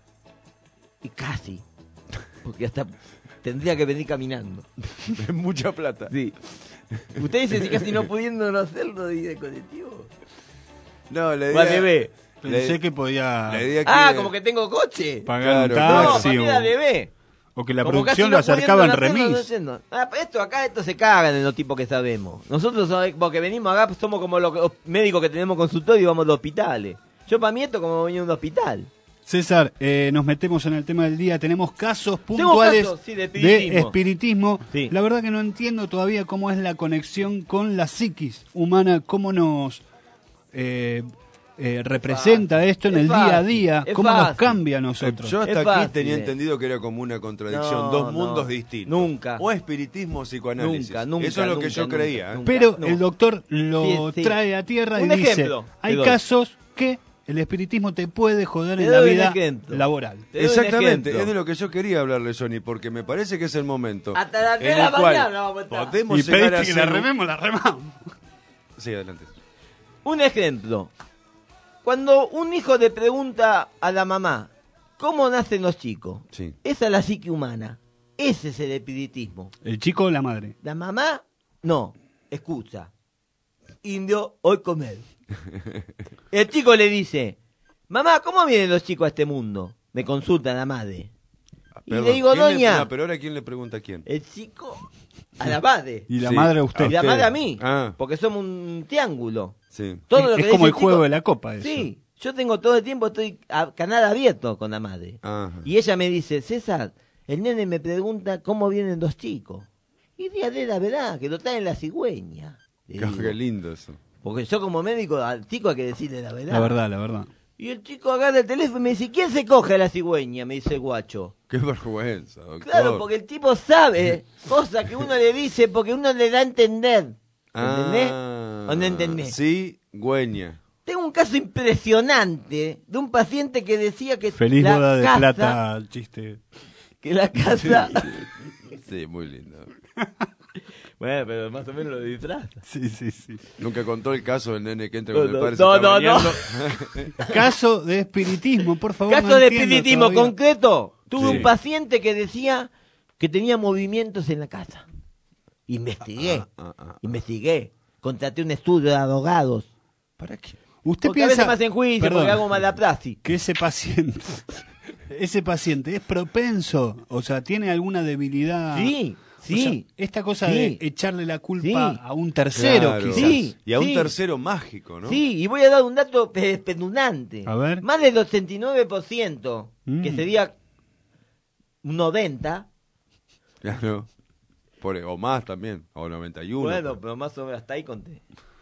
y casi. Porque hasta tendría que venir caminando. Es mucha plata. Sí. Usted dice si casi no pudiendo no hacerlo y de colectivo. No, le Va, bebé. Pensé que podía La idea Ah, que- como que tengo coche. pagar Claro, un No, taxi para mí era o, bebé. o que la Como casi producción no lo acercaba en pudiendo hacerlo, remis. no haciendo. Ah, esto acá, esto se cagan en los tipos que sabemos. Nosotros, sabe- porque venimos acá, pues, somos como los, los médicos que tenemos consultorio y vamos a los hospitales. Yo para mí esto como venía a un hospital. César, eh, nos metemos en el tema del día. Tenemos casos puntuales casos, sí, de de espiritismo. espiritismo. Sí. La verdad que no entiendo todavía cómo es la conexión con la psiquis humana, cómo nos eh, eh, representa esto en Es el fácil, día a día, es cómo nos fácil. cambia a nosotros. Yo hasta Es aquí fácil, tenía eh. entendido que era como una contradicción, No, dos mundos no. distintos. Nunca. O espiritismo o psicoanálisis. Nunca, nunca, Eso es lo que nunca, yo nunca, creía. ¿eh? nunca. Pero no. el doctor lo Sí, sí. trae a tierra Un y dice, ejemplo te hay doy. casos que el espiritismo te puede joder Te en la doy un vida ejemplo. laboral. Te doy un Exactamente, ejemplo. es de lo que yo quería hablarle, Sony, porque me parece que es el momento Hasta las en tres de la el cual mañana vamos a estar. podemos Y llegar a pediste que la ser un- rememos, la remamos. Sí, adelante. Un ejemplo. Cuando un hijo le pregunta a la mamá, ¿cómo nacen los chicos? Sí. Esa es la psique humana. Ese es el espiritismo. ¿El chico o la madre? La mamá, no, escucha. Indio, hoy comer. El chico le dice, mamá, ¿cómo vienen los chicos a este mundo? Me consulta la madre. Y Perdón, le digo, ¿quién le- doña, no, pero ahora ¿quién le pregunta a quién? el chico a la madre. Y la Sí. madre a usted. Y la madre a mí. Ah. Porque somos un triángulo. Sí. Todo lo es que es como dice el juego chico- de la copa eso. Sí, yo tengo todo el tiempo, estoy a canal abierto con la madre. Ajá. Y ella me dice, César, el nene me pregunta cómo vienen los chicos. Y dígale la verdad, que lo traen la cigüeña. Le Qué, digo. qué lindo eso. Porque yo como médico al chico hay que decirle la verdad. La verdad, la verdad. Y el chico agarra el teléfono y me dice, ¿quién se coge a la cigüeña? Me dice el guacho. Qué vergüenza, doctor. Claro, porque el tipo sabe cosas que uno le dice porque uno le da a entender. ¿Entendés? Ah, ¿O no entendés? Sí, güeña. Tengo un caso impresionante de un paciente que decía que Feliz la boda de casa, plata, el chiste. que la casa... Sí, muy lindo. Bueno, pero más o menos lo disfraza. Sí, sí, sí. Nunca contó el caso del nene que entra No, con el no, padre. se no, está no, bañando. Caso de espiritismo, por favor. Caso no de entiendo espiritismo todavía. concreto. Tuve Sí. un paciente que decía que tenía movimientos en la casa. Investigué, Ah, ah, ah. investigué. Contraté un estudio de abogados. ¿Para qué? Usted Porque a piensa veces me hacen juicio, Perdón. porque hago mala praxis. que ese paciente, ese paciente es propenso, o sea, tiene alguna debilidad. Sí, O sí. sea, esta cosa Sí. de echarle la culpa Sí. a un tercero, Claro. quizás. Sí. Y a un Sí. tercero mágico, ¿no? Sí, y voy a dar un dato pe- espeluznante. A ver. Más del ochenta y nueve por ciento, Mm. que sería un noventa. Claro. Por- o más también. O noventa y uno. Bueno, pues. pero más o menos hasta ahí conté.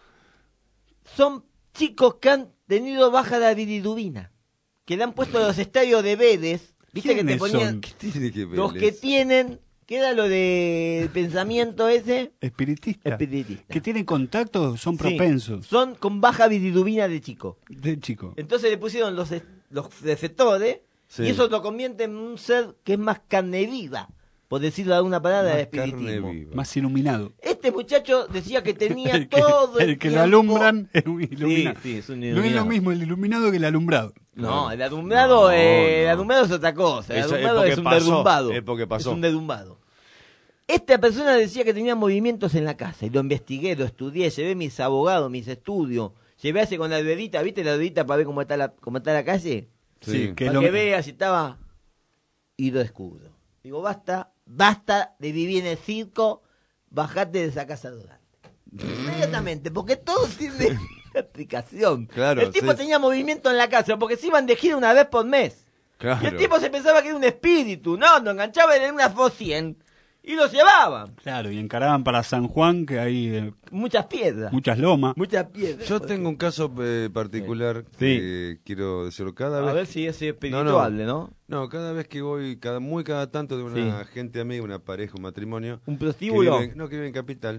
Son chicos que han tenido baja la bilirrubina, que le han puesto los estadios de Bedes, viste que te ¿Quiénes ponían son? ¿Qué tiene que ver los que eso? tienen, ¿qué era lo de pensamiento ese? Espiritista. Espiritista. Que tienen contacto, son Sí, propensos. son con baja bilirrubina de chico. De chico. Entonces le pusieron los, es- los receptores Sí. y eso lo convierte en un ser que es más carne viva, por decirlo de alguna palabra de Más carne espiritismo. viva. Más iluminado. Este muchacho decía que tenía El que, todo el, el que lo tiempo- alumbran es un iluminado. Sí, sí, es un No es iluminado. lo mismo el iluminado que el alumbrado. No, el alumbrado, No, eh, el no. alumbrado es otra cosa. El Eso es alumbrado porque es un pasó, derrumbado. es porque pasó. Es un derrumbado. Esta persona decía que tenía movimientos en la casa y lo investigué, lo estudié, llevé mis abogados, mis estudios, llevé hace con la ruedita, ¿viste la ruedita para ver cómo está la, cómo está la calle? Sí. que Para lo- que vea si estaba y lo descubro. Digo, basta, basta de vivir en el circo, bajate de esa casa durante. Inmediatamente, porque todo tiene explicación. Claro, el tipo sí. tenía movimiento en la casa, porque se iban de gira una vez por mes. Claro. Y el tipo se pensaba que era un espíritu, no, lo enganchaba en una Ford cien Y los llevaban. Claro, y encaraban para San Juan, que hay eh, muchas piedras. Muchas lomas. Muchas piedras. Yo tengo un caso eh, particular Sí. que quiero decirlo cada A vez. ver si es No, espiritual, no. ¿no? No, cada vez que voy, cada muy cada tanto de una Sí. gente amiga, una pareja, un matrimonio. ¿Un prostíbulo? que viven- no, que viven en Capital.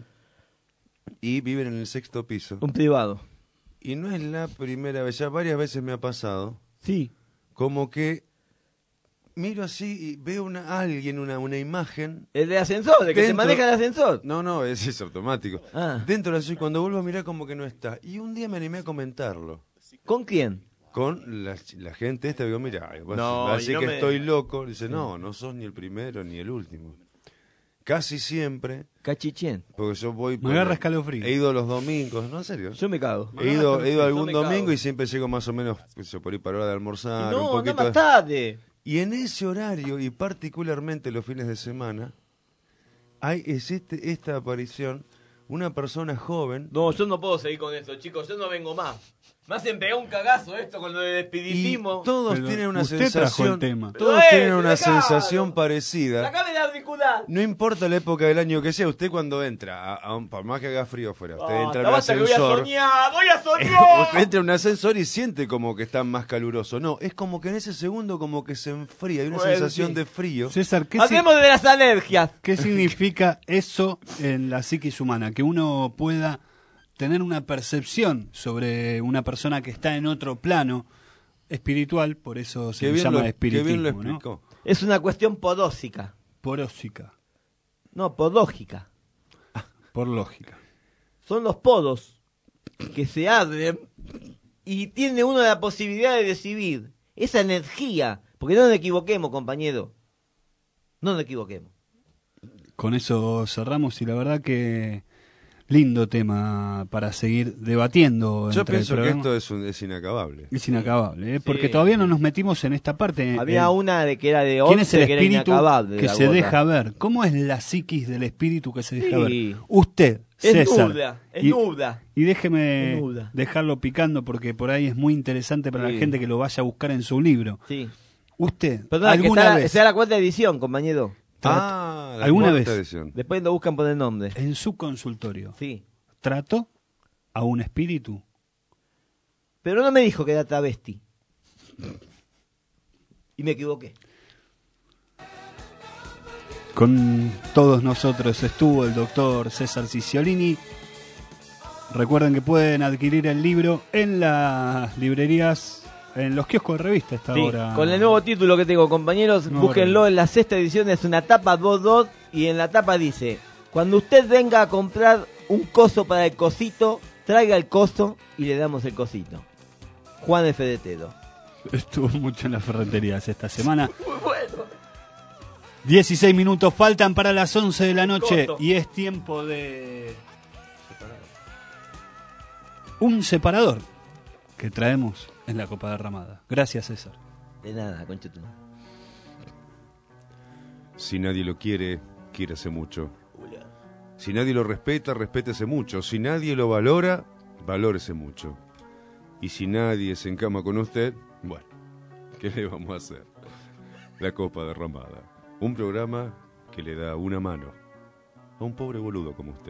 Y viven en el sexto piso. Un privado. Y no es la primera vez, ya varias veces me ha pasado. Sí. Como que miro así y veo una alguien, una, una imagen. El de ascensor, el que se maneja el ascensor. No, no, ese es automático. Ah. Dentro del ascensor, cuando vuelvo a mirar como que no está. Y un día me animé a comentarlo. ¿Con quién? Con la, la gente esta, digo, mira, vas, No, vas a decir y no que me- estoy loco. Dice, no, no sos ni el primero ni el último. Casi siempre. Cachichén. Porque yo voy. Me agarra escalofrío. He ido los domingos, ¿no? En serio. Yo me cago. He ido, he ido algún Yo me domingo cago. y siempre llego más o menos, qué sé yo, por ahí para hora de almorzar. No, un no poquito más de- tarde. Y en ese horario, y particularmente los fines de semana, hay existe esta aparición, una persona joven. No, yo no puedo seguir con esto, chicos. Yo no vengo más. Me hacen pegar un cagazo esto con lo del espiritismo. Y todos Pero tienen una usted trajo sensación, el tema. todos Pero, eh, tienen una dejalo. sensación parecida. Sacame de auricular. No importa la época del año que sea, usted cuando entra, a, a un, por más que haga frío afuera, usted entra en un basta que voy a ascensor. soñar, voy a soñar. Usted entra en un ascensor y siente como que está más caluroso. No, es como que en ese segundo como que se enfría, hay una Bueno, sensación sí. de frío. César, ¿qué, Hablemos de las alergias. ¿qué significa eso en la psiquis humana? Que uno pueda tener una percepción sobre una persona que está en otro plano espiritual, por eso se Qué le bien llama lo- qué espiritismo, bien lo ¿no? explicó. Es una cuestión podósica. Porósica, No, podógica. por lógica. Son los podos que se abren y tiene uno la posibilidad de recibir esa energía. Porque no nos equivoquemos, compañero. No nos equivoquemos. Con eso cerramos y la verdad que lindo tema para seguir debatiendo. Yo entre el pienso que programa. esto es, un- es inacabable. Es inacabable, ¿eh? Porque Sí. todavía no nos metimos en esta parte. Había Eh, una de que era de ¿Quién es once el que era espíritu inacabable. que la se gota. deja ver? ¿Cómo es la psiquis del espíritu que se deja Sí. ver? Usted, Es César. nuda, es y, nuda. y déjeme Es nuda. dejarlo picando porque por ahí es muy interesante para Sí. la gente que lo vaya a buscar en su libro. Sí. Usted, Perdón, que ¿alguna está, vez sea la cuarta edición, compañero. Ah, la ¿Alguna cuarta vez? edición. Después lo buscan por el nombre. en su consultorio Sí. trató a un espíritu? Pero no me dijo que era travesti. Y me equivoqué. Con todos nosotros estuvo el doctor César Cicciolini. Recuerden que pueden adquirir el libro en las librerías, en los kioscos de revista esta Sí, hora. con el nuevo título que tengo, compañeros, Nuevo búsquenlo orden. en la sexta edición, es una tapa dos dos y en la tapa dice, cuando usted venga a comprar un coso para el cosito, traiga el coso y le damos el cosito. Juan F. de Tedo. Estuvo mucho en las ferreterías esta semana. Muy bueno. dieciséis minutos faltan para las once de la noche Coso. y es tiempo de un separador que traemos en la Copa Derramada. Gracias, César. De nada, conchetu. Si nadie lo quiere, quiérase mucho. Si nadie lo respeta, respétese mucho. Si nadie lo valora, valórese mucho. Y si nadie se encama con usted, bueno, ¿qué le vamos a hacer? La Copa Derramada. Un programa que le da una mano a un pobre boludo como usted.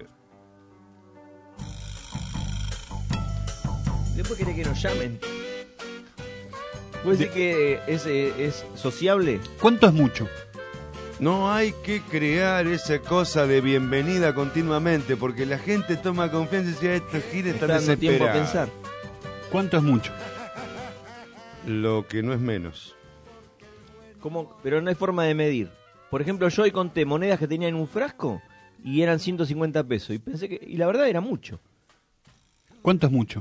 Después quiere que nos llamen. ¿Puede decir que es, eh, es sociable? ¿Cuánto es mucho? No hay que crear esa cosa de bienvenida continuamente, porque la gente toma confianza y dice, estos giles Está están dando tiempo a desesperados. pensar. ¿Cuánto es mucho? Lo que no es menos. ¿Cómo? Pero no hay forma de medir. Por ejemplo, yo hoy conté monedas que tenía en un frasco y eran ciento cincuenta pesos. Y pensé que. Y la verdad era mucho. ¿Cuánto es mucho?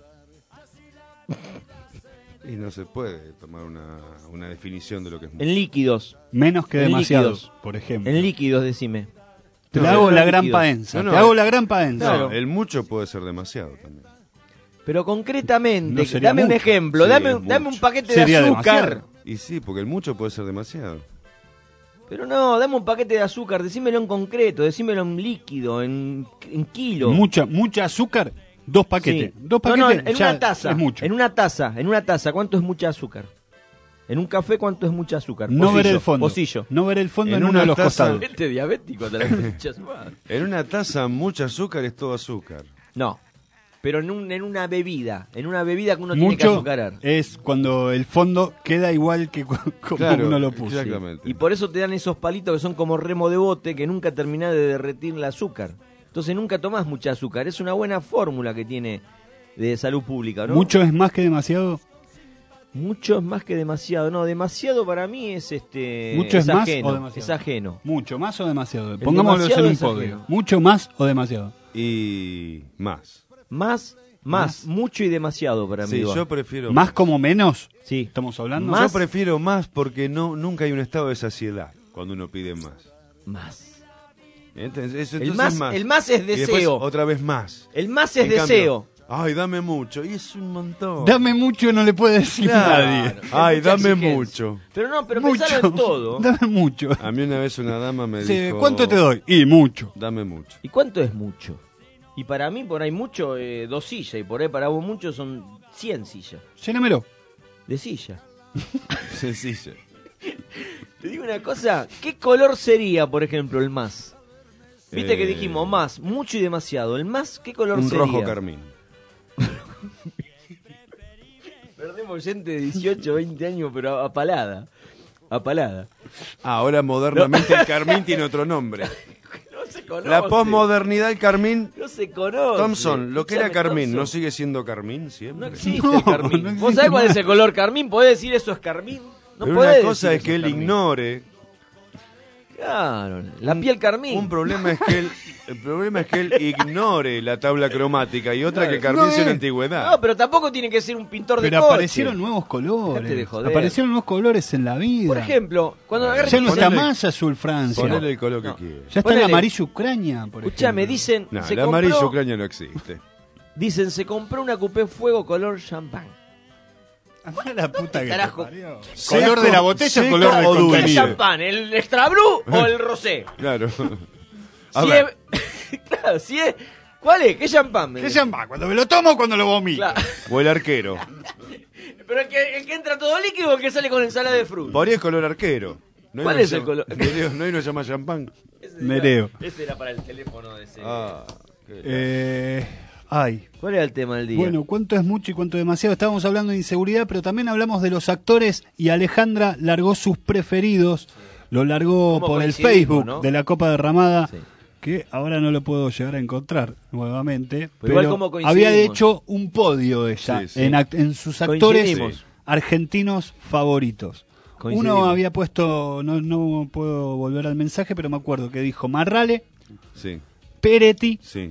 Y no se puede tomar una, una definición de lo que es mucho. En líquidos. Menos que En demasiado, líquidos. por ejemplo. En líquidos, decime. Te No, hago en la gran líquidos. paenza. No, no, Te hago eh, la gran paenza. No, el mucho puede ser demasiado también. Pero concretamente, No sería dame un mucho. ejemplo, Sí, dame, es un- dame un mucho. paquete Sería de azúcar. demasiado. Y sí, porque el mucho puede ser demasiado. Pero no, dame un paquete de azúcar, decímelo en concreto, decímelo en líquido, en, en kilo. Mucha, mucha azúcar, dos paquetes. Sí. Dos No, paquetes no, en, en ya una taza. es mucho. En una taza, en una taza, ¿cuánto es mucha azúcar? En un café, ¿cuánto es mucha azúcar? No Pocillo, ver el fondo. Pocillo. No ver el fondo en, En uno de una los taza- costados. Este diabético te la mucha azúcar. En una taza mucho azúcar es todo azúcar. No, pero en, un, en una bebida, en una bebida que uno tiene que Mucho azucarar. es cuando el fondo queda igual que cu- como Claro, uno lo puso. exactamente. Y por eso te dan esos palitos que son como remo de bote que nunca terminás de derretir el azúcar. Entonces nunca tomás mucha azúcar. Es una buena fórmula que tiene de salud pública, ¿no? ¿Mucho es más que demasiado? Mucho es más que demasiado. No, demasiado para mí es este. ¿Mucho es, más ajeno, o demasiado? Es ajeno. ¿Mucho más o demasiado? El Pongámoslo en demasiado un es podio. ajeno. ¿Mucho más o demasiado? Y más. Más, más, mucho y demasiado para mí. Sí, va. yo prefiero ¿Más como menos? Sí. ¿Estamos hablando? Más- Yo prefiero más porque no nunca hay un estado de saciedad cuando uno pide más. Más. Entonces, eso- El entonces más- el más es Y después deseo. otra vez más. El más es En deseo. cambio, ay, dame mucho. Y es un montón. Dame mucho no le puede decir Claro. nadie. Ay, mucha dame exigencia. mucho. Pero no, pero Mucho. pensalo en todo. Dame mucho. A mí una vez una dama me Sí, dijo... ¿cuánto te doy? Y mucho. Dame mucho. ¿Y cuánto es mucho? Y para mí, por ahí mucho, eh, dos sillas. Y por ahí para vos mucho son cien sillas. Llénamelo. De silla. Sencillo. Te digo una cosa. ¿Qué color sería, por ejemplo, el más? Viste Eh, que dijimos más, mucho y demasiado. ¿El más qué color Un sería? rojo carmín. Perdemos gente de dieciocho, veinte años, pero a, a palada. A palada. Ah, ahora modernamente el carmín tiene otro nombre. No se conoce. La posmodernidad, el carmín... No se conoce. Thompson, lo que era Escuchame, carmín, Thompson. ¿no sigue siendo carmín siempre? No existe No, el carmín. no ¿Vos existe sabés cuál más. es el color carmín? ¿Podés decir eso es carmín? No Pero podés una cosa decir es que eso él carmín. ignore. Claro, la piel carmín. Un problema es que él, el problema es que él ignore la tabla cromática y otra Claro. que carmín No sea una es. antigüedad. No, pero tampoco tiene que ser un pintor de Pero coche. aparecieron nuevos Dejate de colores. joder. Aparecieron nuevos colores en la vida. Por ejemplo, cuando agarren ya no está ponele- más azul Francia. Ponele el color que No. quiere. Ya está ponele- el amarillo Ucrania, por Escuchame, ejemplo. dicen, No, se el amarillo compró, Ucrania no existe. dicen, se compró una coupé fuego color champán. Anda la puta que te carajo? parió. Seco, ¿Color de la botella o seco color de o ¿Qué dulce? contenido? champán? ¿El extra blue o el rosé? Claro. A Si ver, es, claro, si es, ¿cuál es? ¿Qué champán? me ¿Qué dice? champán? ¿Cuando me lo tomo o cuando lo vomito? Claro. o el arquero. Pero el que, el que entra todo líquido o el que sale con ensalada de fruta. Por ahí es color arquero. No hay ¿Cuál uno es que el llama- color? Nereo, no hay uno que se llama champán. Ese Nereo. Era, ese era para el teléfono de ese. Ah, qué Eh, ay. ¿Cuál era el tema del día? Bueno, ¿cuánto es mucho y cuánto demasiado? Estábamos hablando de inseguridad, pero también hablamos de los actores y Alejandra largó sus preferidos. Lo largó ¿Cómo por el coincidimos, Facebook no? de la Copa Derramada, Sí. que ahora no lo puedo llegar a encontrar nuevamente. Pero igual Pero cómo coincidimos. había hecho un podio ella Sí, sí. En, act- en sus actores Coincidimos. argentinos favoritos. Coincidimos. Uno había puesto, no, no puedo volver al mensaje, pero me acuerdo que dijo Marrale, Sí, Peretti. sí.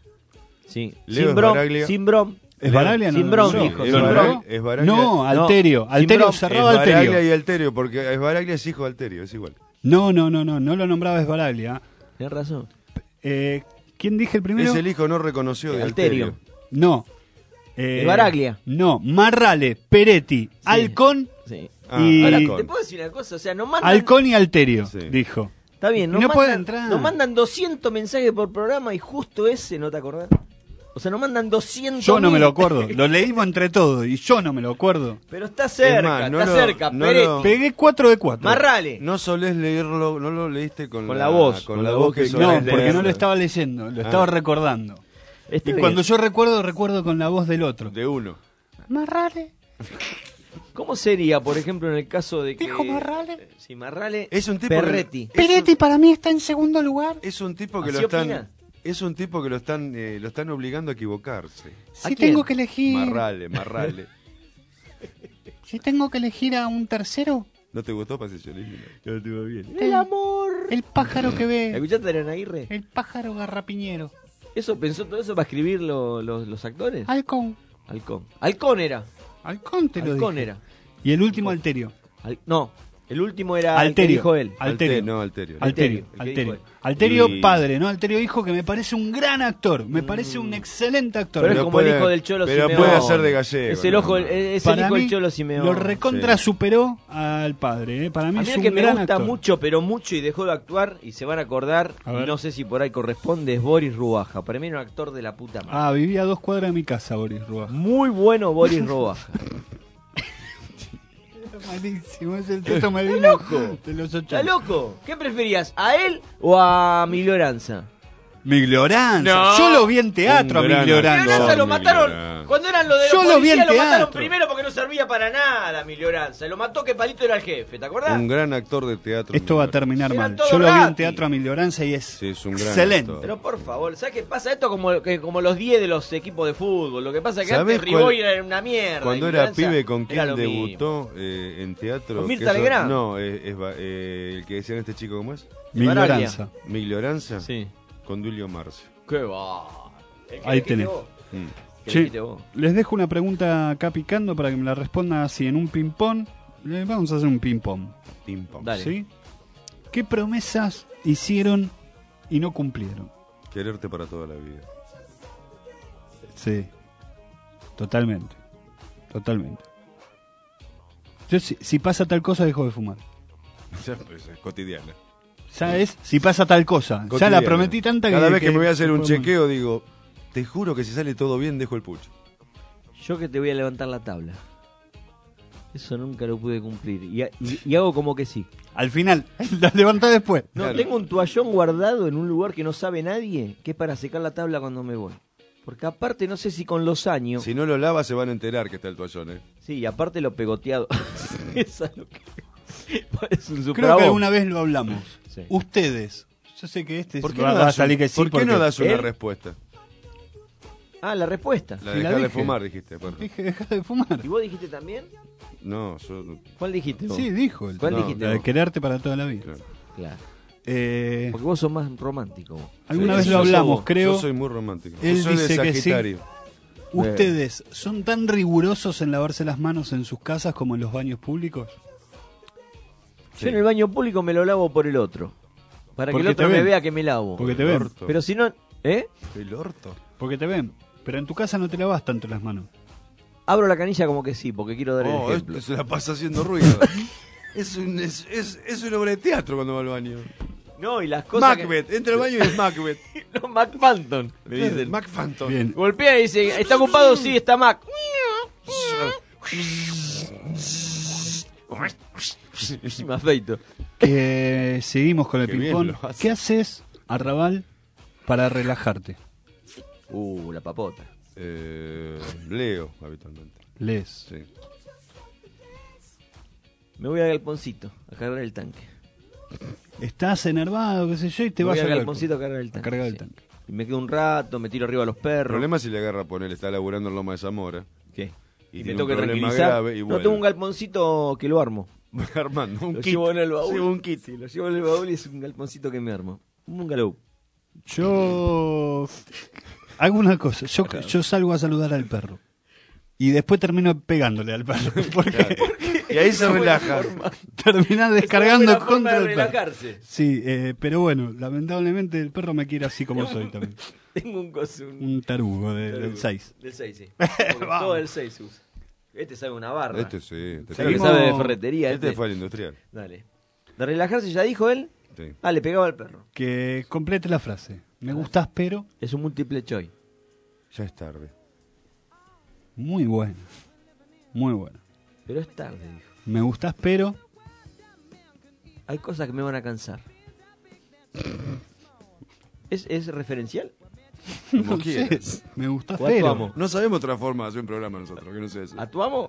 Sí. Leo Sin brom, Baraglia. sin brom. ¿Es Baraglia? Sin no, brom, no, dijo. Es ¿Lo Baraglia- nombró? es Baraglia. No, Alterio. No, Alterio, sin cerraba Es Baraglia Alterio. y Alterio, porque Esbaraglia es hijo de Alterio, es igual. No, no, no, no, no lo nombraba Esbaraglia. Tienes razón. Eh, ¿Quién dije el primero? Es el hijo no reconocido de Alterio. Alterio. No. Eh, Esbaraglia. No, Marrale, Peretti, Halcón, Sí. Ah, Y- Ahora, Halcón. ¿te puedo decir una cosa? O sea, nos mandan... Halcón y Alterio, Sí. dijo. Está bien, Y nos, no puede mandan, entrar. nos mandan doscientos mensajes por programa y justo ese no te acordás. O sea, nos mandan doscientos. Yo no me mil. lo acuerdo. Lo leímos entre todos y yo no me lo acuerdo. Pero está cerca, Es más, no está lo- cerca. no Peretti, lo- Pegué cuatro de cuatro. Marrale. No solés leerlo, no lo leíste con, Con la voz, Con, la voz que No, solés porque leer. no lo estaba leyendo, lo Ah. estaba recordando. Está Y bien. cuando yo recuerdo, recuerdo con la voz del otro. De uno. Marrale. ¿Cómo sería, por ejemplo, en el caso de que... Dijo Marrale. Sí, Marrale. Es un tipo Perretti. que- es un- para mí está en segundo lugar. Es un tipo que ¿Así lo están opina? es un tipo que lo están eh, lo están obligando a equivocarse. Si quién? tengo que elegir. Marrale, Marrale. Si tengo que elegir a un tercero, ¿No te gustó Pasesionismo? No estuvo bien. El amor. el pájaro que ve. ¿Escuchaste a Adrián Aguirre? El pájaro garrapiñero. ¿Eso pensó todo eso para escribir lo- lo- los actores? Halcón. Halcón. Halcón era. Halcón te lo Halcón dije. era. Y el último Alterio. Al- no, el último era el que Alterio. dijo él. Alterio. Alte- no, Alterio. Alterio, El que dijo Alterio. él. Alterio Y- padre, ¿no? Alterio hijo, que me parece un gran actor. Me parece un excelente actor. Pero es Pero como el puede- hijo del Cholo pero Simeone. puede hacer de gallego, Es el, ¿no? ojo, es el Para hijo del mí, Cholo Simeone. lo recontra Sí. superó al padre. ¿eh? Para mí A es mí el un que me gran gusta actor. mucho, pero mucho, y dejó de actuar, y se van a acordar, A y ver. no sé si por ahí corresponde, es Boris Rubaja. Para mí era un actor de la puta madre. Ah, vivía a dos cuadras de mi casa, Boris Rubaja. Muy bueno Boris Rubaja. Malísimo, es el Teto ¿Está Medina loco? de los ochenta. ¿Está loco? ¿Qué preferías? ¿A él o a Miglioranza? Miglioranza. No. Yo lo vi en teatro a Un gran Miglioranza. Miglioranza lo mataron Miglioranza. cuando eran los de los Yo lo vi en policías, lo mataron teatro. primero porque no servía para nada Miglioranza. Lo mató que Palito era el jefe, ¿te acordás? Un gran actor de teatro. Esto va a terminar Eran mal. todos Yo lo vi en ratis. teatro a Miglioranza y es, Sí, es un gran excelente. actor. Pero por favor, ¿sabes qué pasa? Esto como, que, como los diez de los equipos de fútbol. Lo que pasa es que ¿Sabés antes cuál- Riboy era una mierda. Cuando y era Miglioranza pibe, ¿con era quién lo mismo. debutó eh, en teatro? ¿Con Que Mirta eso- Legrand? No, es, es va- eh, el que decían este chico, ¿cómo es? Miglioranza. Miglioranza. Sí. Con Dulio Marcio. ¿Qué va? El que Ahí elegiste tenés. vos. Mm. Que Che, elegiste vos. les dejo una pregunta acá picando para que me la respondan así en un ping-pong. Eh, Vamos a hacer un ping-pong. Pim pam. Dale. ¿Sí? ¿Qué promesas hicieron y no cumplieron? Quererte para toda la vida. Sí. Totalmente. Totalmente. Yo, si, si pasa tal cosa, dejo de fumar. Ya, pues, es cotidiana. Ya es, si pasa tal cosa. Ya Cotidiana. la prometí tanta que... Cada vez que, me voy a hacer un podemos- chequeo, digo, te juro que si sale todo bien, dejo el pucho. Yo que te voy a levantar la tabla. Eso nunca lo pude cumplir. Y, y- y hago como que sí. Al final, la levantás después. No, Claro. tengo un toallón guardado en un lugar que no sabe nadie, que es para secar la tabla cuando me voy. Porque aparte, no sé si con los años... Si no lo lavas, se van a enterar que está el toallón, ¿eh? Sí, y aparte lo pegoteado. Eso es lo que... Es un Creo superabón. que alguna vez lo hablamos. Sí. Ustedes. Yo sé que este ¿Por qué va, no va a das, salir un- que sí. ¿por qué porque no das una él- respuesta? Ah, la respuesta. La Sí, de la dejar de dije. fumar, dijiste. aparte. Dije, deja de fumar. ¿Y vos dijiste también? No, yo... ¿Cuál dijiste vos? Sí, dijo. El ¿Cuál No, dijiste la de vos? quererte para toda la vida. Claro. Claro. Eh, Porque vos sos más romántico. Vos. alguna Sí, vez yo lo soy- hablamos, creo. Yo soy muy romántico. Él Yo soy dice de que sí. Sagitario. ¿Ustedes son tan rigurosos en lavarse las manos en sus casas como en los baños públicos? Yo en el baño público me lo lavo por el otro. Para que Porque el otro te me ven. vea que me lavo. Porque te El ven. orto. Pero si no... ¿Eh? El orto. Porque te ven. Pero en tu casa no te lavas tanto las manos. Abro la canilla como que sí, porque quiero dar Oh, el ejemplo. este se la pasa haciendo ruido. es, un, es, es, es una obra de teatro cuando va al baño. No, y las cosas Macbeth, entra al baño y es Macbeth. que... No, Mac Phantom, me dicen. Mac Phantom. Bien. Golpea y dice, ¿está ocupado? Sí, está Mac. Y me afeito. Que seguimos con el Qué bien ping-pong. lo hace. ¿Qué haces, Arrabal, para relajarte? Uh, la papota. Eh, leo habitualmente. Lees. Sí. Me voy al galponcito a cargar el tanque. Estás enervado, qué sé yo, y te Me vas voy al al galponcito a galpón. cargar el A tanque. cargar el sí. tanque. Y me quedo un rato, me tiro arriba a los El perros. problema es si le agarra a poner, está laburando en Loma de Zamora. ¿Qué? Y, Y, me tiene tengo un que problema tranquilizar. grave y no, vuelve. tengo un galponcito que lo armo. Armando, un Lo kit. llevo en el baúl. Sí, un kit. Sí, lo llevo en el baúl y es un galponcito que me armo. Un bungalow. Yo hago una cosa, yo, yo salgo a saludar al perro y después termino pegándole al perro porque Y ahí se relaja. terminás descargando Es una buena forma contra de el perro. relajarse. Sí, eh, pero bueno, lamentablemente el perro me quiere así como soy también. Tengo un coso. Un... Un tarugo de- Tarugo. del seis. Del seis, sí. Porque todo del seis usa. Este sabe una barra. Este sí. Este, Sabe que sabe de ferretería. este Este fue al industrial. Dale. ¿De relajarse ya dijo él? Sí. Ah, le pegaba al perro. Que complete la frase. Me gustas pero Es un múltiple choice. Ya es tarde. muy buena. Muy buena. Pero es tarde, dijo. Me gustas pero Hay cosas que me van a cansar. ¿Es, es referencial? Como no quieras. sé, me gustas O pero actuamos. No sabemos otra forma de hacer un programa nosotros, que no sé eso. ¿Actuamos?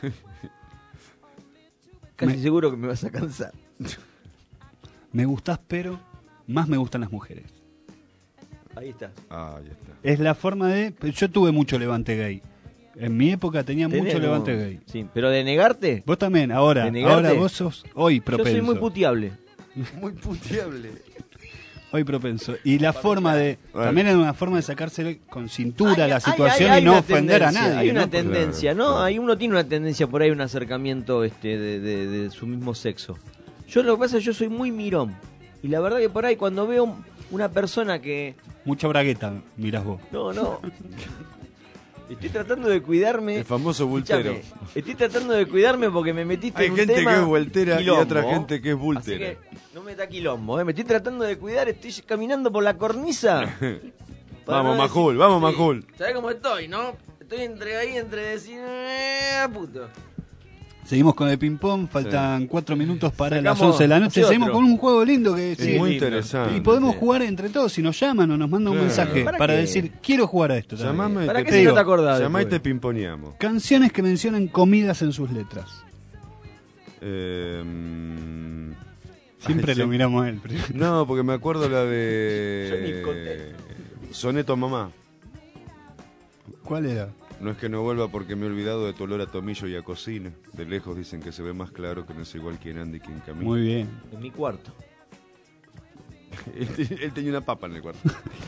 Casi Me- seguro que me vas a cansar. me gustas pero más me gustan las mujeres. Ahí está. Ah, ya está. Es la forma de... Yo tuve mucho levante gay. En mi época tenía mucho Tenés, levante no. gay. Sí, pero de negarte, Vos también, ahora. ¿De negarte? Ahora vos sos hoy yo propenso. soy muy puteable. Muy puteable. Hoy propenso. Y la forma de... Bueno. También es una forma de sacársele con cintura Hay- la hay- situación hay- hay y no una ofender a tendencia, nadie. Hay una ¿no? tendencia, Claro, ¿no? claro. Hay uno tiene una tendencia por ahí, un acercamiento este de, de- de su mismo sexo. Yo lo que pasa es que yo soy muy mirón. Y la verdad que por ahí cuando veo una persona que... Mucha bragueta, mirás vos. No, no. Estoy tratando de cuidarme. El famoso bultero. Escuchame, estoy tratando de cuidarme porque me metiste Hay en un gente tema que es voltera y quilombo. otra gente que es Así bultera. que no me da quilombo, ¿eh? Me estoy tratando de cuidar, estoy caminando por la cornisa. Para Vamos, no Majul, decir- vamos, Sí. Majul. ¿Sabés cómo estoy, no? Estoy entre ahí, entre decir... eh, puto. Seguimos con el ping-pong, faltan Sí. cuatro minutos para Sacamos- las once de la noche. hace Seguimos otro. con un juego lindo que Es sí, muy lindo. interesante. y podemos jugar entre todos. Si nos llaman o nos mandan Claro. un mensaje ¿Para para, qué? decir, quiero jugar a esto. también. Llamame y ¿Para te, qué si pido- no te acordás llamá y después? te pimponeamos. Canciones que mencionan comidas en sus letras. Eh, mm, Siempre ay, lo sí. miramos a él. primero. No, porque me acuerdo la Yo ni de conté. Soneto Mamá. ¿Cuál era? No es que no vuelva porque me he olvidado de tu olor a tomillo y a cocina. De lejos dicen que se ve más claro que no es igual quien anda y quien camina. Muy bien. En mi cuarto. él, te- él tenía una papa en el cuarto.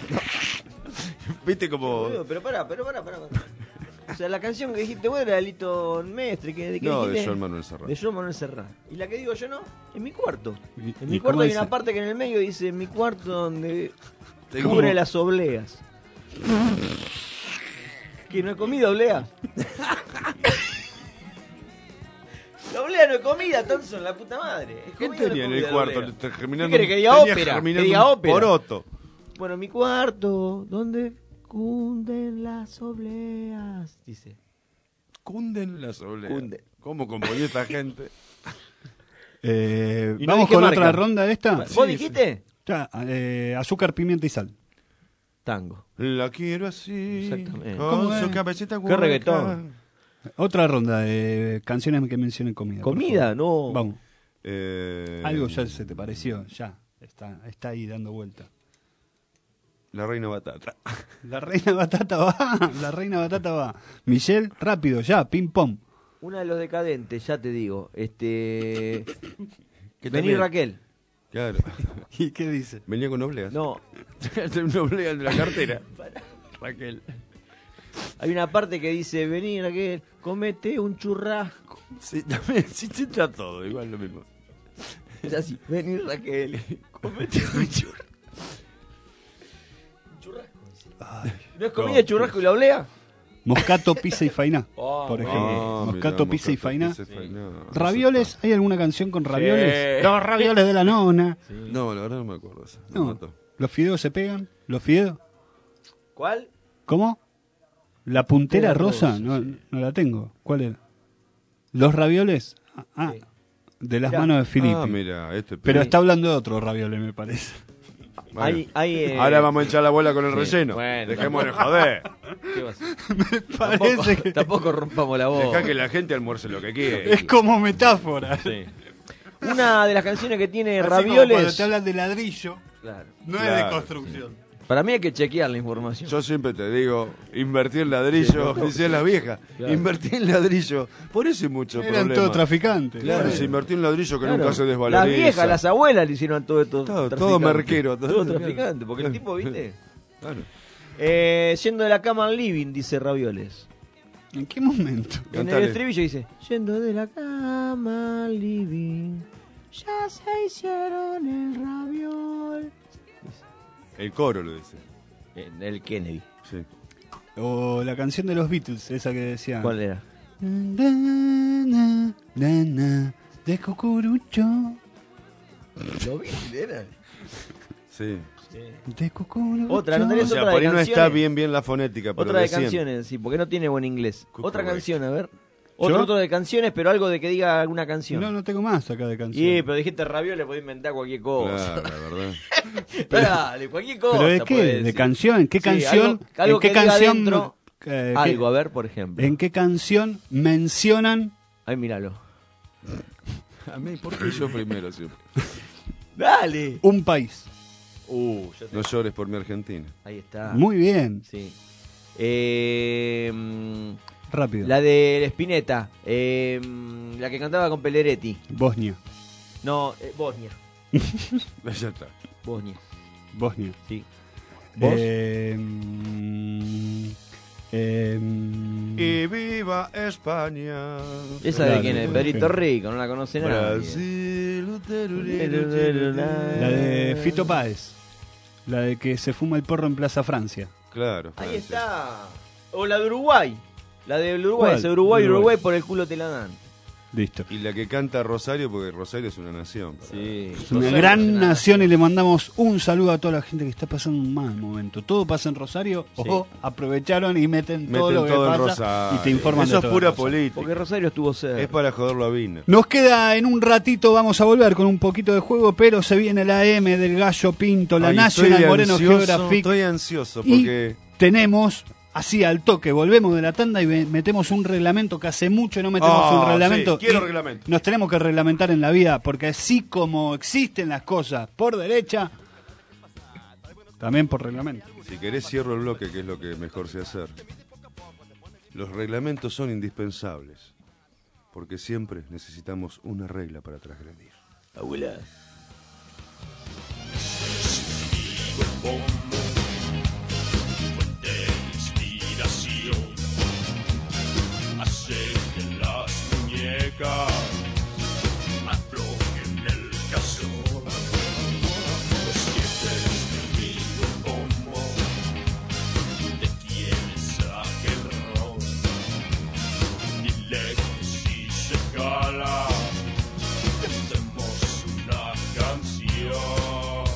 Viste como... Boludo, pero pará, pero pará, pará. pará. O sea, la canción que dijiste vos era de Lito Mestre. ¿qué, de qué No, de dijiste? Joan Manuel Serrat. De Joan Manuel Serrat. Y la que digo yo no, en mi cuarto. ¿Y- En y mi cómo cuarto hay dice? una parte que en el medio dice en mi cuarto donde Tengo- cubre las obleas. ¿Que no he comido oblea? La oblea no es comida, Thompson, la puta madre. Es ¿Qué comida, no tenía es en el comida, cuarto? oblea. Te- germinando- ¿Qué querés que diga tenía ópera? germinando Que diga un ópera. poroto. Bueno, mi cuarto, donde cunden las obleas, dice. Cunden las obleas. Cunden. ¿Cómo componió esta gente? Eh, Y no ¿Vamos dije con marca. otra ronda de esta? ¿Vos Sí, dijiste? Ya, eh, azúcar, pimienta y sal. Tango. La quiero así. Exactamente. Con ¿Cómo su es? cabecita Qué hueca. reggaetón. Otra ronda de canciones que mencionen comida. por ¿Comida? favor. No. Vamos. Eh, Algo ya se te pareció, ya. Está, está ahí dando vuelta. La reina batata. La reina batata va, la reina batata va. Michelle, rápido, ya, ping pong. Una de los decadentes, ya te digo. Este. Que Vení también- Raquel. Claro. ¿Y qué dice? Venía con obleas. No. Una oblea de la cartera. Raquel. Hay una parte que dice, vení Raquel, comete un churrasco. Sí, también, sí, sí, está todo, igual lo mismo. Es así, vení Raquel, comete un churrasco. Churrasco, dice. ¿No es comida, no. churrasco y la oblea? Moscato, pizza y fainá, Oh, por ejemplo. Ah, Moscato, mirá, pizza y moscato, fainá. pizza y fainá. ¿Ravioles? ¿Hay alguna canción con ravioles? Sí. Los ravioles de la nona. No, la verdad no me acuerdo. esa. Me No. mató. ¿Los fideos se pegan? ¿Los fideos? ¿Cuál? ¿Cómo? ¿La puntera Puntera rosa? rosa, No, no la tengo. ¿Cuál era? ¿Los ravioles? Ah, ah, Sí. de las Mirá. manos de Filippi. Ah, mira, este Pero pibe. está hablando de otros ravioles, me parece. Bueno. Hay, hay, eh, Ahora vamos a echar la bola con el sí, relleno. bueno, Dejémonos tampoco- joder. ¿Qué va a ser? Parece Tampoco, que tampoco rompamos la voz. Deja que la gente almuerce lo que quiere. es como metáfora. Sí. Una de las canciones que tiene Así como ravioles. cuando te hablan de ladrillo, Claro. no es Claro, de construcción. Para mí hay que chequear la información. Yo siempre te digo, invertí en ladrillo, Sí, no, decían las viejas, Claro. invertí en ladrillo. Por eso hay mucho Eran problema. todos traficantes. Claro, Claro. se invertí en ladrillo que Claro. nunca se Las desvaloriza. viejas, las abuelas le hicieron todo esto. Todo- todo traficante. merquero, todo- Todo traficante, porque el tipo, ¿viste? Claro. Eh, yendo de la cama al living, dice Ravioles. ¿En qué momento? En el Cantale. estribillo dice, yendo de la cama al living, ya se hicieron el raviol. El coro lo dice. En el Kennedy. Sí. O la canción de los Beatles, esa que decía. ¿Cuál era? Na, na, na, na, de cucurucho. ¿Lo vi? ¿Era? Sí. De cucurucho. Otra, ¿no O tenés sea, otra por de ahí no canciones? está bien bien la fonética, pero Otra de decían. canciones, sí, porque no tiene buen inglés. Cucurú. Otra canción, a ver. Otro, otro de canciones, pero algo de que diga alguna canción. No, no tengo más acá de canción. Y, pero dijiste Ravioles, podés inventar cualquier cosa. Claro, la verdad. Dale, cualquier cosa. ¿Pero de qué? podés ¿De decir. canción? ¿Qué Sí, canción? algo- algo ¿En qué que diga canción? dentro eh, qué- Algo, a ver, por ejemplo. ¿En qué canción mencionan Ay, míralo. A mí, ¿por qué yo primero siempre? Dale. un país? Uh, ya te- No llores por mi Argentina. Ahí está. Muy bien, Sí. Eh, mm, rápido. la de Spinetta. Eh, mm, la que cantaba con Pelleretti. Bosnia. No, eh, Bosnia. Ya está. Bosnia. Bosnia. Sí. ¿Vos? Eh, mm, eh, mm, Y viva España. ¿Esa Claro, de quién es? sí. Pedrito Rico, no la conoce nadie. Brasil. la de Fito Páez. La de que se fuma el porro en Plaza Francia. Claro. Ahí Francia. está. O la de Uruguay. La de Uruguay. ¿Cuál? Ese Uruguay, Uruguay. Uruguay por el culo te la dan. Listo. Y la que canta Rosario, porque Rosario es una nación. Sí. Es una gran nación y le mandamos un saludo a toda la gente que está pasando un mal momento. Todo pasa en Rosario sí. o aprovecharon y meten, meten todo lo que todo pasa Rosario. y te informan Eso de es pura Rosario. política. Porque Rosario estuvo cerca. Es para joderlo a Vina. Nos queda en un ratito, vamos a volver con un poquito de juego, pero se viene la M del Gallo Pinto, la Ay, National Moreno ansioso, Geographic. Estoy ansioso porque... Y tenemos... Así al toque, volvemos de la tanda y metemos un reglamento que hace mucho no metemos oh, un reglamento. Sí, quiero reglamento. Nos tenemos que reglamentar en la vida, porque así como existen las cosas por derecha, también por reglamento. Si querés cierro el bloque, que es lo que mejor sé hacer. Los reglamentos son indispensables, porque siempre necesitamos una regla para transgredir. Abuela. Hace que las muñecas aflojen el cazón. Sientes de mí como te tienes aquel ron. Dile que si se cala, cantemos una canción.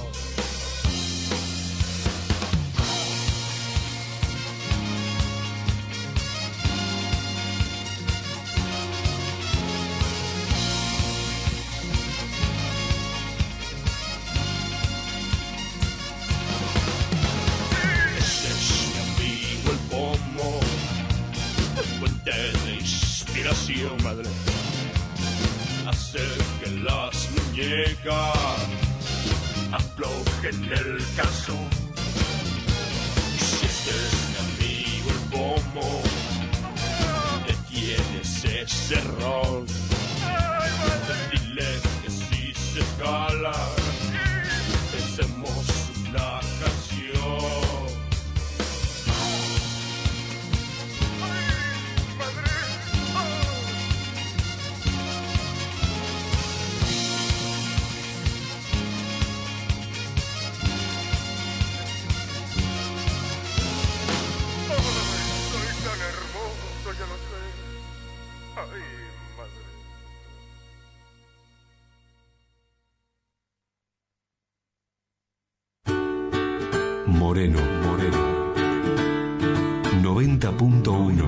De inspiración, madre, hace que las muñecas aflojen el calzón. Si este es mi amigo el pomo, que tienes ese rol, dile que si se cala, hacemos una canción. Moreno, Moreno. noventa punto uno.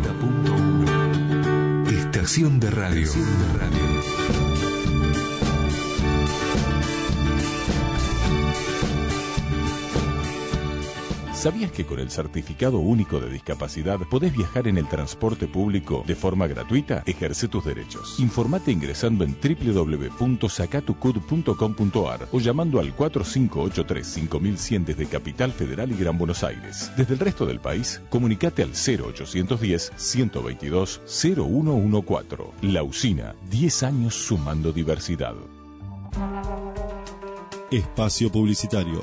Estación de radio. Estación de radio. ¿Sabías que con el Certificado Único de Discapacidad podés viajar en el transporte público de forma gratuita? Ejerce tus derechos. Informate ingresando en doble u doble u doble u punto sacatucud punto com punto ar o llamando al cuatro cinco ocho tres cinco mil cien desde Capital Federal y Gran Buenos Aires. Desde el resto del país, comunicate al cero ochocientos diez, ciento veintidós, cero uno catorce. La Usina, diez años sumando diversidad. Espacio publicitario.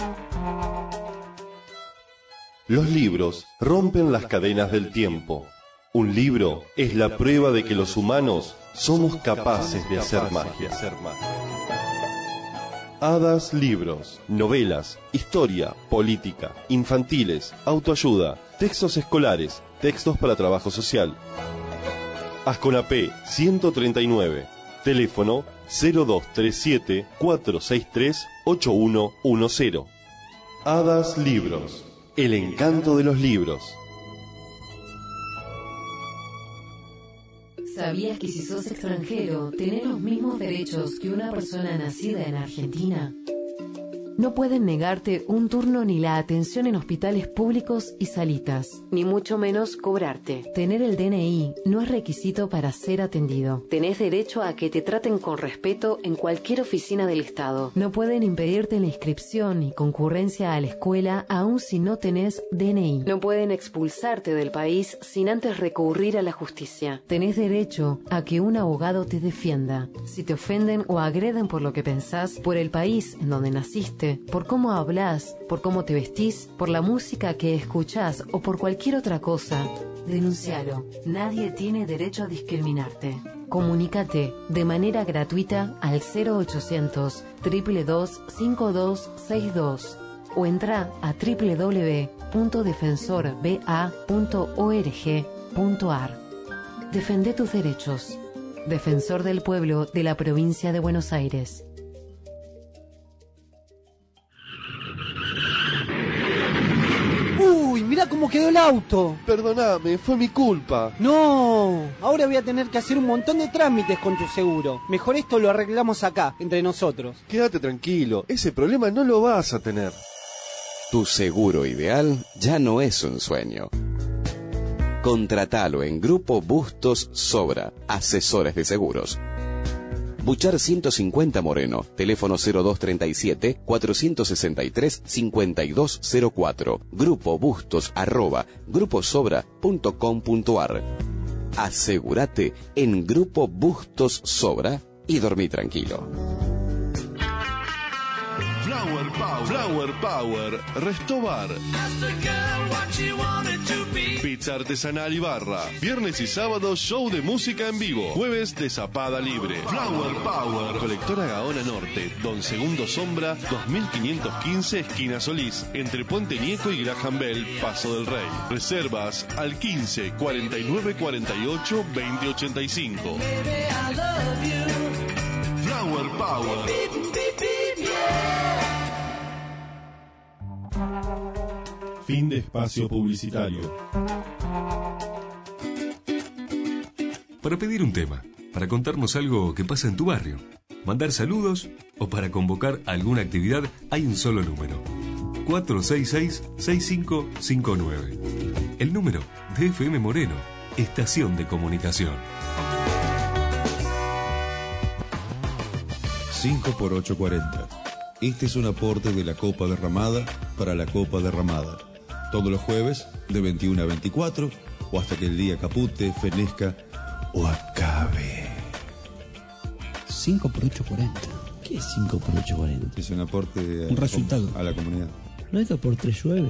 Los libros rompen las cadenas del tiempo. Un libro es la prueba de que los humanos somos capaces de hacer magia. Hadas Libros, novelas, historia, política, infantiles, autoayuda, textos escolares, textos para trabajo social. Asconapé ciento treinta y nueve, teléfono cero dos tres siete, cuatro seis tres, ocho uno uno cero. Hadas Libros. El encanto de los libros. ¿Sabías que si sos extranjero, tenés los mismos derechos que una persona nacida en Argentina? No pueden negarte un turno ni la atención en hospitales públicos y salitas, ni mucho menos cobrarte. Tener el D N I no es requisito para ser atendido. Tenés derecho a que te traten con respeto en cualquier oficina del Estado. No pueden impedirte la inscripción y concurrencia a la escuela aun si no tenés D N I. No pueden expulsarte del país sin antes recurrir a la justicia. Tenés derecho a que un abogado te defienda. Si te ofenden o agreden por lo que pensás, por el país en donde naciste, por cómo hablas, por cómo te vestís, por la música que escuchás o por cualquier otra cosa, denuncialo. Nadie tiene derecho a discriminarte. Comunícate de manera gratuita al cero ochocientos, dos dos dos, cinco dos seis dos o entra a doble u doble u doble u punto defensor b a punto org punto ar. Defende tus derechos. Defensor del Pueblo de la Provincia de Buenos Aires. Uy, mirá cómo quedó el auto. Perdóname, fue mi culpa. No, ahora voy a tener que hacer un montón de trámites con tu seguro. Mejor esto lo arreglamos acá, entre nosotros. Quédate tranquilo, ese problema no lo vas a tener. Tu seguro ideal ya no es un sueño. Contratalo en Grupo Bustos Sobra, asesores de seguros. Buchar ciento cincuenta Moreno, teléfono cero dos treinta y siete, cuatrocientos sesenta y tres, cincuenta y dos cero cuatro, Grupo Bustos arroba gruposobra punto com punto ar. Asegúrate en Grupo Bustos Sobra y dormí tranquilo. Flower Power, Flower Power, Restobar. Pizza artesanal y barra. Viernes y sábado show de música en vivo. Jueves de zapada libre. Flower Power. Colectora Gaona Norte, Don Segundo Sombra, dos mil quinientos quince, esquina Solís, entre Puente Nieco y Graham Bell, Paso del Rey. Reservas al quince, cuarenta y nueve, cuarenta y ocho, veinte, ochenta y cinco. Flower Power. Fin de espacio publicitario. Para pedir un tema, para contarnos algo que pasa en tu barrio, mandar saludos o para convocar alguna actividad, hay un solo número: cuatro seis seis, seis cinco cinco nueve. El número de F M Moreno, Estación de Comunicación. cinco por ocho cuarenta. Este es un aporte de la Copa Derramada para la Copa Derramada. Todos los jueves de veintiuno a veinticuatro o hasta que el día capute, fenezca o acabe. cinco por ocho cuarenta. ¿Qué es cinco por ocho cuarenta? Es un aporte a, un resultado a la comunidad. ¿No es dos por tres llueve?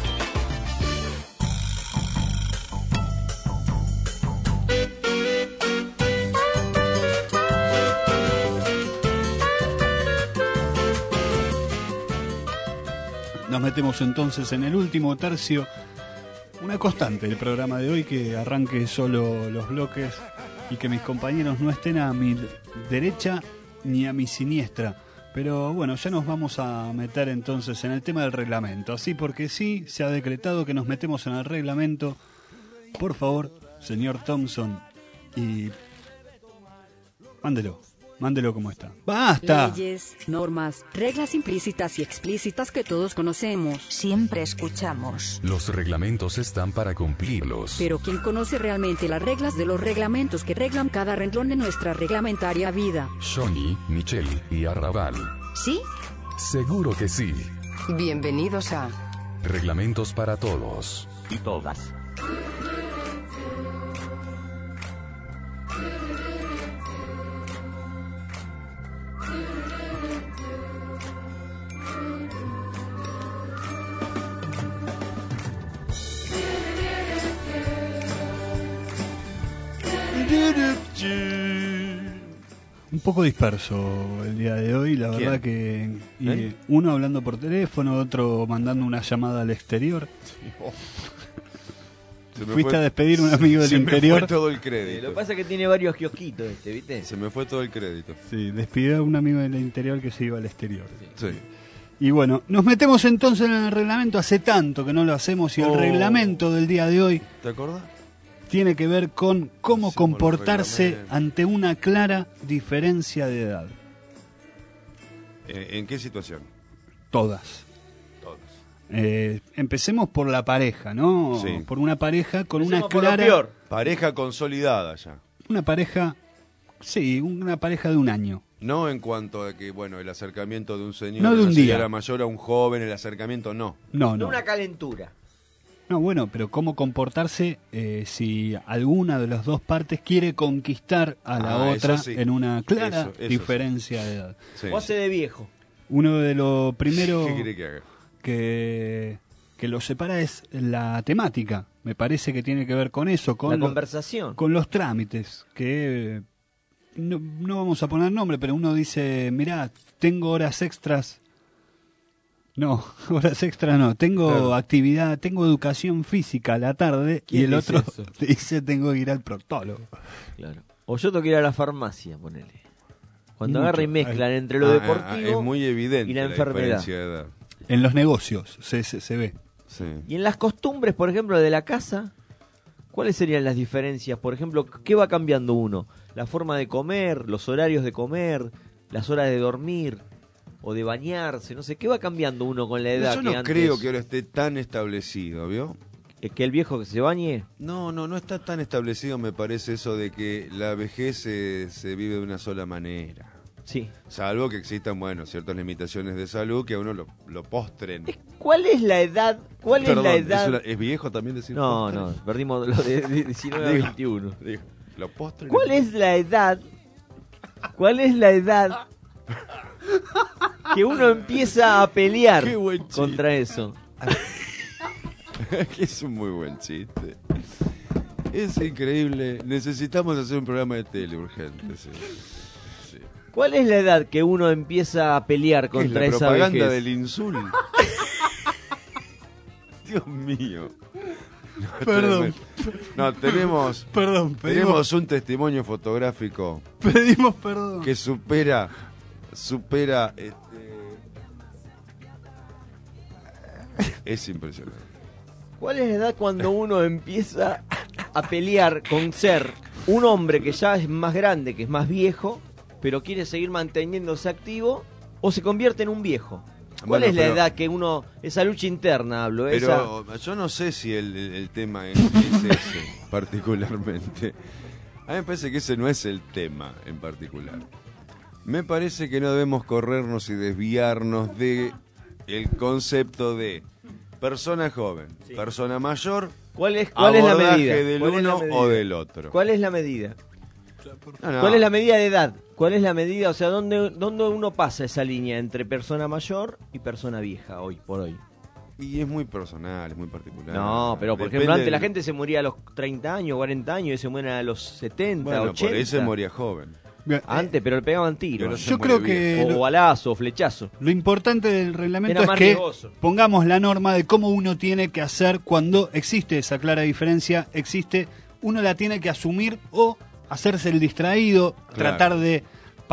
Nos metemos entonces en el último tercio, una constante del programa de hoy, que arranque solo los bloques y que mis compañeros no estén a mi derecha ni a mi siniestra. Pero bueno, ya nos vamos a meter entonces en el tema del reglamento. Así porque sí, se ha decretado que nos metemos en el reglamento. Por favor, señor Thompson, y mándelo. Mándelo como está. ¡Basta! Leyes, normas, reglas implícitas y explícitas que todos conocemos. Siempre escuchamos. Los reglamentos están para cumplirlos. Pero ¿quién conoce realmente las reglas de los reglamentos que reglan cada renglón de nuestra reglamentaria vida? Johnny, Michelle y Arrabal. ¿Sí? Seguro que sí. Bienvenidos a Reglamentos para todos. Y todas. Un poco disperso el día de hoy, la ¿Quién? verdad que y ¿Eh? uno hablando por teléfono, otro mandando una llamada al exterior. Sí. Oh. Fuiste fue, a despedir a un amigo del se interior. Se me fue todo el crédito. Sí, lo que pasa es que tiene varios kiosquitos este, ¿viste? Se me fue todo el crédito. Sí, despidió a un amigo del interior que se iba al exterior. Sí. Y bueno, nos metemos entonces en el reglamento. Hace tanto que no lo hacemos y el Oh. reglamento del día de hoy ¿Te acordás? tiene que ver con cómo Hacemos comportarse los reglamentos. ante una clara diferencia de edad. ¿En, en qué situación? Todas. Todas. Eh, empecemos por la pareja, ¿no? Sí. Por una pareja con Empecemos una por lo clara... peor. Pareja consolidada ya. Una pareja, sí, una pareja de un año. No en cuanto a que, bueno, el acercamiento de un señor, No de una un día. señora mayor a un joven, el acercamiento no. No, no. Una calentura. No, bueno, pero cómo comportarse eh, si alguna de las dos partes quiere conquistar a la Ah, otra eso sí. en una clara Eso, eso diferencia de edad. Sí. O hace de viejo. Uno de los primeros ¿Qué quiere que haga? que, que lo separa es la temática. Me parece que tiene que ver con eso, con, La lo- conversación. con los trámites, que eh, no, no vamos a poner nombre, pero uno dice, mirá, tengo horas extras. No, horas extras no. Tengo Claro. actividad, tengo educación física a la tarde y ¿Quién el dice otro eso? dice tengo que ir al proctólogo. Claro. O yo tengo que ir a la farmacia, ponele. Cuando Mucho. agarran y mezclan Ay. entre lo Ah, deportivo ah, es muy evidente y la la enfermedad. diferencia de edad. En los negocios se, se, se ve. Sí. Y en las costumbres, por ejemplo, de la casa, ¿cuáles serían las diferencias? Por ejemplo, ¿qué va cambiando uno? La forma de comer, los horarios de comer, las horas de dormir o de bañarse, no sé, ¿qué va cambiando uno con la edad? Yo que no antes- creo que ahora esté tan establecido, ¿vio? ¿Que el viejo que se bañe? No, no, no está tan establecido, me parece, eso de que la vejez se, se vive de una sola manera. Sí. Salvo que existan, bueno, ciertas limitaciones de salud que a uno lo, lo postren. ¿Cuál es la edad? ¿Cuál Perdón, es la edad? ¿es, una- ¿es viejo también decir No, postren? no, perdimos lo de de diecinueve a Digo, veintiuno. digo, lo postren. ¿Cuál es la edad? ¿Cuál es la edad que uno empieza a pelear Qué buen chiste. contra eso? Que es un muy buen chiste. Es increíble. Necesitamos hacer un programa de tele urgente. Sí. Sí. ¿Cuál es la edad que uno empieza a pelear ¿Qué es contra la esa propaganda vejez? del insulto? Dios mío. No, Perdón. tremendo. No, tenemos, Perdón, pedimos, tenemos un testimonio fotográfico pedimos perdón. que supera, supera, este, es impresionante. ¿Cuál es la edad cuando uno empieza a pelear con ser un hombre que ya es más grande, que es más viejo, pero quiere seguir manteniéndose activo, o se convierte en un viejo? ¿Cuál Bueno, es la pero- edad que uno, esa lucha interna hablo, esa... Pero yo no sé si el, el- el tema es, es ese, particularmente. A mí me parece que ese no es el tema en particular. Me parece que no debemos corrernos y desviarnos de el concepto de persona joven, Sí. persona mayor, ¿Cuál es, cuál es la abordaje medida? del ¿Cuál es la uno medida? o del otro. ¿Cuál es la medida? No, no. ¿Cuál es la medida de edad? ¿Cuál es la medida? O sea, ¿dónde, ¿dónde uno pasa esa línea entre persona mayor y persona vieja hoy por hoy? Y es muy personal, es muy particular. No, pero por Depende ejemplo, antes del- la gente se moría a los treinta años, cuarenta años y se mueren a los setenta, Bueno, ochenta. por ahí se moría joven. Bien, Antes, pero le pegaban Pero tiros. se Yo muere creo que viejo. O lo, balazo, o flechazo. lo importante del reglamento Era es más que riesgoso. pongamos la norma de cómo uno tiene que hacer cuando existe esa clara diferencia, existe, uno la tiene que asumir o hacerse el distraído, Claro. tratar de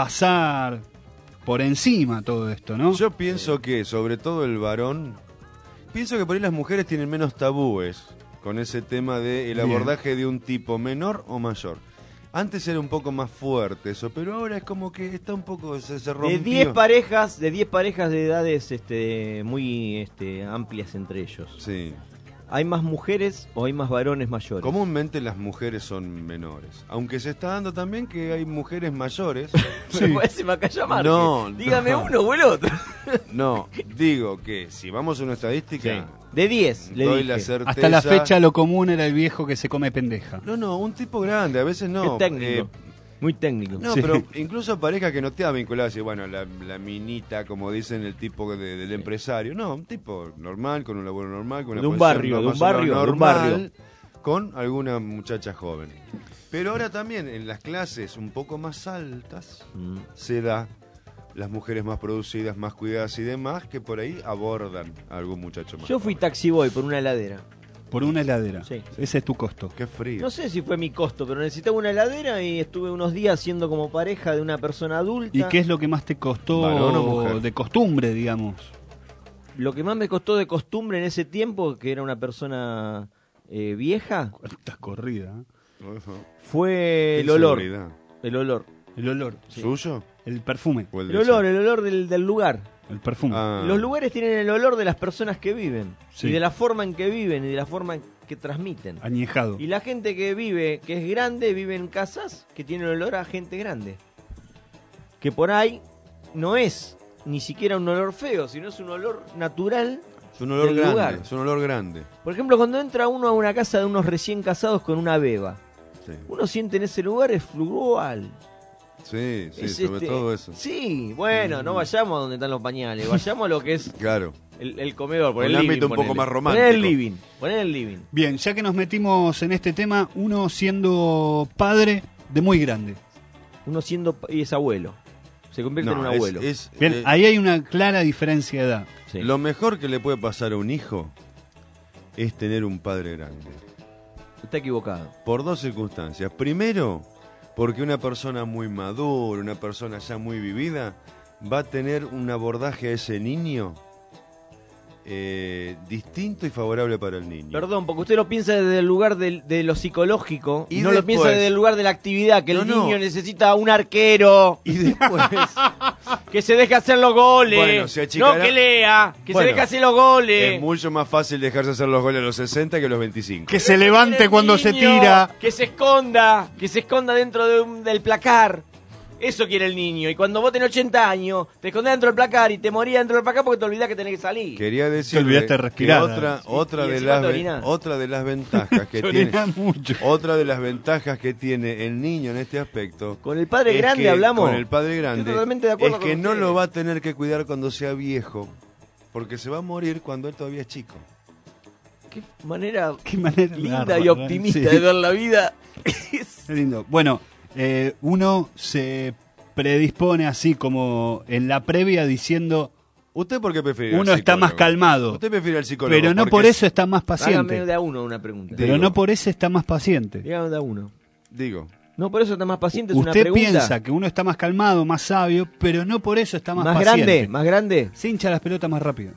pasar por encima todo esto, ¿no? Yo pienso que, sobre todo el varón, pienso que por ahí las mujeres tienen menos tabúes con ese tema de el Bien. abordaje de un tipo menor o mayor. Antes era un poco más fuerte eso, pero ahora es como que está un poco, se, se rompió. De diez parejas, de diez parejas de edades este, muy este, amplias entre ellos. Sí. ¿Hay más mujeres o hay más varones mayores? Comúnmente las mujeres son menores, aunque se está dando también que hay mujeres mayores. Me parece Macaya Márquez. No, Dígame no. uno o el otro. No, digo que si vamos a una estadística, Sí. De diez, le doy dije. la certeza. Hasta la fecha lo común era el viejo que se come pendeja. No, no, un tipo grande, a veces no. Qué técnico. Eh, Muy técnico. No, Sí. pero incluso parejas que no te ha vinculado, así, bueno, la, la minita, como dicen, el tipo de- del empresario. No, un tipo normal, con un laburo normal, con una De un posición barrio, no- de un más o menos barrio, de un normal, barrio. con alguna muchacha joven. Pero ahora también en las clases un poco más altas Mm. se da las mujeres más producidas, más cuidadas y demás, que por ahí abordan a algún muchacho más Yo fui joven. taxi boy por una heladera. Por una heladera. Sí. Ese es tu costo. Qué frío. No sé si fue mi costo, pero necesitaba una heladera y estuve unos días siendo como pareja de una persona adulta. ¿Y qué es lo que más te costó ¿Varón o mujer? de costumbre, digamos? Lo que más me costó de costumbre en ese tiempo, que era una persona eh, vieja, Estás corrida. ¿eh? Ujú. fue el olor. Inseguridad. El olor. El olor, ¿Suyo? el perfume, ¿O el El de olor, ella? el olor del, del lugar. el perfume. Ah. Los lugares tienen el olor de las personas que viven. Sí. Y de la forma en que viven y de la forma en que transmiten. Añejado. Y la gente que vive, que es grande, vive en casas que tienen olor a gente grande. Que por ahí no es ni siquiera un olor feo, sino es un olor natural. Es un olor del grande, lugar. es un olor grande. Por ejemplo, cuando entra uno a una casa de unos recién casados con una beba, Sí, uno siente en ese lugar es fluvial. sí, sí Es sobre este- todo eso. Sí, bueno, no vayamos a donde están los pañales, vayamos a lo que es Claro. el, el comedor, por Un el living. ámbito un poco ponele. más Poné romántico. el living, poné el living. Bien, ya que nos metimos en este tema, uno siendo padre de muy grande. Uno siendo pa- y es abuelo, se convierte en un No, es- abuelo. es, Bien, eh, ahí hay una clara diferencia de edad. Sí. Lo mejor que le puede pasar a un hijo es tener un padre grande. Está equivocado. Por dos circunstancias. Primero, Porque una persona muy madura, una persona ya muy vivida, va a tener un abordaje a ese niño eh, distinto y favorable para el niño. Perdón, porque usted lo piensa desde el lugar de, de lo psicológico y no después, lo piensa desde el lugar de la actividad, que no, el no. niño necesita un arquero. Y después... que se deje hacer los goles. Bueno, se achicará... No que lea, que Bueno, se deje hacer los goles. Es mucho más fácil dejarse hacer los goles a los sesenta que a los veinticinco. Que se levante cuando se tira. Que se esconda, que se esconda dentro de un- del placar. Eso quiere el niño. Y cuando vos tenés ochenta años, te escondés dentro del placar y te morías dentro del placar porque te olvidás que tenés que salir. Quería decir olvidaste de que respirar. otra, Sí, otra, y de encima las, te ve- orinás. otra de las ventajas que Te tiene orinás mucho. otra de las ventajas que tiene el niño en este aspecto. Con el padre es grande que- hablamos. Con el padre grande. Estoy totalmente de acuerdo es que con no ustedes. lo va a tener que cuidar cuando sea viejo, porque se va a morir cuando él todavía es chico. Qué manera, Qué manera linda bárbara, y optimista sí. de ver la vida. Qué lindo. Bueno, eh, uno se predispone así como en la previa diciendo... ¿Usted por qué prefiere al Uno está psicólogo? más calmado. Usted prefiere al psicólogo. Pero no porque por es- eso está más paciente. Hágame de a uno una pregunta. Pero Digo. no por eso está más paciente. Dígame de a uno. Digo. No por eso está más paciente, es una Usted pregunta. piensa que uno está más calmado, más sabio, pero no por eso está más, Más paciente. grande, más grande. Se hincha las pelotas más rápido.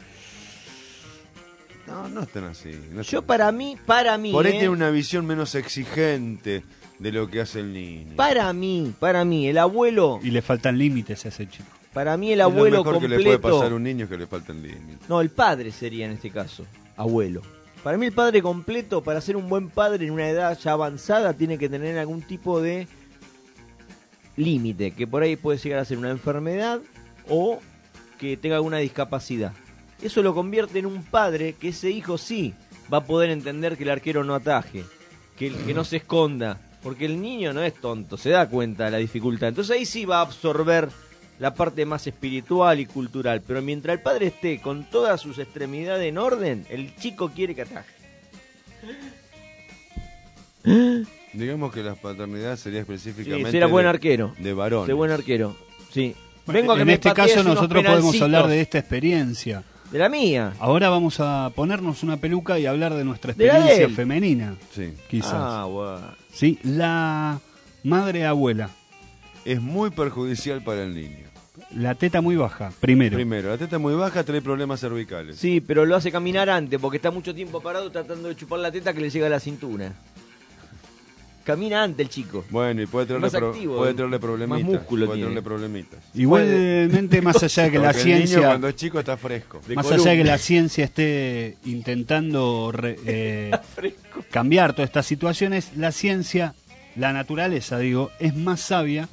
No, no están así. no Yo están para mí, para mí, así. Por ahí eh, tiene una visión menos exigente de lo que hace el niño. para mí, para mí, el abuelo, Y le faltan límites a ese chico. para mí el Es abuelo lo mejor completo. que le puede pasar a un niño es que le faltan límites. No, el padre sería en este caso, abuelo. Para mí el padre completo, para ser un buen padre en una edad ya avanzada, tiene que tener algún tipo de límite, que por ahí puede llegar a ser una enfermedad o que tenga alguna discapacidad. Eso lo convierte en un padre que ese hijo sí va a poder entender que el arquero no ataje, que, el- que no se esconda, porque el niño no es tonto, se da cuenta de la dificultad. Entonces ahí sí va a absorber la parte más espiritual y cultural, pero mientras el padre esté con todas sus extremidades en orden, el chico quiere que ataje. Digamos que la paternidad sería específicamente Sí, será buen de- arquero. de varón. Ser buen arquero, sí. Bueno, Vengo a que en me este patees caso unos nosotros podemos penalcitos. hablar de esta experiencia. De la mía. Ahora vamos a ponernos una peluca y hablar de nuestra De la de experiencia él. femenina. Sí. Quizás. Ah, bueno. Sí, la madre abuela. Es muy perjudicial para el niño. La teta muy baja, primero. Primero, la teta muy baja trae problemas cervicales. Sí, pero lo hace caminar antes, porque está mucho tiempo parado tratando de chupar la teta que le llega a la cintura. Camina antes el chico. Bueno, y puede traerle, Más pro- activo, puede eh. traerle problemitas. Más músculo puede tiene. traerle problemitas. Igualmente, más allá de que la Porque el niño ciencia... cuando es chico está fresco. Más allá de que la ciencia esté intentando re- eh, cambiar todas estas situaciones, la ciencia, la naturaleza, digo, es más sabia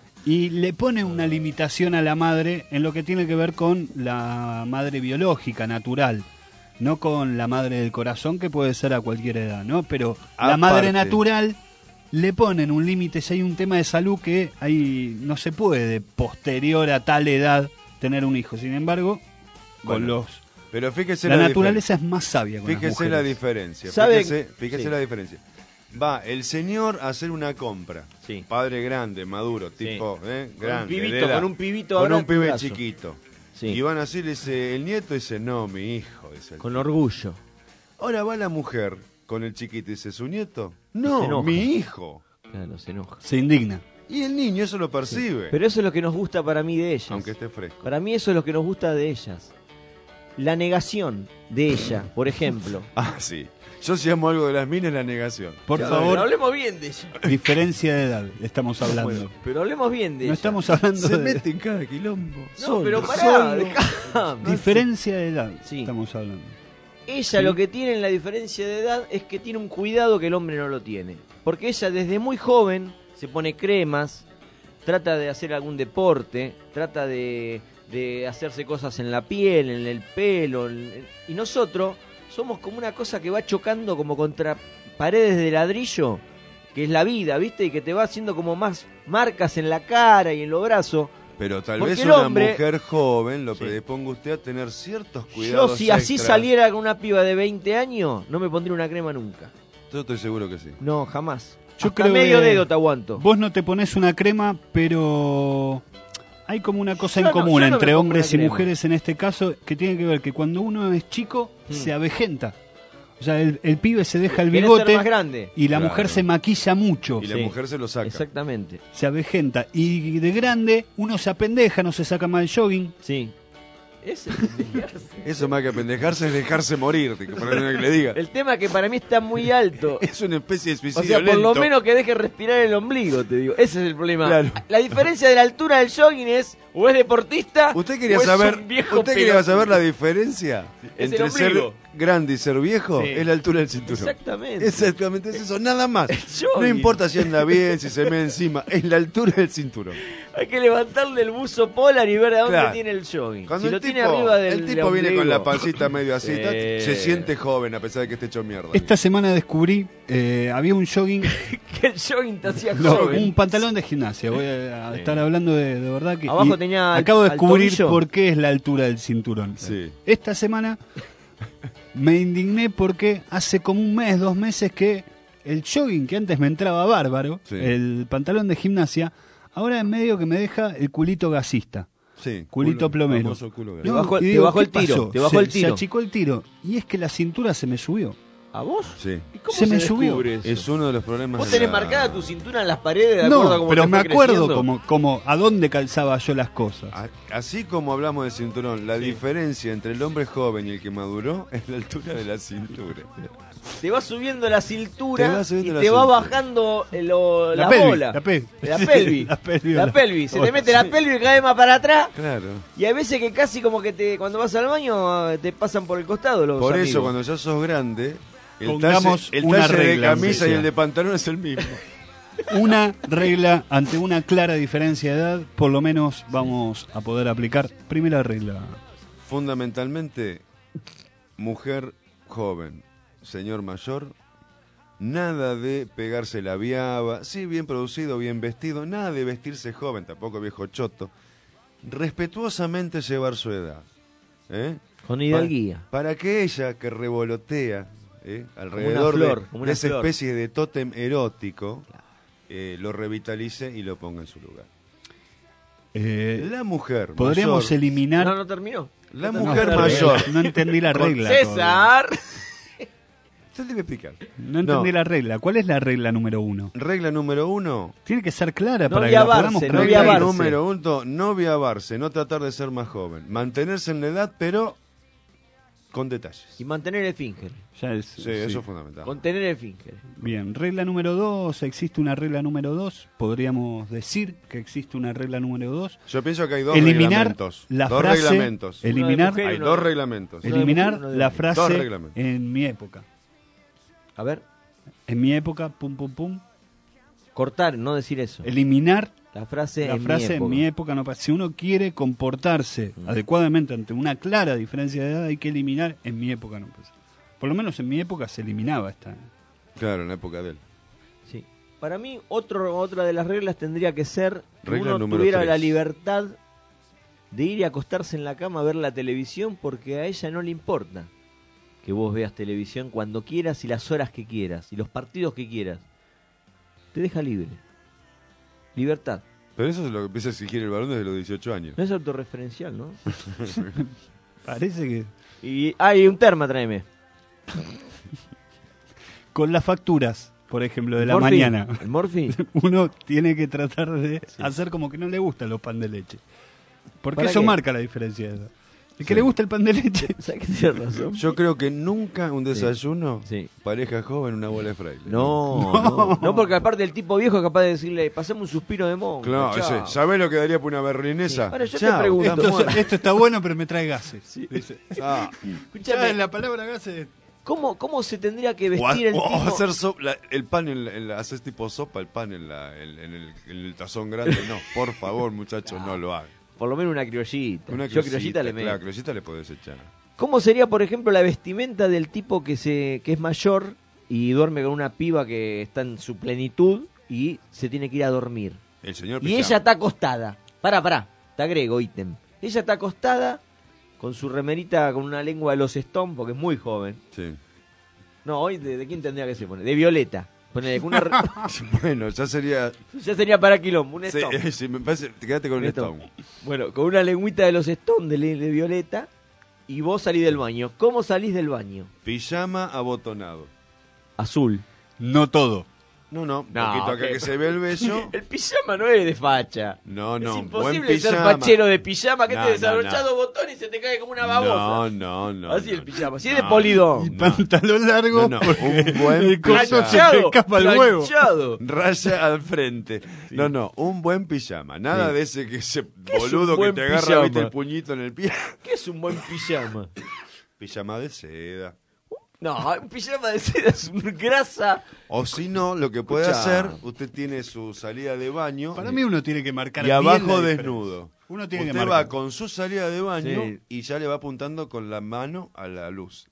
y le pone una limitación a la madre en lo que tiene que ver con la madre biológica, natural, no con la madre del corazón, que puede ser a cualquier edad, ¿no? Pero la madre Aparte. natural le ponen un límite. Si hay un tema de salud que ahí no se puede posterior a tal edad tener un hijo. Sin embargo, con Bueno, los Pero fíjese la, la, naturaleza diferencia. es más sabia con las Fíjese mujeres. la diferencia. ¿Sabe? Fíjese, fíjese Sí. la diferencia. Va el señor a hacer una compra. Sí. Padre grande, maduro, tipo, ¿eh? Con un grande. pibito, de edad. con un pibito Con ahora un en pibe brazo. chiquito. Sí. Y van así, le dice, el nieto dice, no, mi hijo. Dice el Con tipo. orgullo. Ahora va la mujer con el chiquito y dice, ¿su nieto? Se No, enoja. mi hijo. Claro, se enoja. Se indigna. Y el niño eso lo percibe. Pero eso es lo que nos gusta para mí de ellas. Aunque esté fresco. Para mí eso es lo que nos gusta de ellas. La negación de ella, por ejemplo. Ah, sí. Yo si amo algo de las minas, la negación. Por Pero favor, hablemos bien de ella. diferencia de edad estamos hablando. Bueno, pero hablemos bien de No ella. estamos hablando Se de mete en cada quilombo. No, Solo, pero pará, solo. dejame. diferencia de edad Sí. estamos hablando. Ella Sí. lo que tiene en la diferencia de edad es que tiene un cuidado que el hombre no lo tiene. Porque ella desde muy joven se pone cremas, trata de hacer algún deporte, trata de, de hacerse cosas en la piel, en el pelo. en- y nosotros somos como una cosa que va chocando como contra paredes de ladrillo, que es la vida, ¿viste? Y que te va haciendo como más marcas en la cara y en los brazos. Pero tal Porque vez el una hombre- mujer joven lo Sí. predisponga usted a tener ciertos cuidados Yo si así extras. saliera con una piba de veinte años, no me pondría una crema nunca. Yo estoy seguro que sí. No, jamás. Yo Hasta creo medio que dedo te aguanto. Vos no te pones una crema, pero hay como una cosa Yo en no, común yo no me entre pongo hombres una y crema. mujeres en este caso, que tiene que ver que cuando uno es chico Mm. se avejenta. O sea, el, el pibe se deja el Querés bigote ser más grande. y la Claro. mujer se maquilla mucho. Y la Sí. mujer se lo saca. Exactamente. Se avejenta. Y de grande uno se apendeja, no se saca más el jogging. Sí. Ese Eso más que pendejarse es dejarse morir, te- perdón que le diga. El tema que para mí está muy alto. Es una especie de O suicidio sea, por lo lento. menos que deje respirar el ombligo, te digo. Ese es el problema. Claro. La diferencia de la altura del jogging es o es deportista ¿Usted quería o es saber, un viejo usted quería pelotudo. saber la diferencia Es entre el ser ombligo. grande y ser viejo? Sí. Es la altura del cinturón. Exactamente. Exactamente, es eso, nada más. jogging. No importa si anda bien, si se me encima, es la altura del cinturón. Hay que levantarle el buzo polar y ver a dónde Claro. tiene el jogging. Cuando si el lo tipo, tiene arriba del el tipo viene ombligo. con la pancita medio así, Sí. ta- se siente joven a pesar de que esté hecho mierda. Esta semana descubrí, eh, había un jogging, Que el jogging te hacía no, joven. un pantalón de gimnasia. Voy a, a estar hablando de, de verdad que... Abajo y tenía al- acabo de al descubrir tobillo. por qué es la altura del cinturón. Sí. Esta semana me indigné porque hace como un mes, dos meses que el jogging, que antes me entraba bárbaro, Sí. el pantalón de gimnasia, ahora en medio que me deja el culito gasista. Sí, Culito culo- plomero. famoso culo Te grande. bajó- y te digo, bajó ¿qué el tiro, pasó? te bajó Se- el tiro. Se achicó el tiro. Y es que la cintura se me subió. ¿A vos? Sí. ¿Y cómo Se se, me subió. descubre eso? Es uno de los problemas. Vos de tenés la- marcada tu cintura en las paredes de acuerdo a No, cómo pero te me fue acuerdo creciendo? como, como a dónde calzaba yo las cosas. A- Así como hablamos de cinturón, la diferencia entre el hombre joven y el que maduró es la altura de la cintura. Te va subiendo la cintura Te va subiendo y la te va cintura. bajando eh, lo- la, La pelvis, bola. la pelvis. La Sí, pelvis. la pelvis. La pelvis. Se te Bola, mete la sí. pelvis y cae más para atrás. Claro. Y hay veces que casi como que te cuando vas al baño eh, te pasan por el costado los Por amigos. eso, cuando ya sos grande, el Pongamos talle, el una talle de regla, camisa aunque y el sea. de pantalón es el mismo. Una regla ante una clara diferencia de edad, por lo menos vamos a poder aplicar. Primera regla. Fundamentalmente, mujer joven, señor mayor, nada de pegarse la viaba, sí, bien producido, bien vestido, nada de vestirse joven, tampoco viejo choto. Respetuosamente llevar su edad. ¿eh? Con hidalguía. Para, para que ella, que revolotea ¿eh? alrededor Como una flor, de, como de una esa flor. especie de tótem erótico, eh, lo revitalice y lo ponga en su lugar. Eh, La mujer Podríamos mayor, eliminar. No, no terminó. la No, mujer no, mayor. No entendí la Con regla. todavía. César. Se debe explicar. No entendí No. la regla. ¿Cuál es la regla número uno? Regla número uno. Tiene que ser clara No para que la viabarse, podamos no practicar. Regla viabarse. número uno, no viabarse, no tratar de ser más joven. Mantenerse en la edad, pero con detalles. Y mantener el finger. Ya es- Sí, sí. eso es fundamental. Contener el finger. Bien, regla número dos. ¿Existe una regla número dos? Podríamos decir que existe una regla número dos. Yo pienso que hay dos Eliminar reglamentos. la dos frase- reglamentos. Eliminar, Uno de mujer y Hay uno dos de- reglamentos. Uno de eliminar mujer, uno de la hombre. Dos frase reglamentos. en mi época. A ver, En mi época, pum, pum, pum. cortar, no decir eso. Eliminar La frase la en frase mi época. en mi época no pasa. Si uno quiere comportarse Mm. adecuadamente ante una clara diferencia de edad, hay que eliminar en mi época no pasa. Por lo menos en mi época se eliminaba esta. Claro, en la época de él. Sí. Para mí, otro, otra de las reglas tendría que ser que Regla uno número tuviera tres. la libertad de ir y acostarse en la cama a ver la televisión porque a ella no le importa que vos veas televisión cuando quieras y las horas que quieras y los partidos que quieras. Te deja libre. Libertad. Pero eso es lo que empieza a exigir el varón desde los dieciocho años. No es autorreferencial, ¿no? Parece que Y hay un terma, tráeme. con las facturas, por ejemplo, de la Morphy. mañana, El Morphy. uno tiene que tratar de Sí. hacer como que no le gustan los pan de leche. Porque ¿Para eso qué? marca la diferencia de edad. El que Sí. le gusta el pan de leche. ¿Sabes que tienes razón? Yo creo que nunca un desayuno, Sí. pareja joven, una bola de fraile. No, no, no, porque aparte el tipo viejo es capaz de decirle, pasame un suspiro de monja. Claro, chao". ese, ¿sabés lo que daría por una berlinesa? Sí. Ahora yo te Chao, pregunto, estamos Esto, muertos. esto está bueno, pero me trae gases. Dice. Ah. Escúchame, Ya, la palabra gases. ¿cómo, ¿cómo se tendría que O, a- vestir el o tipo? hacer so- la- el pan, en, la- en la- haces tipo sopa, el pan en, la, en, en el, en el tazón grande. No, por favor, muchachos, no lo hagan. Por lo menos una criollita. Una Yo criollita le meto. Claro, criollita le podés echar. ¿Cómo sería, por ejemplo, la vestimenta del tipo que se que es mayor y duerme con una piba que está en su plenitud y se tiene que ir a dormir? El señor Y Pijama. ella está acostada. Pará, pará. Te agrego ítem. Ella está acostada con su remerita con una lengua de los Stone porque es muy joven. Sí. No, hoy de, de quién tendría que ser pone, de Violeta. Ponele, con una re- Bueno, ya sería... ya sería para quilombo, un Sí, Stone. sí, me parece... Quédate con Un un Stone. Stone. Bueno, con una lengüita de los Stone de, de Violeta y vos salís del baño. ¿Cómo salís del baño? Pijama abotonado. Azul. No todo. No, no, un No, poquito acá que- que se ve el vello. El pijama no es de facha. No, no, Es buen imposible ser pijama. fachero de pijama que No, te no, desabrochado no. botón y se te cae como una babosa. No, no, no. Así no, el pijama. Si es no, de polidón. Y pantalón largo. No, no, porque un buen el coso pijama. se te escapa el huevo. Planchado. Raya al frente. No, no, un buen pijama. Nada Sí. de ese que ese ¿Qué es un boludo que buen te agarra, pijama? viste, el puñito en el pie. ¿Qué es un buen pijama? Pijama de seda. No, un pijama de seda es un grasa. O si no, lo que puede Escuchá. hacer, usted tiene su salida de baño. Para mí uno tiene que marcar y bien la abajo diferencia. desnudo. Uno tiene que Usted marcar. va con su salida de baño Sí. y ya le va apuntando con la mano a la luz.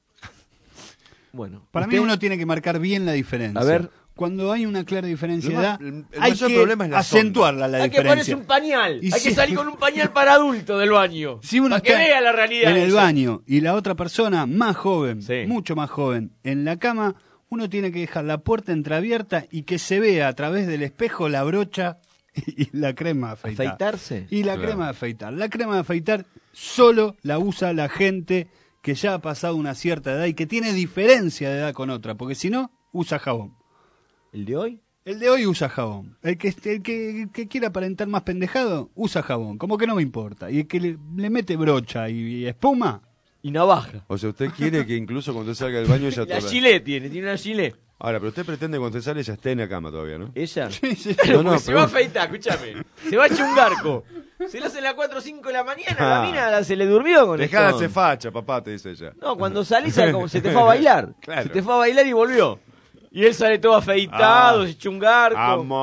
Bueno. Para usted- mí uno tiene que marcar bien la diferencia. A ver. Cuando hay una clara diferencia de Lo edad, más- el- el hay mayor que problema es la acentuarla la Hay que ponerse diferencia. un pañal. Y Hay si- que salir con un pañal para adulto del baño. Si uno para que está vea la realidad. en el esa. baño y la otra persona más joven, Sí. mucho más joven, en la cama, uno tiene que dejar la puerta entreabierta y que se vea a través del espejo la brocha y la crema de afeitar. ¿Afeitarse? Y la Claro. crema de afeitar. La crema de afeitar solo la usa la gente que ya ha pasado una cierta edad y que tiene diferencia de edad con otra, porque si no, usa jabón. ¿El de hoy? El de hoy usa jabón. El que, el que, el que quiera aparentar más pendejado, usa jabón. Como que no me importa. Y el que le, le mete brocha y, y espuma, Y navaja. O sea, usted quiere que incluso cuando usted salga del baño ya La toda- gilet tiene, tiene una gilet. Ahora, pero usted pretende cuando usted sale ya esté en la cama todavía, ¿no? ¿Ella? sí, sí. Claro, No, no, porque se pero- va a afeitar, escúchame. Se va a chungarco. Se lo hace a las cuatro o cinco de la mañana, Ah. la mina la- se le durmió con Dejá de esto. hacer facha, papá, te dice ella. No, cuando salís a- como se te fue a bailar. Claro. Se te fue a bailar y volvió. Y él sale todo afeitado, Ah. se echa un garco.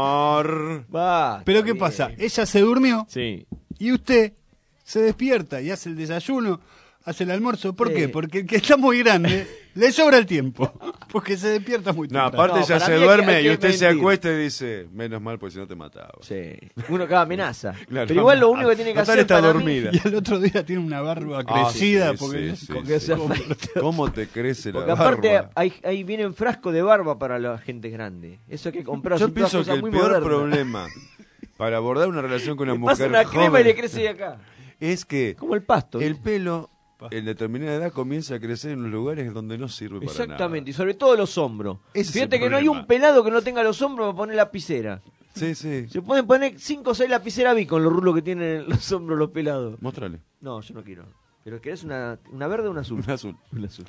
Amor. Va, Pero está ¿qué bien. pasa? Ella se durmió Sí. y usted se despierta y hace el desayuno, hace el almuerzo. ¿Por Sí. qué? Porque el que está muy grande le sobra el tiempo. Porque se despierta muy No, temprano. aparte No, ella para se mí hay que- duerme hay y que usted se mentir. acuesta y dice, menos mal, pues si no te mataba. Sí. Uno cada amenaza. Claro. Pero igual lo único que tiene que Total hacer está para dormida. Y el otro día tiene una barba Ah, crecida sí, porque sí, sí, con que sí. se afeita. ¿Cómo te crece la Porque aparte barba? ahí, ahí viene un frasco de barba para la gente grande. Eso hay que comprar. Yo son todas pienso que cosas el muy peor modernas. problema para abordar una relación con una Le mujer pasa una crema y joven le crece de acá. es que Como el pasto. el ¿viste? pelo en determinada edad comienza a crecer en los lugares donde no sirve para Exactamente, y sobre todo los hombros. Ese es Fíjate el que no hay problema. un pelado que no tenga los hombros para poner lapicera. nada. Sí, sí. Se pueden poner cinco o seis lapiceras B con los rulos que tienen los hombros los pelados. Mostrale. No, yo no quiero. ¿Pero querés una, una verde o una azul? Un azul. Un azul.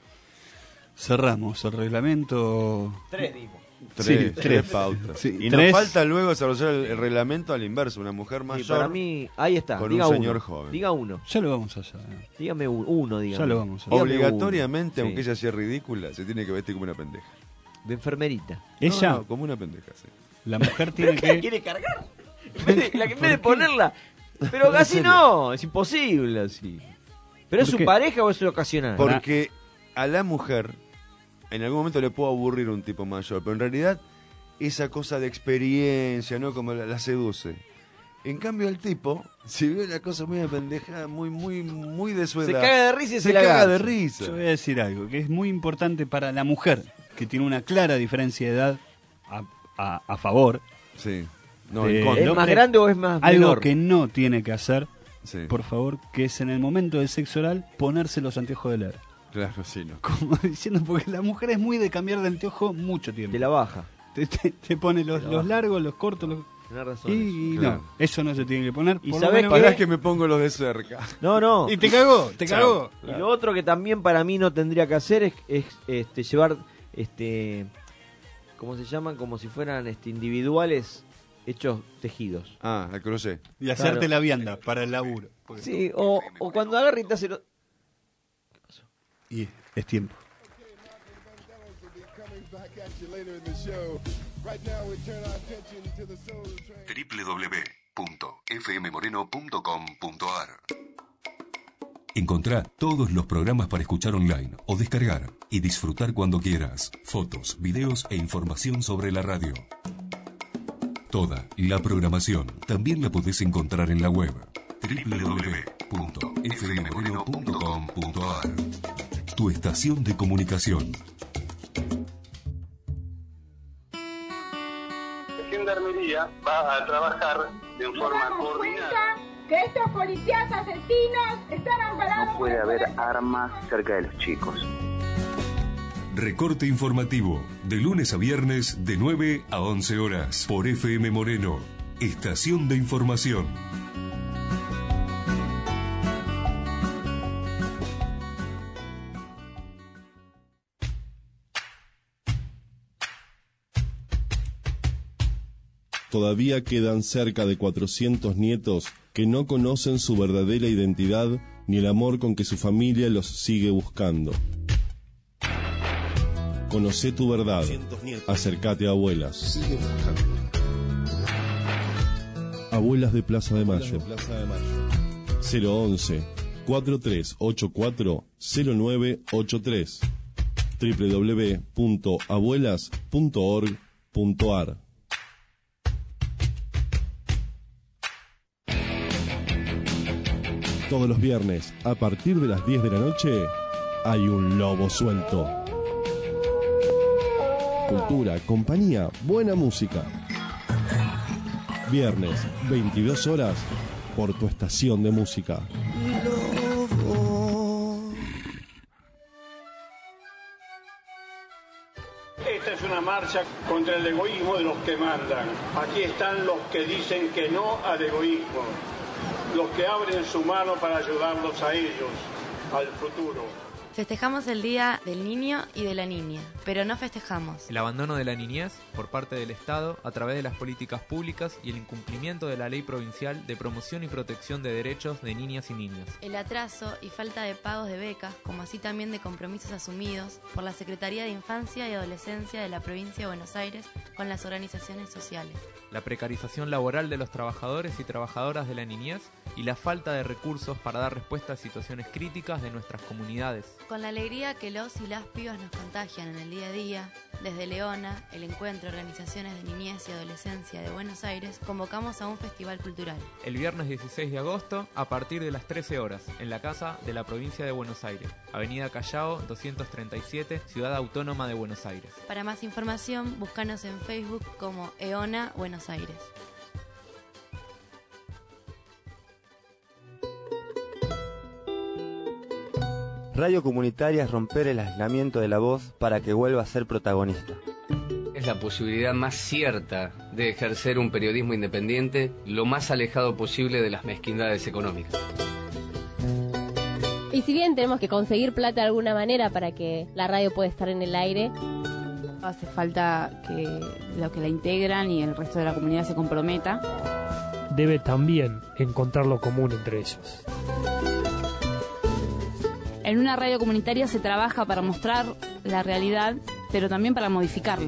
cerramos el reglamento. Tres, digo. Tres, Sí, tres, tres. pautas. Sí, y tres. nos falta luego desarrollar el, el reglamento al inverso, una mujer Sí, mayor para mí, ahí está. con diga un uno. señor joven. Diga uno. Ya lo vamos a hacer. ¿eh? Dígame uno, uno dígame. Ya lo vamos a hacer. Dígame Obligatoriamente, uno. aunque Sí. ella sea ridícula, se tiene que vestir como una pendeja. De enfermerita. Ella, No, no, como una pendeja, sí. la mujer tiene ¿Pero qué la que. quiere cargar? En vez de, la que en vez de ponerla. Pero así no, es imposible así. ¿Pero es ¿Por su qué? pareja o es su ocasional? Porque a la mujer en algún momento le puede aburrir un tipo mayor, pero en realidad esa cosa de experiencia, ¿no? Como la, la seduce. En cambio al tipo, si ve una cosa muy pendeja, muy, muy, muy de su Se edad, caga de risa y se se la caga agacha. de risa. Yo voy a decir algo que es muy importante para la mujer, que tiene una clara diferencia de edad a, a- a favor. Sí. No, de- en contra. ¿Es más grande o es más Algo menor? que no tiene que hacer, Sí. por favor, que es en el momento del sexo oral ponerse los anteojos de leer. Claro, sí, no. Como diciendo, porque la mujer es muy de cambiar de anteojo mucho tiempo. Te la baja. Te, te- te pone los, Te la los baja. largos, los cortos, los... Tenés razón. Y, y Claro. no, eso no se tiene que poner. ¿Y por lo sabés menos- qué? Pará que me pongo los de cerca. No, no. Y te cagó, te Chao. cagó. Y lo otro que también para mí no tendría que hacer es, es, este, llevar, este, ¿cómo se llaman? Como si fueran este, individuales hechos tejidos. Ah, al crochet. Y hacerte Claro. la vianda para el laburo. Porque- Sí, o, o cuando agarra y te hace... lo- Y es tiempo. w w w punto f m moreno punto com punto a r. Encontrá todos los programas para escuchar online o descargar y disfrutar cuando quieras. Fotos, videos e información sobre la radio. Toda la programación también la podés encontrar en la web w w w punto f m moreno punto com punto a r. Tu estación de comunicación. Gendarmería va a trabajar de forma coordinada. que estos policías asesinos están amparados. No puede haber armas cerca de los chicos. Recorte informativo, de lunes a viernes de nueve a once horas, por F M Moreno, estación de información. Todavía quedan cerca de cuatrocientos nietos que no conocen su verdadera identidad ni el amor con que su familia los sigue buscando. Conocé tu verdad. Acércate a Abuelas. Sigue buscando. Abuelas de Plaza de Mayo. cero once, cuatro tres ocho cuatro, cero nueve ocho tres. doble u doble u doble u punto abuelas punto org punto a r. Todos los viernes, a partir de las diez de la noche, hay un lobo suelto. Cultura, compañía, buena música. Viernes, veintidós horas, por tu estación de música. Esta es una marcha contra el egoísmo de los que mandan. Aquí están los que dicen que no al egoísmo, los que abren su mano para ayudarlos a ellos, al futuro. Festejamos el Día del Niño y de la Niña, pero no festejamos el abandono de la niñez por parte del Estado a través de las políticas públicas y el incumplimiento de la Ley Provincial de Promoción y Protección de Derechos de Niñas y Niños. El atraso y falta de pagos de becas, como así también de compromisos asumidos por la Secretaría de Infancia y Adolescencia de la Provincia de Buenos Aires con las organizaciones sociales. La precarización laboral de los trabajadores y trabajadoras de la niñez y la falta de recursos para dar respuesta a situaciones críticas de nuestras comunidades. Con la alegría que los y las pibas nos contagian en el día a día, desde Leona, el Encuentro de Organizaciones de Niñez y Adolescencia de Buenos Aires, convocamos a un festival cultural. El viernes dieciséis de agosto, a partir de las trece horas, en la Casa de la Provincia de Buenos Aires, Avenida Callao doscientos treinta y siete, Ciudad Autónoma de Buenos Aires. Para más información, búscanos en Facebook como EONA Buenos Aires. Radio comunitaria es romper el aislamiento de la voz para que vuelva a ser protagonista. Es la posibilidad más cierta de ejercer un periodismo independiente lo más alejado posible de las mezquindades económicas. Y si bien tenemos que conseguir plata de alguna manera para que la radio pueda estar en el aire, hace falta que los que la integran y el resto de la comunidad se comprometa. Debe también encontrar lo común entre ellos. En una radio comunitaria se trabaja para mostrar la realidad, pero también para modificarla.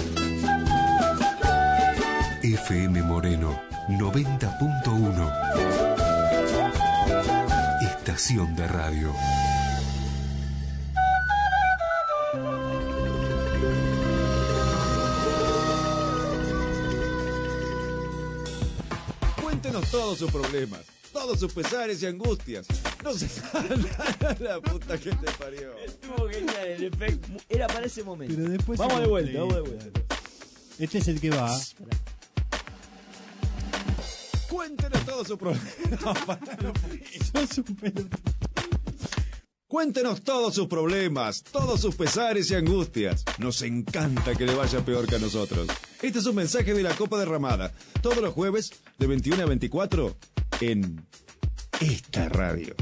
F M Moreno noventa punto uno. Estación de radio. Cuéntenos todos sus problemas, todos sus pesares y angustias. No se la puta que te parió. Estuvo genial el efecto. Era para ese momento. Pero después vamos se de vuelta, lo- vamos de vuelta. Este es el que va. Cuéntenos todos sus problemas. No, pará, no fue eso. Cuéntenos todos sus problemas, todos sus pesares y angustias. Nos encanta que le vaya peor que a nosotros. Este es un mensaje de la Copa Derramada. Todos los jueves, de veintiuno a veinticuatro, en esta radio.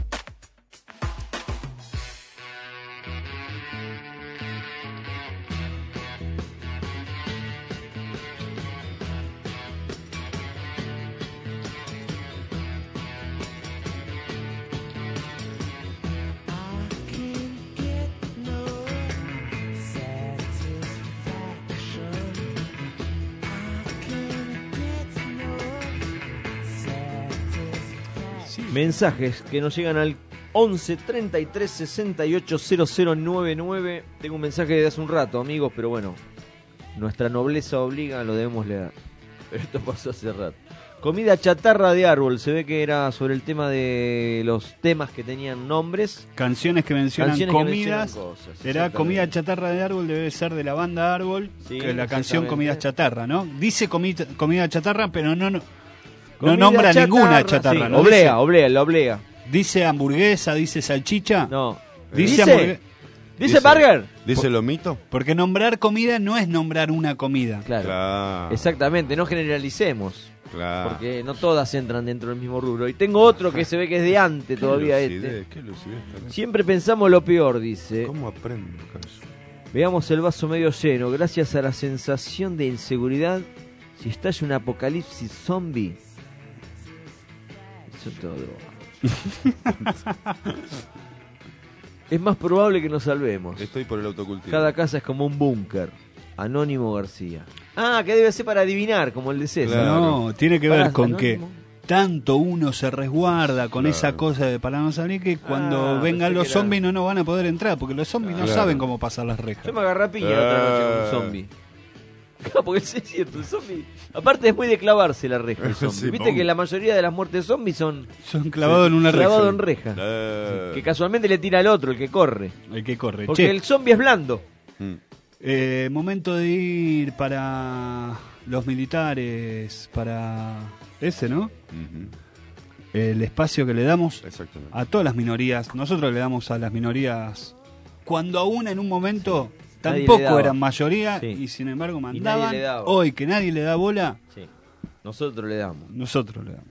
Mensajes que nos llegan al once treinta y tres sesenta y ocho cero cero noventa y nueve. Tengo un mensaje de hace un rato, amigos, pero bueno, nuestra nobleza obliga, lo debemos leer. Pero esto pasó hace rato. Comida chatarra de árbol, se ve que era sobre el tema de los temas que tenían nombres. Canciones que mencionan Canciones que comidas. mencionan cosas, Era exactamente. comida chatarra de árbol, debe ser de la banda Árbol, Sí, que es la canción exactamente. Comida Chatarra, ¿no? Dice comida, comida chatarra, pero no, no. No nombra chatarra, ninguna chatarra. Sí, ¿no? oblea, dice, oblea, la oblea. dice hamburguesa, dice salchicha. No. Dice, ¿Dice? hamburgue- ¿Dice burger? ¿Dice lomito? Porque nombrar comida no es nombrar una comida. Claro. Claro. Exactamente, no generalicemos. Claro. Porque no todas entran dentro del mismo rubro. Y tengo otro que se ve que es de antes todavía lucidez, este. qué lucidez también. Siempre pensamos lo peor, dice. ¿Cómo aprendo, Caso? Veamos el vaso medio lleno. Gracias a la sensación de inseguridad, si estalla un apocalipsis zombie, eso es todo droga. Es más probable que nos salvemos. Estoy por el autocultivo. Cada casa es como un búnker. Anónimo García. Ah, que debe ser para adivinar, como el de César. No, tiene que ver Pará, con anónimo. que tanto uno se resguarda con Claro. esa cosa de para no salir que cuando Ah, vengan pensé los que era- zombies no nos van a poder entrar, porque los zombies no Claro. saben cómo pasar las rejas. Yo me agarré a piña la otra noche con un zombie. Claro, porque es cierto, el zombie. Aparte es muy de clavarse la reja el zombie. Sí, Viste pum. que la mayoría de las muertes zombies son Son clavados en una reja. clavados en reja. Eh. Que casualmente le tira al otro, el que corre. El que corre. Porque Che, el zombie es blando. Mm. eh, momento de ir para los militares, para ese, ¿no? Ujú. El espacio que le damos Exactamente. a todas las minorías. Nosotros le damos a las minorías cuando aún en un momento Nadie le tampoco daba. eran mayoría Sí. y sin embargo nadie mandaban. le daba. Hoy que nadie le da bola, Sí. Nosotros le damos. nosotros le damos.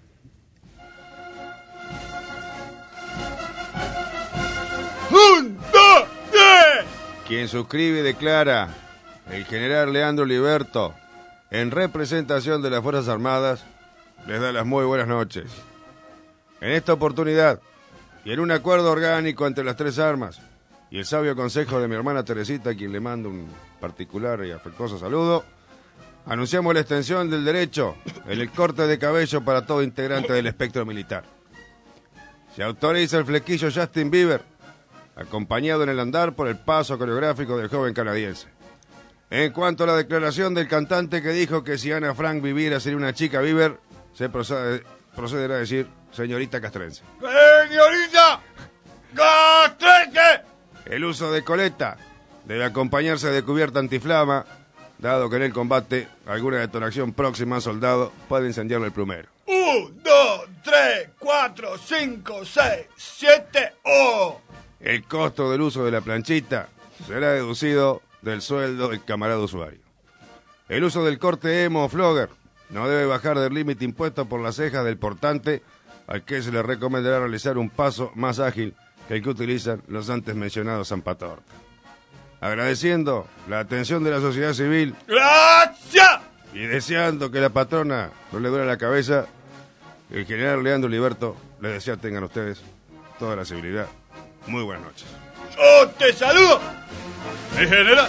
Quien suscribe y declara, el general Leandro Liberto, en representación de las Fuerzas Armadas, les da las muy buenas noches. En esta oportunidad, y en un acuerdo orgánico entre las tres armas, y el sabio consejo de mi hermana Teresita, a quien le mando un particular y afectuoso saludo, anunciamos la extensión del derecho en el corte de cabello para todo integrante del espectro militar. Se autoriza el flequillo Justin Bieber, acompañado en el andar por el paso coreográfico del joven canadiense. En cuanto a la declaración del cantante que dijo que si Ana Frank viviera sería una chica Bieber, se procede, procederá a decir señorita castrense. ¡Señorita castrense! El uso de coleta debe acompañarse de cubierta antiflama, dado que en el combate alguna detonación próxima a soldado puede incendiarle el plumero. Un, dos, tres, cuatro, cinco, seis, siete, oh. El costo del uso de la planchita será deducido del sueldo del camarada usuario. El uso del corte emo o flogger no debe bajar del límite impuesto por las cejas del portante, al que se le recomendará realizar un paso más ágil que el que utilizan los antes mencionados zampatorta. Agradeciendo la atención de la sociedad civil ¡Gracias! y deseando que la patrona no le duele la cabeza, el general Leandro Liberto les desea tengan ustedes toda la civilidad. Muy buenas noches. ¡Yo te saludo! ¡El general!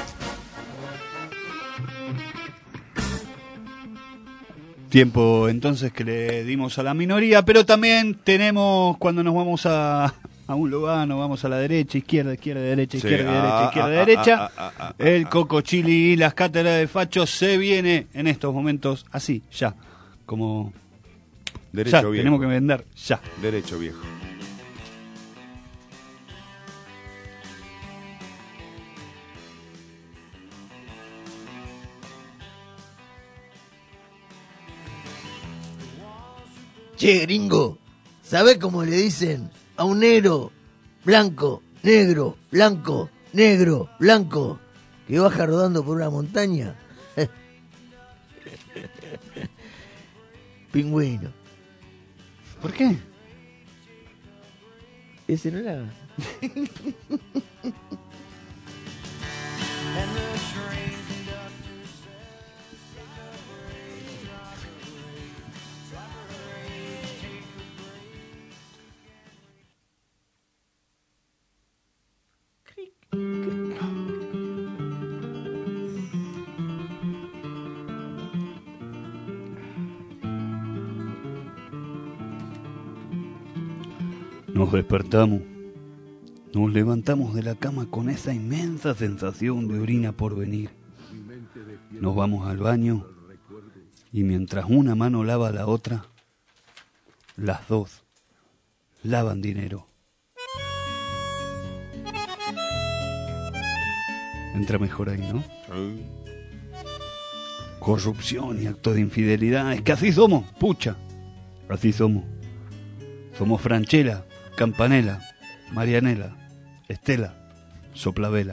Tiempo entonces que le dimos a la minoría, pero también tenemos cuando nos vamos a, a un lugar, nos vamos a la derecha, izquierda, izquierda, derecha, Sí. izquierda, derecha, Ah, izquierda, ah, derecha. ah, ah, ah, ah, El ah. Coco Chili y las cátedras de fachos se viene en estos momentos así, ya, como Derecho ya, viejo. tenemos que vender ya. Derecho viejo. Che, gringo, ¿sabés cómo le dicen a un negro, blanco, negro, blanco, negro, blanco, que baja rodando por una montaña? Pingüino. ¿Por qué? Ese no era. Nos despertamos, nos levantamos de la cama con esa inmensa sensación de orina por venir. Nos vamos al baño y mientras una mano lava la otra, las dos lavan dinero. Entra mejor ahí, ¿no? Corrupción y acto de infidelidad, es que así somos, pucha. Así somos. Somos Franchella, Campanella, Marianela, Estela, Soplavela,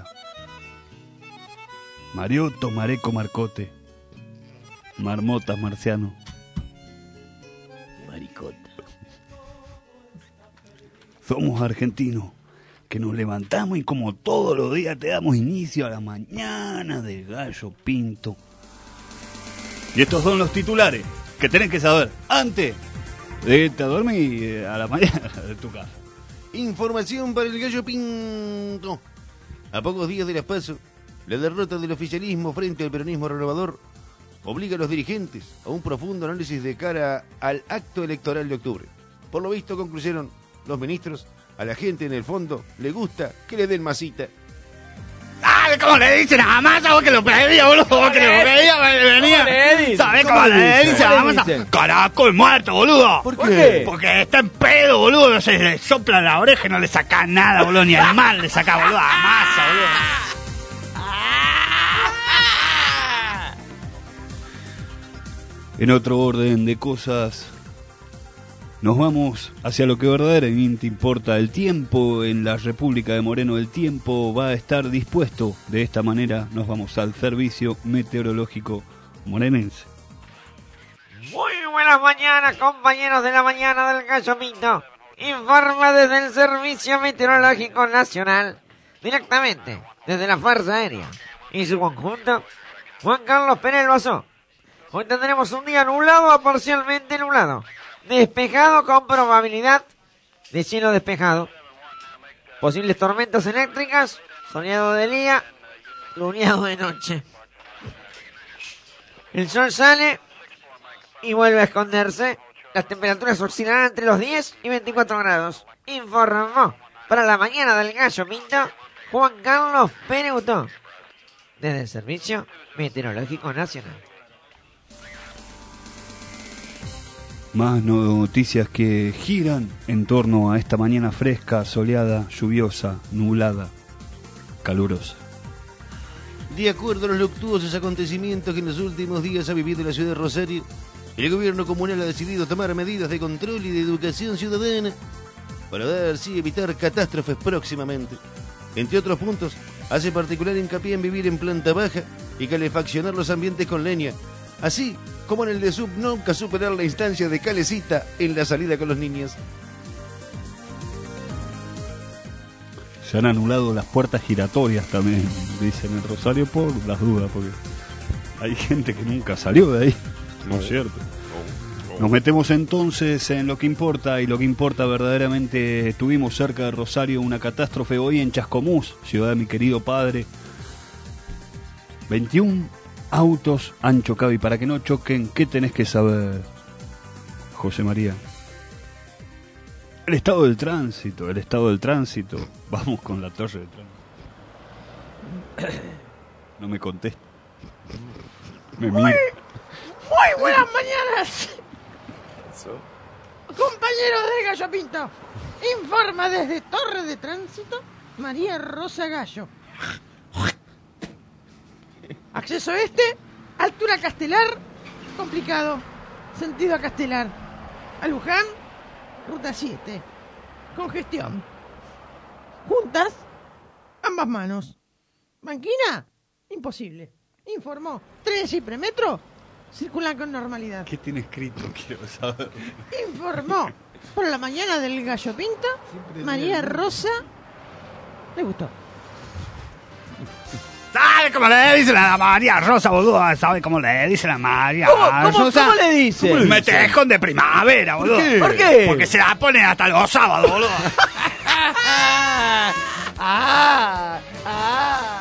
Mariotto, Mareco, Marcote, Marmota, Marciano, Maricota. Somos argentinos, que nos levantamos y como todos los días te damos inicio a la mañana del gallo pinto. Y estos son los titulares que tenés que saber antes de irte a dormir a la mañana de tu casa. Información para el gallo pinto. A pocos días de las PASO, la derrota del oficialismo frente al peronismo renovador obliga a los dirigentes a un profundo análisis de cara al acto electoral de octubre. Por lo visto, concluyeron los ministros, a la gente en el fondo le gusta que le den masita. ¿Sabes cómo le dicen a masa? Vos que lo pedía, boludo. Vos que lo pedía, venía. ¿Sabés cómo le dicen a masa? Caraco, el muerto, boludo. ¿Por qué? Porque está en pedo, boludo. No se le sopla la oreja y no le saca nada, boludo. Ni al mal le saca, boludo. A masa, boludo. En otro orden de cosas, nos vamos hacia lo que verdaderamente importa. El tiempo en la República de Moreno, el tiempo va a estar dispuesto. De esta manera nos vamos al servicio meteorológico morenense. Muy buenas mañanas, compañeros de la mañana del Gallo Pinto. Informa desde el Servicio Meteorológico Nacional, directamente desde la Fuerza Aérea y su conjunto, Juan Carlos Pérez Basó. Hoy tendremos un día nublado a parcialmente nublado, despejado con probabilidad de cielo despejado, posibles tormentas eléctricas, soleado de día, luneado de noche. El sol sale y vuelve a esconderse. Las temperaturas oscilarán entre los diez y veinticuatro grados. Informó para la mañana del Gallo Pinto Juan Carlos Pérez Utó, desde el Servicio Meteorológico Nacional. Más noticias que giran en torno a esta mañana fresca, soleada, lluviosa, nublada, calurosa. De acuerdo a los luctuosos acontecimientos que en los últimos días ha vivido la ciudad de Rosario, el gobierno comunal ha decidido tomar medidas de control y de educación ciudadana para dar así evitar catástrofes próximamente. Entre otros puntos, hace particular hincapié en vivir en planta baja y calefaccionar los ambientes con leña, así como en el de sub nunca superar la instancia de calecita en la salida con los niños. Se han anulado las puertas giratorias también, dicen en Rosario, por las dudas, porque hay gente que nunca salió de ahí, ¿no es cierto? Nos metemos entonces en lo que importa, y lo que importa verdaderamente. Tuvimos cerca de Rosario una catástrofe hoy en Chascomús, ciudad de mi querido padre. veintiún autos han chocado, y para que no choquen, ¿qué tenés que saber, José María? El estado del tránsito, el estado del tránsito. Vamos con la torre de tránsito. No me contesta. Me Muy, mira. muy buenas mañanas, compañeros del Gallo Pinto. Informa desde Torre de Tránsito María Rosa Gallo. Acceso este, altura Castelar, complicado. Sentido a Castelar. A Luján, ruta siete. Congestión. Juntas, ambas manos. Banquina, imposible. Informó. Trenes y premetro circulan con normalidad. ¿Qué tiene escrito? Quiero saber. Informó por la mañana del Gallo Pinto María Rosa. Le gustó. ¿Sabe cómo le dice la María Rosa, boludo? ¿Sabe cómo le dice la María ¿Cómo, cómo, Rosa? ¿Cómo le dice? Un metejón de primavera, boludo. ¿Por qué? ¿Por qué? Porque se la ponen hasta los sábados, boludo. ah, ah, ah.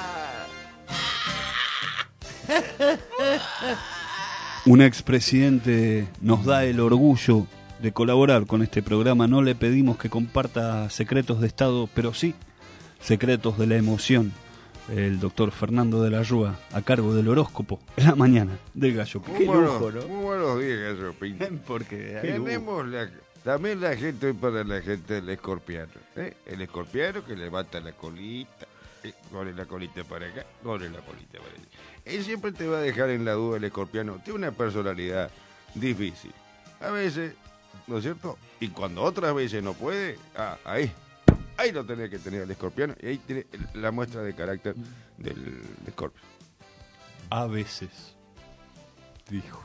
Un expresidente nos da el orgullo de colaborar con este programa. No le pedimos que comparta secretos de Estado, pero sí secretos de la emoción. El doctor Fernando de la Rúa, a cargo del horóscopo en la mañana del Gallo Pinto. Qué lujo, ¿no? Muy buenos días, Gallo Pinto. Porque tenemos la, también la gente para la gente del escorpiano. ¿eh? El escorpiano que levanta la colita, eh, pone la colita para acá, pone la colita para allá. Él siempre te va a dejar en la duda el escorpiano. Tiene una personalidad difícil. A veces ¿no es cierto? Y cuando otras veces no puede, ah, ahí, ahí lo tenés que tener el escorpión, y ahí tiene la muestra de carácter del escorpio. A veces, dijo.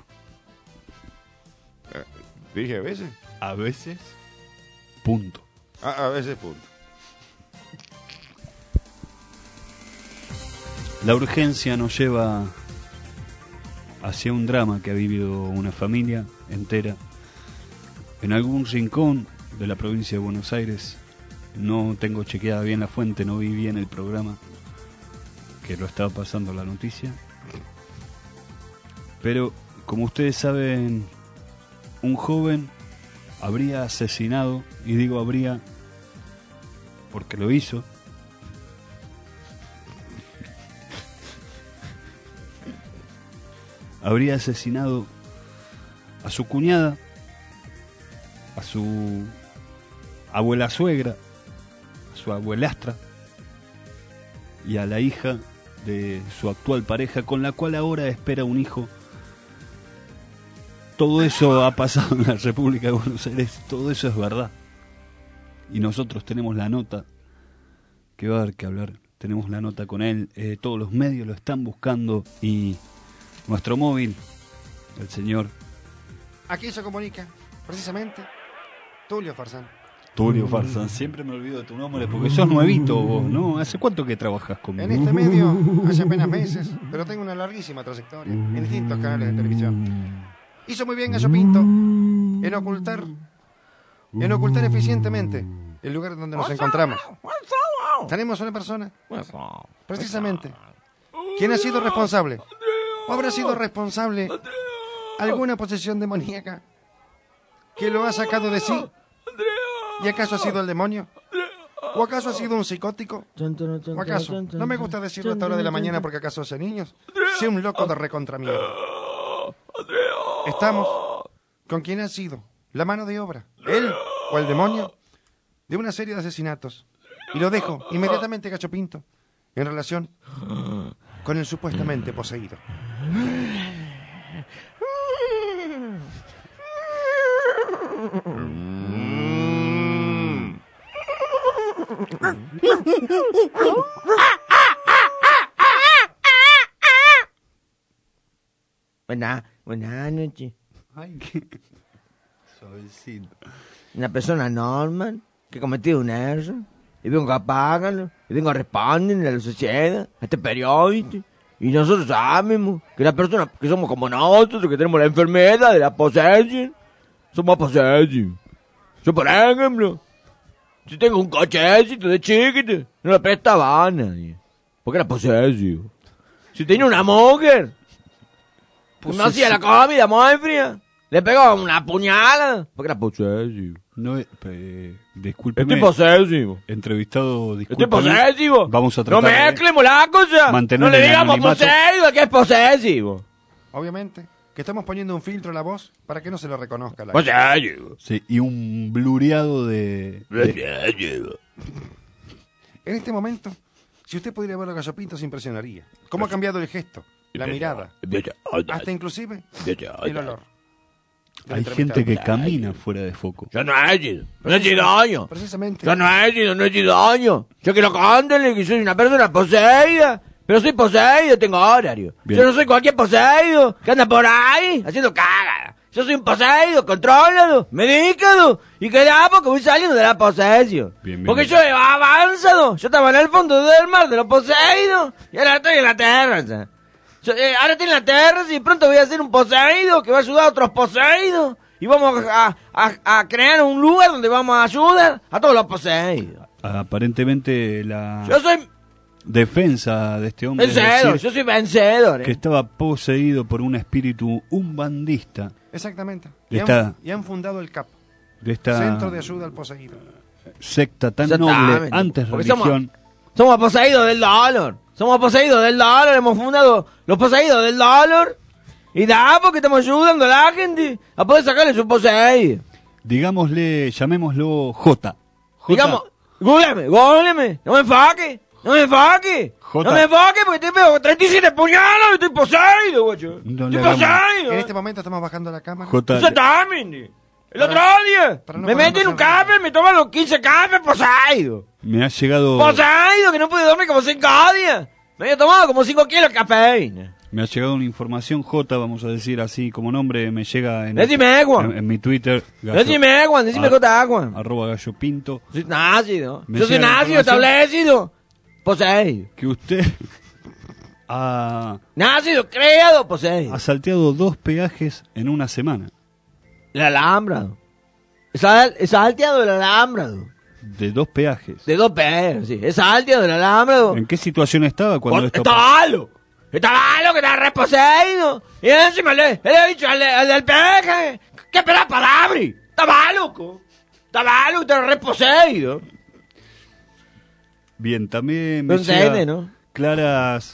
Eh, ¿Dije a veces? A veces, punto. A, a veces, punto. La urgencia nos lleva hacia un drama que ha vivido una familia entera en algún rincón de la provincia de Buenos Aires. No tengo chequeada bien la fuente, no vi bien el programa que lo estaba pasando la noticia. Pero, como ustedes saben, un joven habría asesinado, y digo habría porque lo hizo, habría asesinado a su cuñada, a su abuela suegra, a su abuelastra y a la hija de su actual pareja, con la cual ahora espera un hijo. Todo eso ha pasado en la República de Buenos Aires, todo eso es verdad. Y nosotros tenemos la nota, que va a haber que hablar, tenemos la nota con él, eh, todos los medios lo están buscando y nuestro móvil, el señor Aquí se comunica, precisamente, Tulio Farsán. Tulio Farsán, siempre me olvido de tu nombre porque sos nuevito vos, ¿no? ¿Hace cuánto que trabajas conmigo? En este medio, hace apenas meses, pero tengo una larguísima trayectoria en distintos canales de televisión. Hizo muy bien Gallo Pinto en ocultar, en ocultar eficientemente el lugar donde nos encontramos. Tenemos una persona, precisamente, quien ha sido responsable, o habrá sido responsable alguna posesión demoníaca que lo ha sacado de sí. ¿Y acaso ha sido el demonio? ¿O acaso ha sido un psicótico? ¿O acaso, no me gusta decirlo a esta hora de la mañana porque acaso hace niños, sea un loco de recontramiedo? Estamos con quien ha sido la mano de obra, él o el demonio, de una serie de asesinatos. Y lo dejo inmediatamente, Gallo Pinto, en relación con el supuestamente poseído. Buenas, buenas noches. Ay, qué suavecito. Una persona normal que ha cometido un error y vengo a pagarlo y vengo a responder a la sociedad, a este periódico. Y nosotros sabemos que las personas que somos como nosotros, que tenemos la enfermedad de la posesión, somos poseídos. Yo, por ejemplo, si tengo un cochecito de chiquito, no lo prestaba a nadie, porque era posesivo. Si tenía una mujer que me hacía la comida muy fría, le pegaba una puñalada, porque era posesivo. No, eh, discúlpeme. Estoy posesivo. Entrevistado, discúlpeme. Estoy posesivo. Vamos a tratar no mezclemos la cosa. No le digamos posesivo, que es posesivo. Obviamente que estamos poniendo un filtro a la voz para que no se lo reconozca la posesivo. Sí, y un blureado de... de... En este momento, si usted pudiera ver a Gallo Pinto, se impresionaría. Cómo ha cambiado el gesto, la mirada, hasta inclusive el olor. Hay gente que camina fuera de foco. Yo no he sido, no he sido daño. Precisamente. Yo no he sido, no he sido daño. Yo quiero contarle que soy una persona poseída, pero soy poseído, tengo horario. Bien. Yo no soy cualquier poseído que anda por ahí haciendo cagada. Yo soy un poseído, controlado, medicado, y que de a poco voy saliendo de la posesión. Bien, bien, Porque bien. Yo he avanzado, yo estaba en el fondo del mar de los poseídos, y ahora estoy en la tierra, ¿sabes? Yo, eh, ahora estoy en la tierra y pronto voy a ser un poseído que va a ayudar a otros poseídos. Y vamos a, a, a crear un lugar donde vamos a ayudar a todos los poseídos. Aparentemente la yo soy defensa de este hombre vencedor, yo soy vencedor. ¿eh? Que estaba poseído por un espíritu umbandista. Exactamente. Y, y, esta, han, y han fundado el C A P. De esta Centro de Ayuda al Poseído. Secta tan noble, antes Porque religión. Somos, somos poseídos del dolor. Somos poseídos del dolor, hemos fundado los poseídos del dolor. Y da porque estamos ayudando a la gente a poder sacarle su poseído. Digámosle, llamémoslo J. J. Digamos, gúleme, gúleme, no me enfoque, no me enfoque. J. No me enfoque porque te pego treinta y siete puñalas y estoy poseído, guacho. No estoy poseído. En este momento estamos bajando la cámara. J. Exactamente. El otro día para no me metí en un café, me toman los quince cafés poseído. Me ha llegado Poseído, que no pude dormir como cinco días. Me había tomado como cinco kilos de cafeína. me ha llegado una información J, vamos a decir así como nombre, me llega en, Decime, Juan. en, en mi Twitter. Decime, Juan, decime ar- J, Juan. Arroba Gallo Pinto. Soy nacido. Me Yo soy llega la nacido, información establecido. Poseído. Que usted ha, Nacido, creado, poseído. ha salteado dos peajes en una semana. El alambrado. Es al- es salteado del alambrado. De dos peajes. De dos pesos, sí. Es salteado del alambrado. ¿En qué situación estaba cuando esto pasó? Estaba malo. Estaba malo, que estaba reposeído. Y encima le, le he dicho al, al del peje que espera para abrir. Estaba loco. Estaba malo, que estaba reposeído. Bien, también me No llega entiende, ¿no? Claras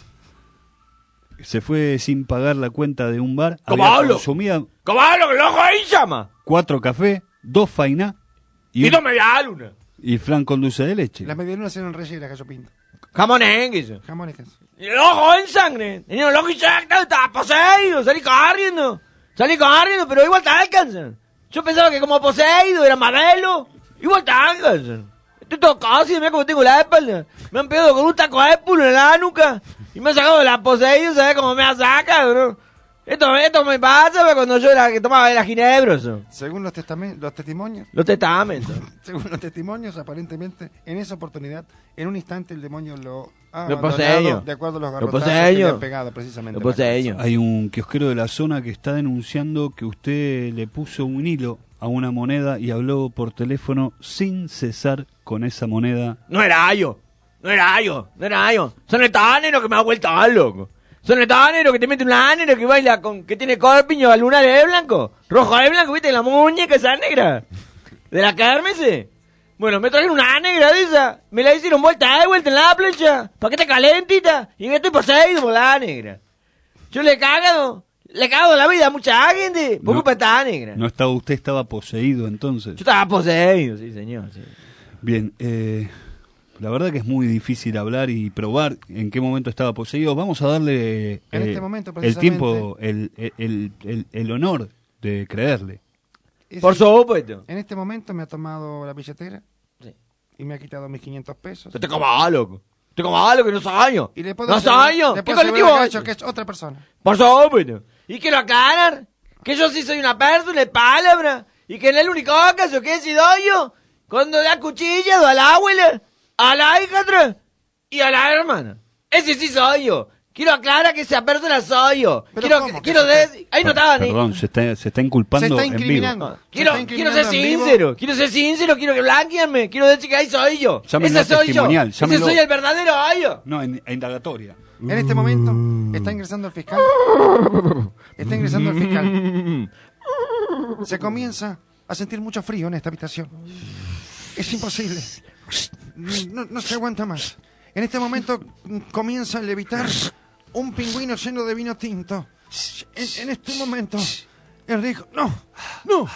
se fue sin pagar la cuenta de un bar. ¿Cómo Había hablo? consumido ¿Cómo hablo? Que el ojo ahí llama. cuatro cafés, dos fainá y, Y un- dos media luna. y flan con dulce de leche. Las medialunas eran rellenas, Gallo Pinto. Jamonengues. Jamones. Y el ojo en sangre. Tenía el ojo inyectado, estaba poseído. Salí corriendo. Salí corriendo, pero igual te alcanzan. Yo pensaba que como poseído era Mabelo. Igual te alcanzan. Estoy todo casi, mira cómo tengo la espalda. Me han pegado con un taco de épulo en la nuca. Y me han sacado de la poseído, ¿sabes cómo me ha sacado, bro? Esto, esto me pasa cuando yo era que tomaba la ginebra, eso. Según los, testamen- los testimonios, Los testamentos. según los testimonios, aparentemente, en esa oportunidad, en un instante el demonio lo ha Lo abandonado poseño. de acuerdo a los Lo garrotazos que poseño. le han pegado precisamente. Lo en la cabeza. poseño. Hay un kiosquero de la zona que está denunciando que usted le puso un hilo a una moneda y habló por teléfono sin cesar con esa moneda. No era yo. No era yo. No era yo. Son estos áneros que me ha vuelto a loco. Son estos áneros que te meten un ánero que baila con, que tiene corpiño a lunar de blanco. Rojo de blanco, viste, la muñeca esa negra. De la Kermesse. Bueno, me trajeron una negra de esa. Me la hicieron vuelta de vuelta en la plancha. Pa' que esté calentita. Y me estoy poseído por la negra. Yo le he cagado. Le he cagado la vida a mucha gente. Por No. culpa de esta negra. No estaba, usted estaba poseído entonces. Yo estaba poseído, sí, señor. Sí. Bien, eh, la verdad que es muy difícil hablar y probar en qué momento estaba poseído. Vamos a darle eh, En este momento, el precisamente. tiempo, el, el, el, el- el honor de creerle. Ese- Por supuesto. En este momento me ha tomado la billetera Sí. y me ha quitado mis quinientos pesos. Yo te como loco. Te como loco que no soy yo. Y le puedo No asegurar- soy yo. le ¿Qué puedo asegurar colectivo? a Gacho que es otra persona. Por supuesto. Y quiero aclarar que yo sí soy una persona de palabra y que en el único caso que he sido yo cuando le ha cuchillado a la abuela, a la hija y a la hermana. Ese sí soy yo. Quiero aclarar que esa persona soy yo. Pero Quiero, ¿cómo que quiero se está- decir... Ahí no estaba ni... Perdón, se está, se está inculpando Se está en vivo. incriminando. Se Quiero, está quiero ser incriminando en vivo. sincero, quiero ser sincero, quiero que blanqueanme, quiero decir que ahí soy yo. Llámenlo Ese a soy yo. testimonial, Ese llámenlo. soy el verdadero yo. No, en, en indagatoria. En este momento está ingresando el fiscal. Está ingresando el fiscal. Se comienza a sentir mucho frío en esta habitación. Es imposible. No, no se aguanta más. En este momento mm, comienza a levitar un pingüino lleno de vino tinto. En, en este momento, Enrico... ¡No! ¡No!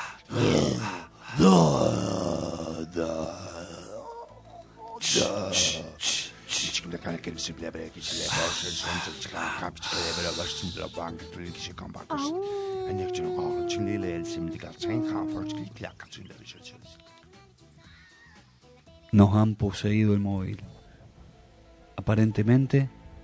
Nos han poseído el móvil. Aparentemente,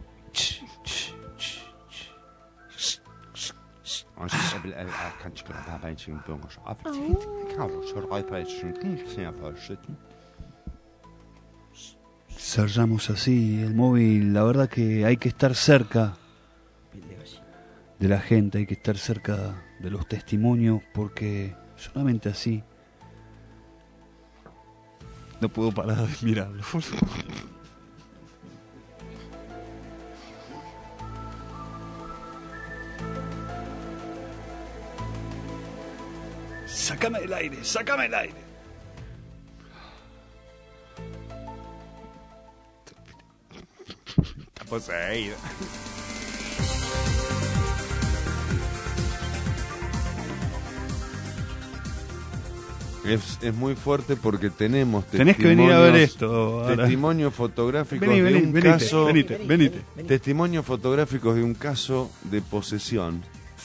cerramos así el móvil. La verdad que hay que estar cerca de la gente, hay que estar cerca de los testimonios, porque solamente así no puedo parar de mirarlo. Sácame del aire, sácame del aire. Está poseído. Es, es muy fuerte porque tenemos Tenés que venir a ver testimonios- esto ahora. Testimonios fotográficos Vení, de vení, un venite, caso. venite, venite. Testimonios fotográficos de un caso de posesión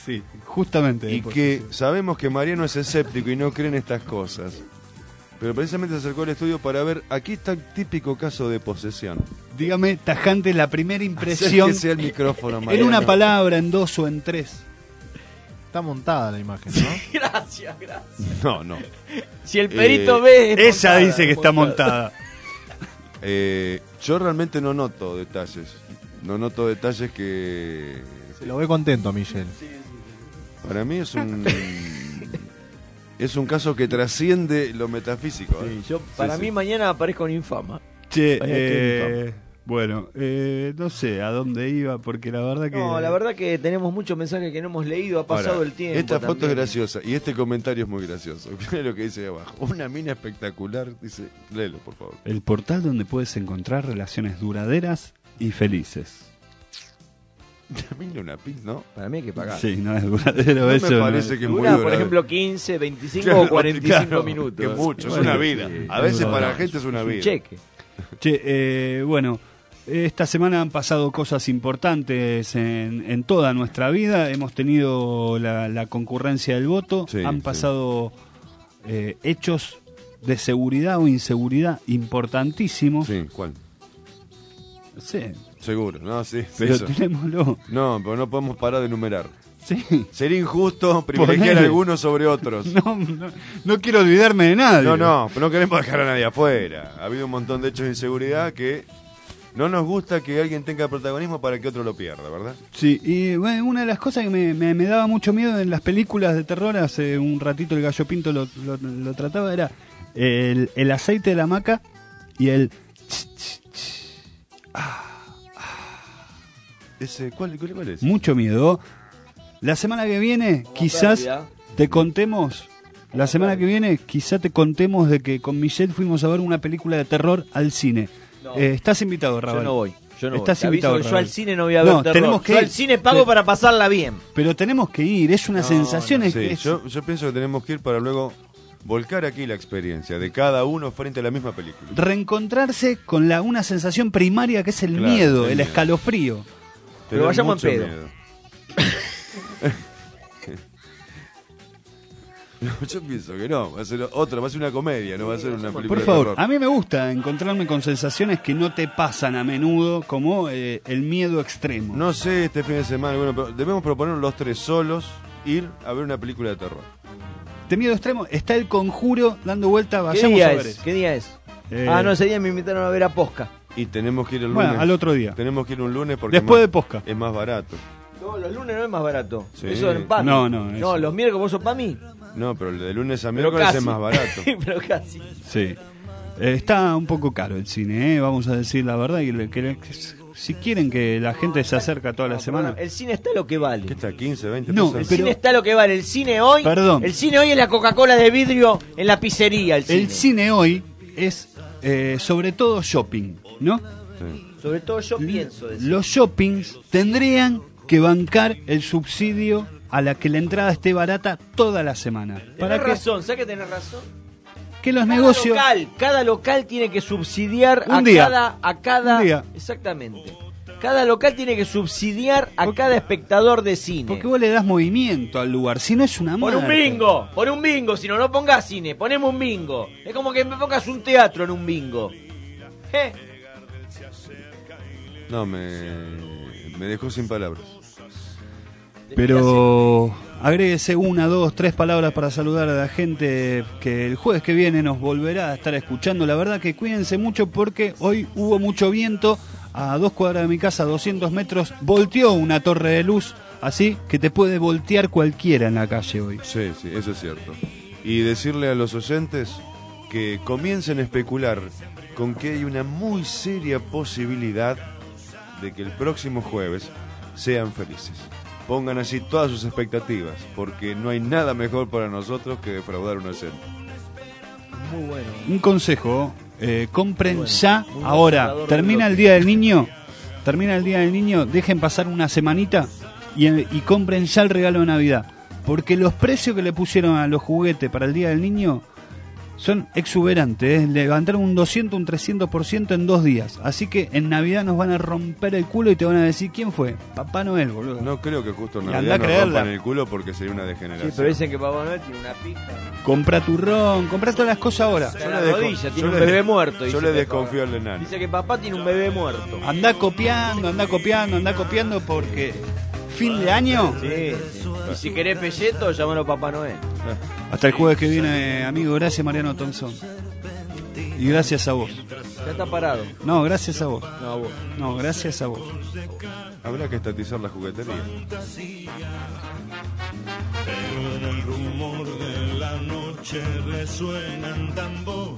Sí, justamente. Y que sabemos que Mariano es escéptico y no cree en estas cosas. Pero precisamente se acercó al estudio para ver, aquí está el típico caso de posesión. Dígame, tajante, la primera impresión. Acérquese al micrófono, En Mariano. una palabra, en dos o en tres. Está montada la imagen, ¿no? Gracias, gracias. No, no. Si el perito Eh, ve... es Ella montada, dice que está montada. Eh, yo realmente no noto detalles. No noto detalles que... Se lo ve contento, Michelle. Para mí es un... es un caso que trasciende lo metafísico. ¿eh? Sí, yo, para Sí, mí sí. mañana aparezco en Infama. Che, Mañana estoy en eh, Infama. bueno, eh, no sé a dónde iba, porque la verdad que... No, la verdad que tenemos muchos mensajes que no hemos leído, ha pasado Ahora, el tiempo. Esta foto también. es graciosa y este comentario es muy gracioso. Mira lo que dice ahí abajo. Una mina espectacular, dice, léelo por favor. El portal donde puedes encontrar relaciones duraderas y felices. Una mina, una pin, ¿no? Para mí hay que pagar. Sí, no es duradero No eso. me no parece es- que es muy Dura, por duradero. ejemplo, quince, veinticinco Claro, o cuarenta y cinco claro, minutos. que mucho, es Bueno, una vida. sí, A veces no, para no, la gente es una un vida. cheque. Che, eh, bueno, esta semana han pasado cosas importantes en, en toda nuestra vida. Hemos tenido la, la concurrencia del voto. Sí, han sí. pasado eh, hechos de seguridad o inseguridad importantísimos. Sí, ¿cuál? Sí, Seguro, no, sí. pero eso. tenémoslo. No, pero no podemos parar de enumerar. Sí. Sería injusto privilegiar Ponele. a algunos sobre otros. No, no, no quiero olvidarme de nadie. No, no, pero no queremos dejar a nadie afuera. Ha habido un montón de hechos de inseguridad que no nos gusta que alguien tenga protagonismo para que otro lo pierda, ¿verdad? Sí, y bueno, una de las cosas que me, me- me daba mucho miedo en las películas de terror, hace un ratito el Gallo Pinto lo, lo- lo trataba, era el, el aceite de la hamaca y el... Ese, ¿cuál, cuál, cuál es? Mucho miedo. La semana que viene, quizás pérdida. te contemos... La semana que viene, quizás te contemos de que con Michelle fuimos a ver una película de terror al cine. No. Eh, estás invitado, Raval. Yo no voy. Yo no Estás voy. Te aviso invitado, que yo Raval. al cine no voy a ver No, terror. tenemos que yo ir. al cine pago Te- para pasarla bien. Pero tenemos que ir, es una No, sensación... no, es- Sí, es- yo, yo pienso que tenemos que ir para luego volcar aquí la experiencia de cada uno frente a la misma película. reencontrarse con la una sensación primaria que es el Claro, miedo, el el miedo. escalofrío. Pero vayamos mucho en pedo. miedo. No, yo pienso que no, va a ser otra, va a ser una comedia, no va a ser una película Por de favor, terror. a mí me gusta encontrarme con sensaciones que no te pasan a menudo, como eh, el miedo extremo. No sé este fin de semana, bueno, pero debemos proponer los tres solos ir a ver una película de terror. De miedo extremo está El Conjuro dando vuelta, ¿Qué vayamos día a ver es? eso. ¿Qué día es? Eh, Ah, no, ese día me invitaron a ver a Posca. Y tenemos que ir el lunes. Bueno, al otro día. Tenemos que ir un lunes porque Después es de más- Posca. es más barato. No, los lunes no es más barato. Sí. Eso es para mí. No, no, No, eso. los miércoles vos sos para mí. No, pero el de lunes a Pero miércoles casi. es más barato. Pero casi. Sí. Eh, está un poco caro el cine, eh, vamos a decir la verdad. Y le- que- que- si quieren que la gente se acerca toda la semana. El cine está lo que vale. ¿Qué está? ¿quince, veinte No, pesos? El pero- cine está lo que vale. El cine hoy. Perdón. El cine hoy es la Coca-Cola de vidrio en la pizzería. El cine. El cine hoy es eh, sobre todo shopping, ¿no? Sí. Sobre todo yo pienso de eso. Los shoppings tendrían que bancar el subsidio a la que la entrada esté barata toda la semana. Para Tenés que, razón, ¿sabes que tenés razón? que los Cada negocios... local, cada local tiene que subsidiar Un a día. cada a cada Un día. exactamente. Cada local tiene que subsidiar a cada espectador de cine. Porque vos le das movimiento al lugar, si no es una Por un marca. bingo, por un bingo, si no, no pongas cine, ponemos un bingo. Es como que me pongas un teatro en un bingo. ¿Eh? No, me, me dejó sin palabras. Pero agréguese una, dos, tres palabras para saludar a la gente que el jueves que viene nos volverá a estar escuchando. La verdad que cuídense mucho porque hoy hubo mucho viento. A dos cuadras de mi casa, doscientos metros, volteó una torre de luz. Así que te puede voltear cualquiera en la calle hoy. Sí, sí, eso es cierto. Y decirle a los oyentes que comiencen a especular con que hay una muy seria posibilidad de que el próximo jueves sean felices. Pongan así todas sus expectativas, porque no hay nada mejor para nosotros que defraudar una cena. Muy bueno. Un consejo, eh, compren Bueno, ya, muy ahora, cerrador termina del el Día del Niño, termina el Día del Niño, dejen pasar una semanita y, y compren ya el regalo de Navidad. Porque los precios que le pusieron a los juguetes para el Día del Niño Son exuberantes, ¿eh? Levantaron un doscientos, un trescientos por ciento en dos días. Así que en Navidad nos van a romper el culo y te van a decir, ¿quién fue? Papá Noel, boludo. No creo que justo en Y andá Navidad a nos creerla. rompan el culo porque sería una degeneración. Sí, pero dicen que Papá Noel tiene una pija. Compra turrón, compra todas las cosas ahora. Está Yo en la le desco- rodilla, yo tiene un le- bebé muerto. yo dice le que desconfío papá. al enano. Dice que papá tiene un bebé muerto. Anda copiando, anda copiando, anda copiando porque fin de año. Sí, sí. Y si querés pelleto, llámalo Papá Noel. Hasta el jueves que viene, amigo. Gracias, Mariano Thompson. Y gracias a vos. Ya está parado. No, gracias a vos. No, a vos. No, gracias a vos. Habrá que estatizar la juguetería. Pero en el rumor de la noche resuenan tambores.